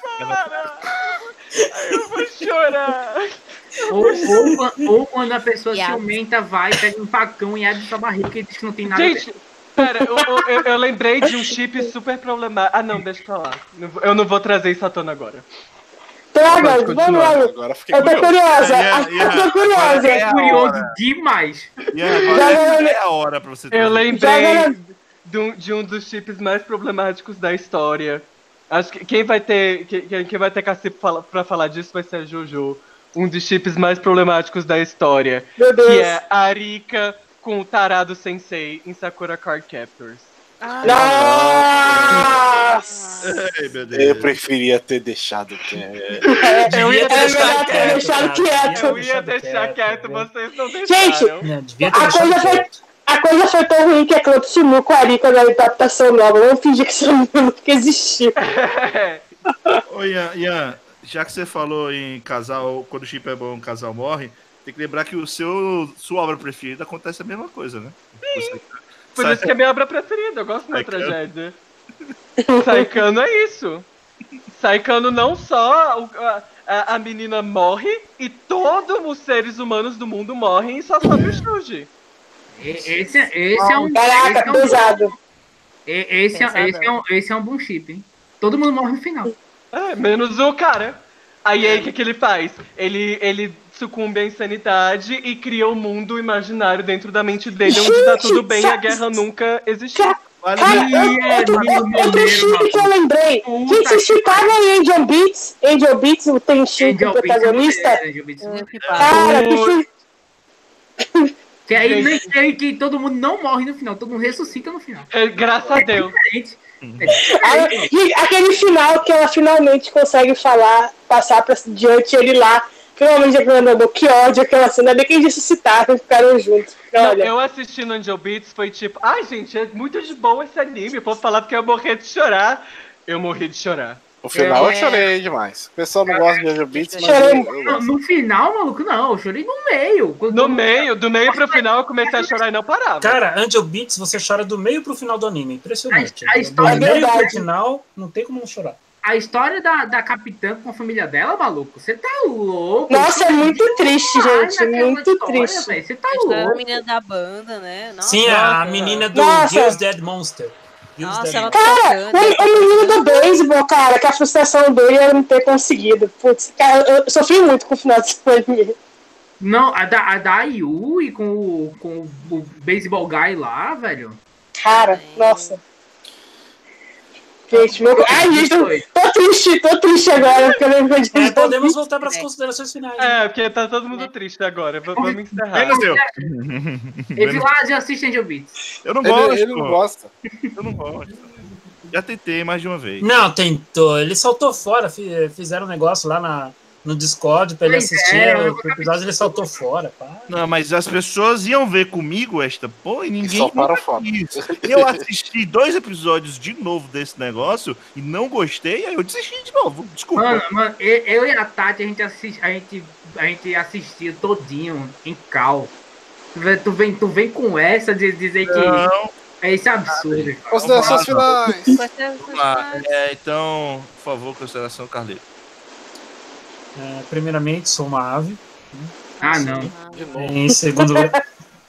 eu vou chorar. Ou quando a pessoa Piada. ciumenta vai, pega um facão e abre sua barriga e diz que não tem nada. Gente, pera, eu lembrei de um chip super problemático. Ah, não, deixa pra lá. Eu não vou trazer isso à tona agora. Traga, Pode vamos continuar. lá. Agora fiquei Eu tô curiosa. Eu tô curiosa. É curioso demais. E agora é a hora pra você Eu trazer. lembrei de um dos chips mais problemáticos da história. Acho que quem vai ter cacife pra falar disso vai ser a Jojo. Um dos chips mais problemáticos da história. Meu Deus. Que é a Arika com o Tarado Sensei em Sakura Card Captors. Nossa! Ai, meu Deus. Eu preferia ter deixado quieto. Eu ia deixar deixar quieto. Eu ia deixar quieto, vocês não Gente, deixaram. Não, devia ter A deixado coisa, quieto. a coisa foi tão ruim que a Cleo sumiu com a Arika na adaptação nova. Vamos fingir que isso nunca existiu. Ô, Ian, já que você falou em casal, quando o chip é bom, o casal morre, tem que lembrar que sua obra preferida acontece a mesma coisa, né? Por isso que é minha obra preferida, eu gosto da Saikano. tragédia. Saikano é isso. Saikano não só a menina morre e todos os seres humanos do mundo morrem e só sobe o Shuji. Esse é um. Caraca, pesado. Esse é um bom chip, hein? Todo mundo morre no final. É, menos o cara. Aí o que ele faz? Ele sucumbe à insanidade e cria um mundo imaginário dentro da mente dele onde tá tudo bem e a guerra nunca existiu. Cara, outro chip que eu lembrei. Gente, vocês chiparam aí Angel Beats? Angel Beats, tem chip do protagonista? Cara, Que aí que todo mundo não morre no final, todo mundo ressuscita no final. Graças a Deus. Aquele final que ela finalmente consegue passar pra diante ele lá. Finalmente declarando que ódio aquela cena, bem que eles ressuscitaram e ficaram juntos. Não, Olha. eu assisti no Angel Beats, foi tipo, ai gente, é muito de bom esse anime, o povo falava que eu ia morrer de chorar. Eu morri de chorar. No final eu chorei demais. O pessoal não gosta de Angel Beats, mas Chorei. eu gosto. No final, maluco, não, eu chorei no meio. Do meio pro final eu comecei a chorar e não parava. Cara, Angel Beats, você chora do meio pro final do anime. Impressionante. A história do meio pro verdade. final, não tem como não chorar. A história da capitã com a família dela, maluco, você tá louco. Nossa, é muito triste, gente. Muito triste. Você tá A louco. menina da banda, né? Nossa, Sim, a menina do Nossa. Girls Dead Monster. Girls Nossa, Dead ela Monster. tá Cara, tocando. o menino do beisebol, cara, que a frustração dele era não ter conseguido. Putz, cara, eu sofri muito com o final desse anime. Não, a da Yui com o baseball guy lá, velho. Cara, nossa. Gente, ai, gente, tô triste agora, porque eu lembro de Podemos voltar para as considerações finais. né? Porque tá todo mundo triste agora. Vamos encerrar. Menos eu. Ele já assiste Angel Beats. Eu não gosto. Ele não gosta. Eu não gosto. Já tentei mais de uma vez. Não, tentou. Ele saltou fora. Fizeram um negócio lá no Discord pra ele Pois assistir é, o episódio, ele saltou fora. Pá. Não, mas as pessoas iam ver comigo esta porra e ninguém Só para nunca fora. quis. Eu assisti 2 episódios de novo desse negócio e não gostei, aí eu desisti de novo. Desculpa. Mano, eu e a Tati, a gente assistia todinho em cal. Tu vem com essa de dizer que Não. é esse absurdo. Considerações finais. Vamos lá. Então, por favor, consideração, Carleiro. Primeiramente, sou uma ave. Ah, não. De novo. Em segundo lugar.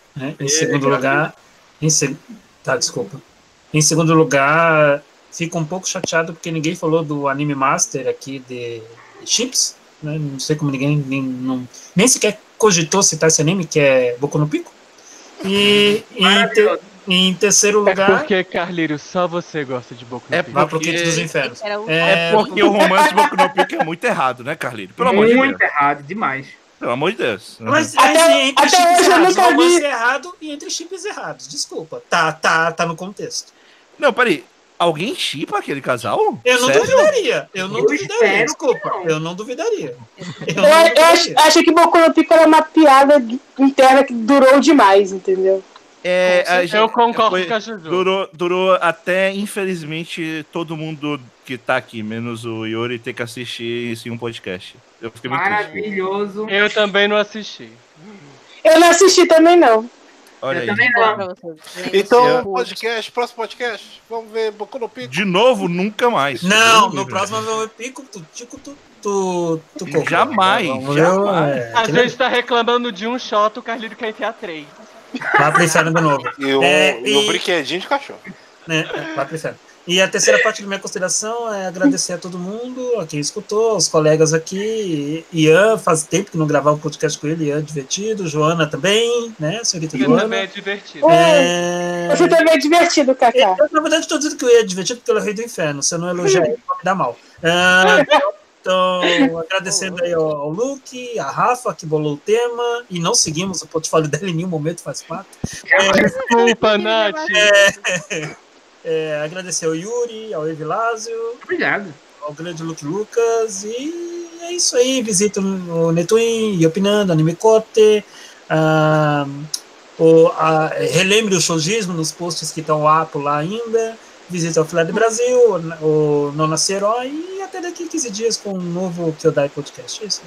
Desculpa. Em segundo lugar, fico um pouco chateado porque ninguém falou do Anime Master aqui de Chips. Né? Não sei como ninguém nem sequer cogitou citar esse anime, que é Boku no Pico. E em terceiro lugar. Porque, Carlírio, só você gosta de Boku no Pico. Vai pro Quinto dos Infernos. É porque o romance de Boku no Pico é muito errado, né, Carlito? Pelo amor de Deus. Muito errado, demais. Pelo amor de Deus. Mas entre até chips hoje eu errados, nunca vi. romance errado e entre chips errados. Desculpa. Tá no contexto. Não, peraí. Alguém chipa aquele casal? Eu não Sério? duvidaria. Eu não Eu duvidaria. espero Desculpa. que não. Eu não duvidaria. Eu achei que Boku no Pico era uma piada interna que durou demais, entendeu? Eu concordo com a Juju. Durou até, infelizmente, todo mundo que tá aqui, menos o Yuri, ter que assistir isso em um podcast. Eu fiquei muito triste. Maravilhoso. Eu também não assisti. Eu não assisti também, não. Olha Eu aí. também não. Então, próximo podcast, vamos ver Boku no Pico. De novo, nunca mais. Não, Deus no me próximo eu vou pico, tu compra. Jamais, Vamos jamais. ver, A gente tá reclamando de um shot, o Carlírio quer enfiar 3. Vai pro inferno de novo. E um brinquedinho de cachorro. Vai pro inferno. E a terceira parte da minha consideração é agradecer a todo mundo, a quem escutou, os colegas aqui. Ian, faz tempo que não gravava um podcast com ele, Ian, divertido. Joana também, né, senhorita Você Joana. também é divertido. Você também é divertido, Kaká. Eu, na verdade, estou dizendo que o Ian é divertido porque ele é o rei do inferno. Se eu não elogiar ele, vai me dar mal. Então, agradecendo aí ao Luke, a Rafa, que bolou o tema, e não seguimos o portfólio dela em nenhum momento, faz parte. Desculpa, Nath. Agradecer ao Yuri, ao Evilásio, Obrigado. ao grande Luke Lucas, e é isso aí. Visita o Netwin, e Opinando, Animecote, relembre o showgismo nos posts que estão lá por lá ainda. Visita o Filé do Brasil, o Não Nascer Herói, e até daqui 15 dias com um novo Kyodai Podcast. É isso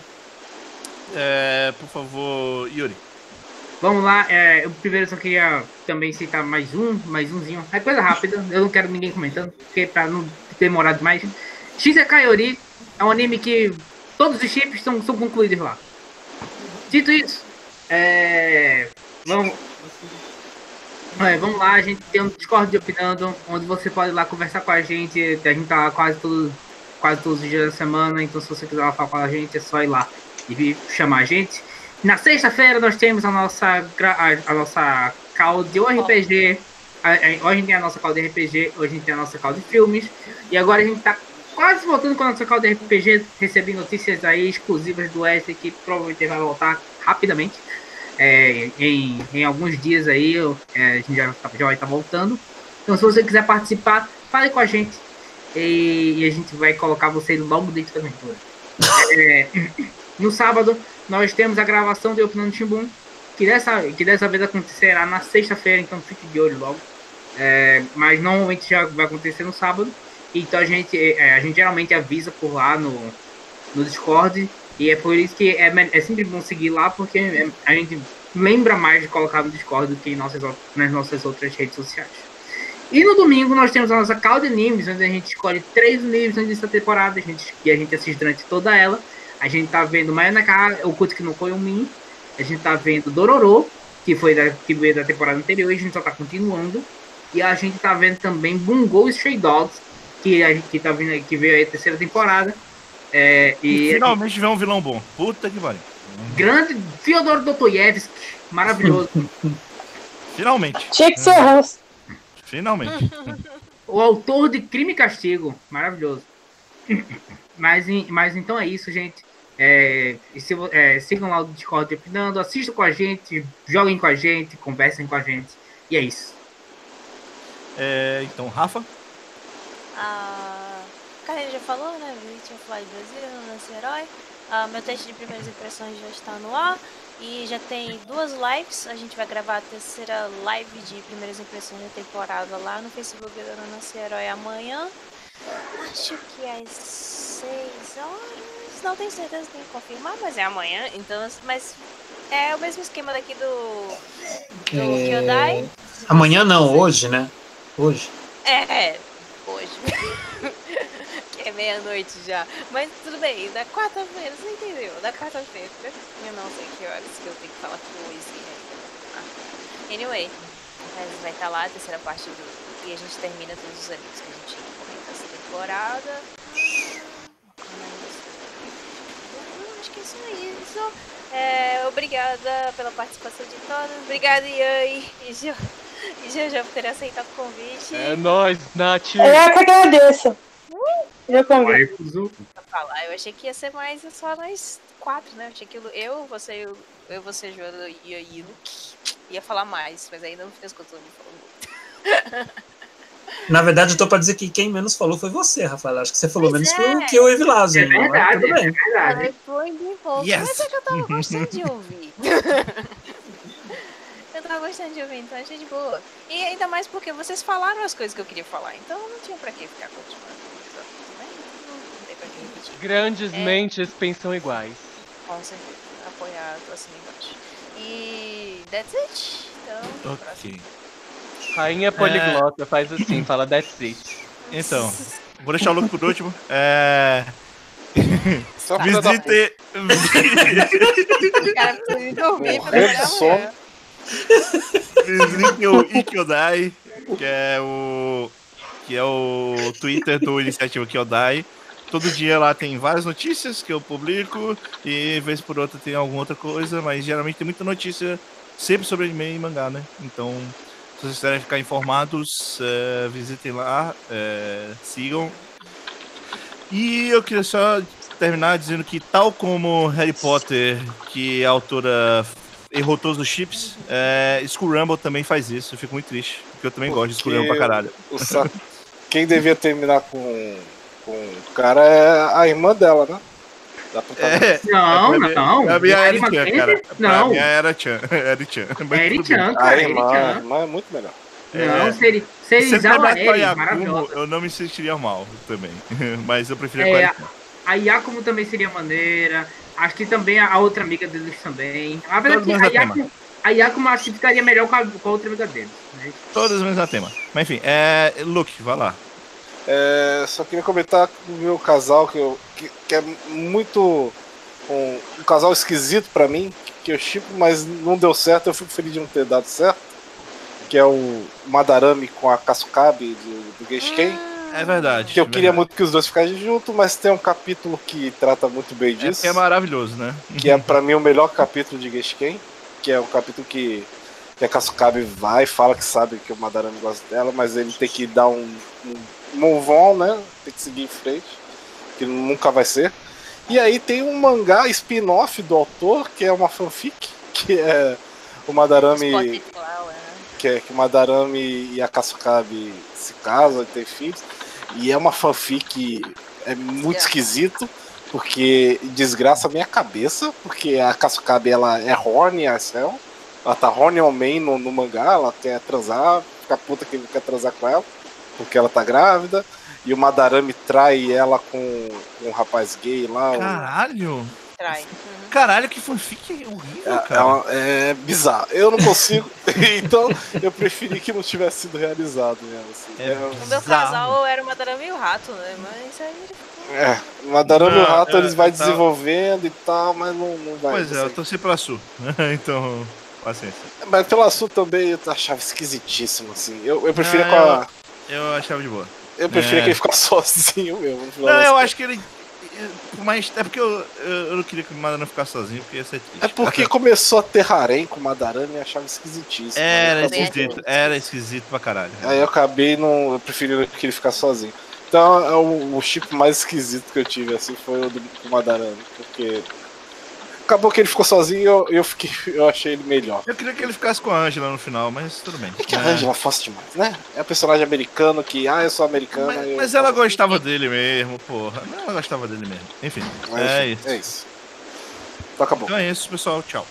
aí. Por favor, Yuri. Vamos lá, eu primeiro só queria também citar mais umzinho. É coisa rápida, eu não quero ninguém comentando, porque pra não demorar demais. Shisekai Ori é um anime que todos os chips são concluídos lá. Dito isso, vamos lá, a gente tem um Discord de Opinando, onde você pode ir lá conversar com a gente. A gente tá lá quase todos os dias da semana, então se você quiser lá falar com a gente, é só ir lá e vir chamar a gente. Na sexta-feira nós temos a nossa call de RPG. Hoje a gente tem a nossa call de RPG, hoje a gente tem a nossa call de filmes. E agora a gente tá quase voltando com a nossa call de RPG. Recebi notícias aí exclusivas do Wesley, que provavelmente vai voltar rapidamente. Em alguns dias aí, a gente já vai estar voltando. Então se você quiser participar, fale com a gente. E a gente vai colocar você logo dentro da aventura. No sábado, nós temos a gravação de Opinando Shimbun, que dessa vez acontecerá na sexta-feira, então fique de olho logo. Mas normalmente já vai acontecer no sábado. Então a gente geralmente avisa por lá no Discord. E é por isso que é sempre bom seguir lá, porque a gente lembra mais de colocar no Discord do que nas nossas outras redes sociais. E no domingo nós temos a nossa call de animes, onde a gente escolhe 3 animes dessa temporada, e a gente assiste durante toda ela. A gente tá vendo Mayonaka, o Kutsuki no Koyomin. A gente tá vendo Dororo, que veio da temporada anterior, e a gente só tá continuando. E a gente tá vendo também Bungo Stray Dogs, que veio aí a terceira temporada. E finalmente vê um vilão bom. Puta que pariu. Grande Fyodor Dostoiévski, maravilhoso. Finalmente. Tinha que ser russo. Finalmente. O autor de Crime e Castigo, maravilhoso. Mas então é isso, gente. Sigam lá o Discord Opinando, assistam com a gente, joguem com a gente, conversem com a gente. E é isso. Então, Rafa? A Karine já falou, né? Visite o Fly Brasil, Não Nascer Herói. Meu teste de primeiras impressões já está no ar. E já tem 2 lives. A gente vai gravar a terceira live de primeiras impressões da temporada lá no Facebook do Não Nascer Herói amanhã. Acho que às 6 horas. Não tenho certeza, tenho que confirmar, mas é amanhã. Então, mas é o mesmo esquema daqui do Kyodai. Amanhã não, hoje, né? Hoje. Hoje. Que é meia-noite já. Mas tudo bem, da quarta-feira, você entendeu? Da quarta-feira. Eu não sei que horas que eu tenho que falar com o Luizinho. Anyway, mas vai estar lá a terceira parte e a gente termina todos os animes que a gente comenta essa temporada. Acho que é isso aí. Obrigada pela participação de todos. Obrigada, Ian e Jojo por ter aceitado o convite. É nóis, Nath. Eu que agradeço. Eu achei que ia ser mais só nós 4, né? Eu achei que você, Joana e Luke ia falar mais, mas ainda no fim das contas não me falou muito. Na verdade, eu tô pra dizer que quem menos falou foi você, Rafael. Acho que você falou menos que eu e Vilazo. É verdade, é verdade. Foi bem pouco, Yes. mas é que eu tava gostando de ouvir. Eu tava gostando de ouvir, então achei de boa. E ainda mais porque vocês falaram as coisas que eu queria falar, então não tinha pra que ficar continuando. Não tem pra que repetir. Grandes mentes pensam iguais. Com certeza, apoiado assim embaixo. E that's it. Então, Ok. Rainha poliglota faz assim, fala that's it. Então, vou deixar o Luke por último. Só filha da puta. Visite. cara, preciso dormir pra Morrendo de deixar sono. amanhã. Visitem o Ikyodai, que é o Twitter do Iniciativa Kyodai. Todo dia lá tem várias notícias que eu publico e vez por outra tem alguma outra coisa, mas geralmente tem muita notícia sempre sobre anime e mangá, né? Então, se vocês quiserem ficar informados, visitem lá, sigam. E eu queria só terminar dizendo que, tal como Harry Potter, que a autora errou todos os chips, School Rumble também faz isso. Eu fico muito triste, porque eu também gosto de escolher pra caralho. Quem devia terminar com o cara é a irmã dela, né? Não. A minha era Chan, cara. Não. A minha era Chan. Eri-chan, A cara. irmã é muito melhor. Não, Se Serizawa ele com a Eri, Yakumo, maravilhosa. eu não me sentiria mal também. Mas eu preferia com a Eri-chan. A Yakumo também seria maneira. Acho que também a outra amiga deles também. Apesar Todos que mesmo a Yakumo acho que ficaria melhor com a outra amiga deles. Né? Todos o mesmo tema. Mas enfim, Luke, vai lá. Só queria comentar com o meu casal, que é muito um casal esquisito pra mim, que eu chipo, mas não deu certo, eu fico feliz de não ter dado certo, que é o Madarame com a Kasukabe do Geishiken. É verdade. Que eu queria muito que os dois ficassem juntos, mas tem um capítulo que trata muito bem disso. Que é maravilhoso, né? Que é pra mim o melhor capítulo de Geishiken, que é um capítulo que a Kasukabe vai e fala que sabe que o Madarame gosta dela, mas ele tem que dar um move on, né? Tem que seguir em frente, que nunca vai ser. E aí tem um mangá spin-off do autor, que é uma fanfic, que é o Madarame... Que o Madarame e a Kasukabe se casam e tem filhos. E é uma fanfic muito esquisito, porque desgraça a minha cabeça, porque a Kasukabe, ela é horny as hell. Ela tá horny on man no mangá, ela quer transar, fica puta que ele quer transar com ela, porque ela tá grávida. E o Madarame trai ela com um rapaz gay lá. Caralho! Trai. Caralho, que fanfic horrível, cara. É bizarro. Eu não consigo. Então, eu preferi que não tivesse sido realizado mesmo. Assim. O meu casal era o Madarame e o Rato, né? Mas aí... O Madarame e o Rato, eles vão desenvolvendo e tal, mas não vai. Pois eu torci pela Su. Então, paciência. Mas pela Su também eu achava esquisitíssimo, assim. Eu preferia com a... Eu achava de boa. Eu preferia que ele ficasse sozinho mesmo. Não, eu acho que ele... Mas é porque eu não queria que o Madarame ficasse sozinho, porque ia ser triste. É porque começou a ter harém com o Madarame e eu achava esquisitíssimo. Era esquisito pra caralho. Aí eu acabei eu preferi que ele ficasse sozinho. Então o chip mais esquisito que eu tive assim foi o do Madarame, porque acabou que ele ficou sozinho e eu achei ele melhor. Eu queria que ele ficasse com a Angela no final, mas tudo bem. É que a Angela fosse demais, né? É um personagem americano que, eu sou americana. Mas ela gostava dele mesmo, porra. Ela gostava dele mesmo. Enfim, isso. É isso. Então acabou. Então é isso, pessoal. Tchau.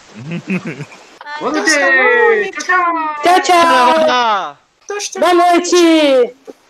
Tchau, tchau. Boa noite.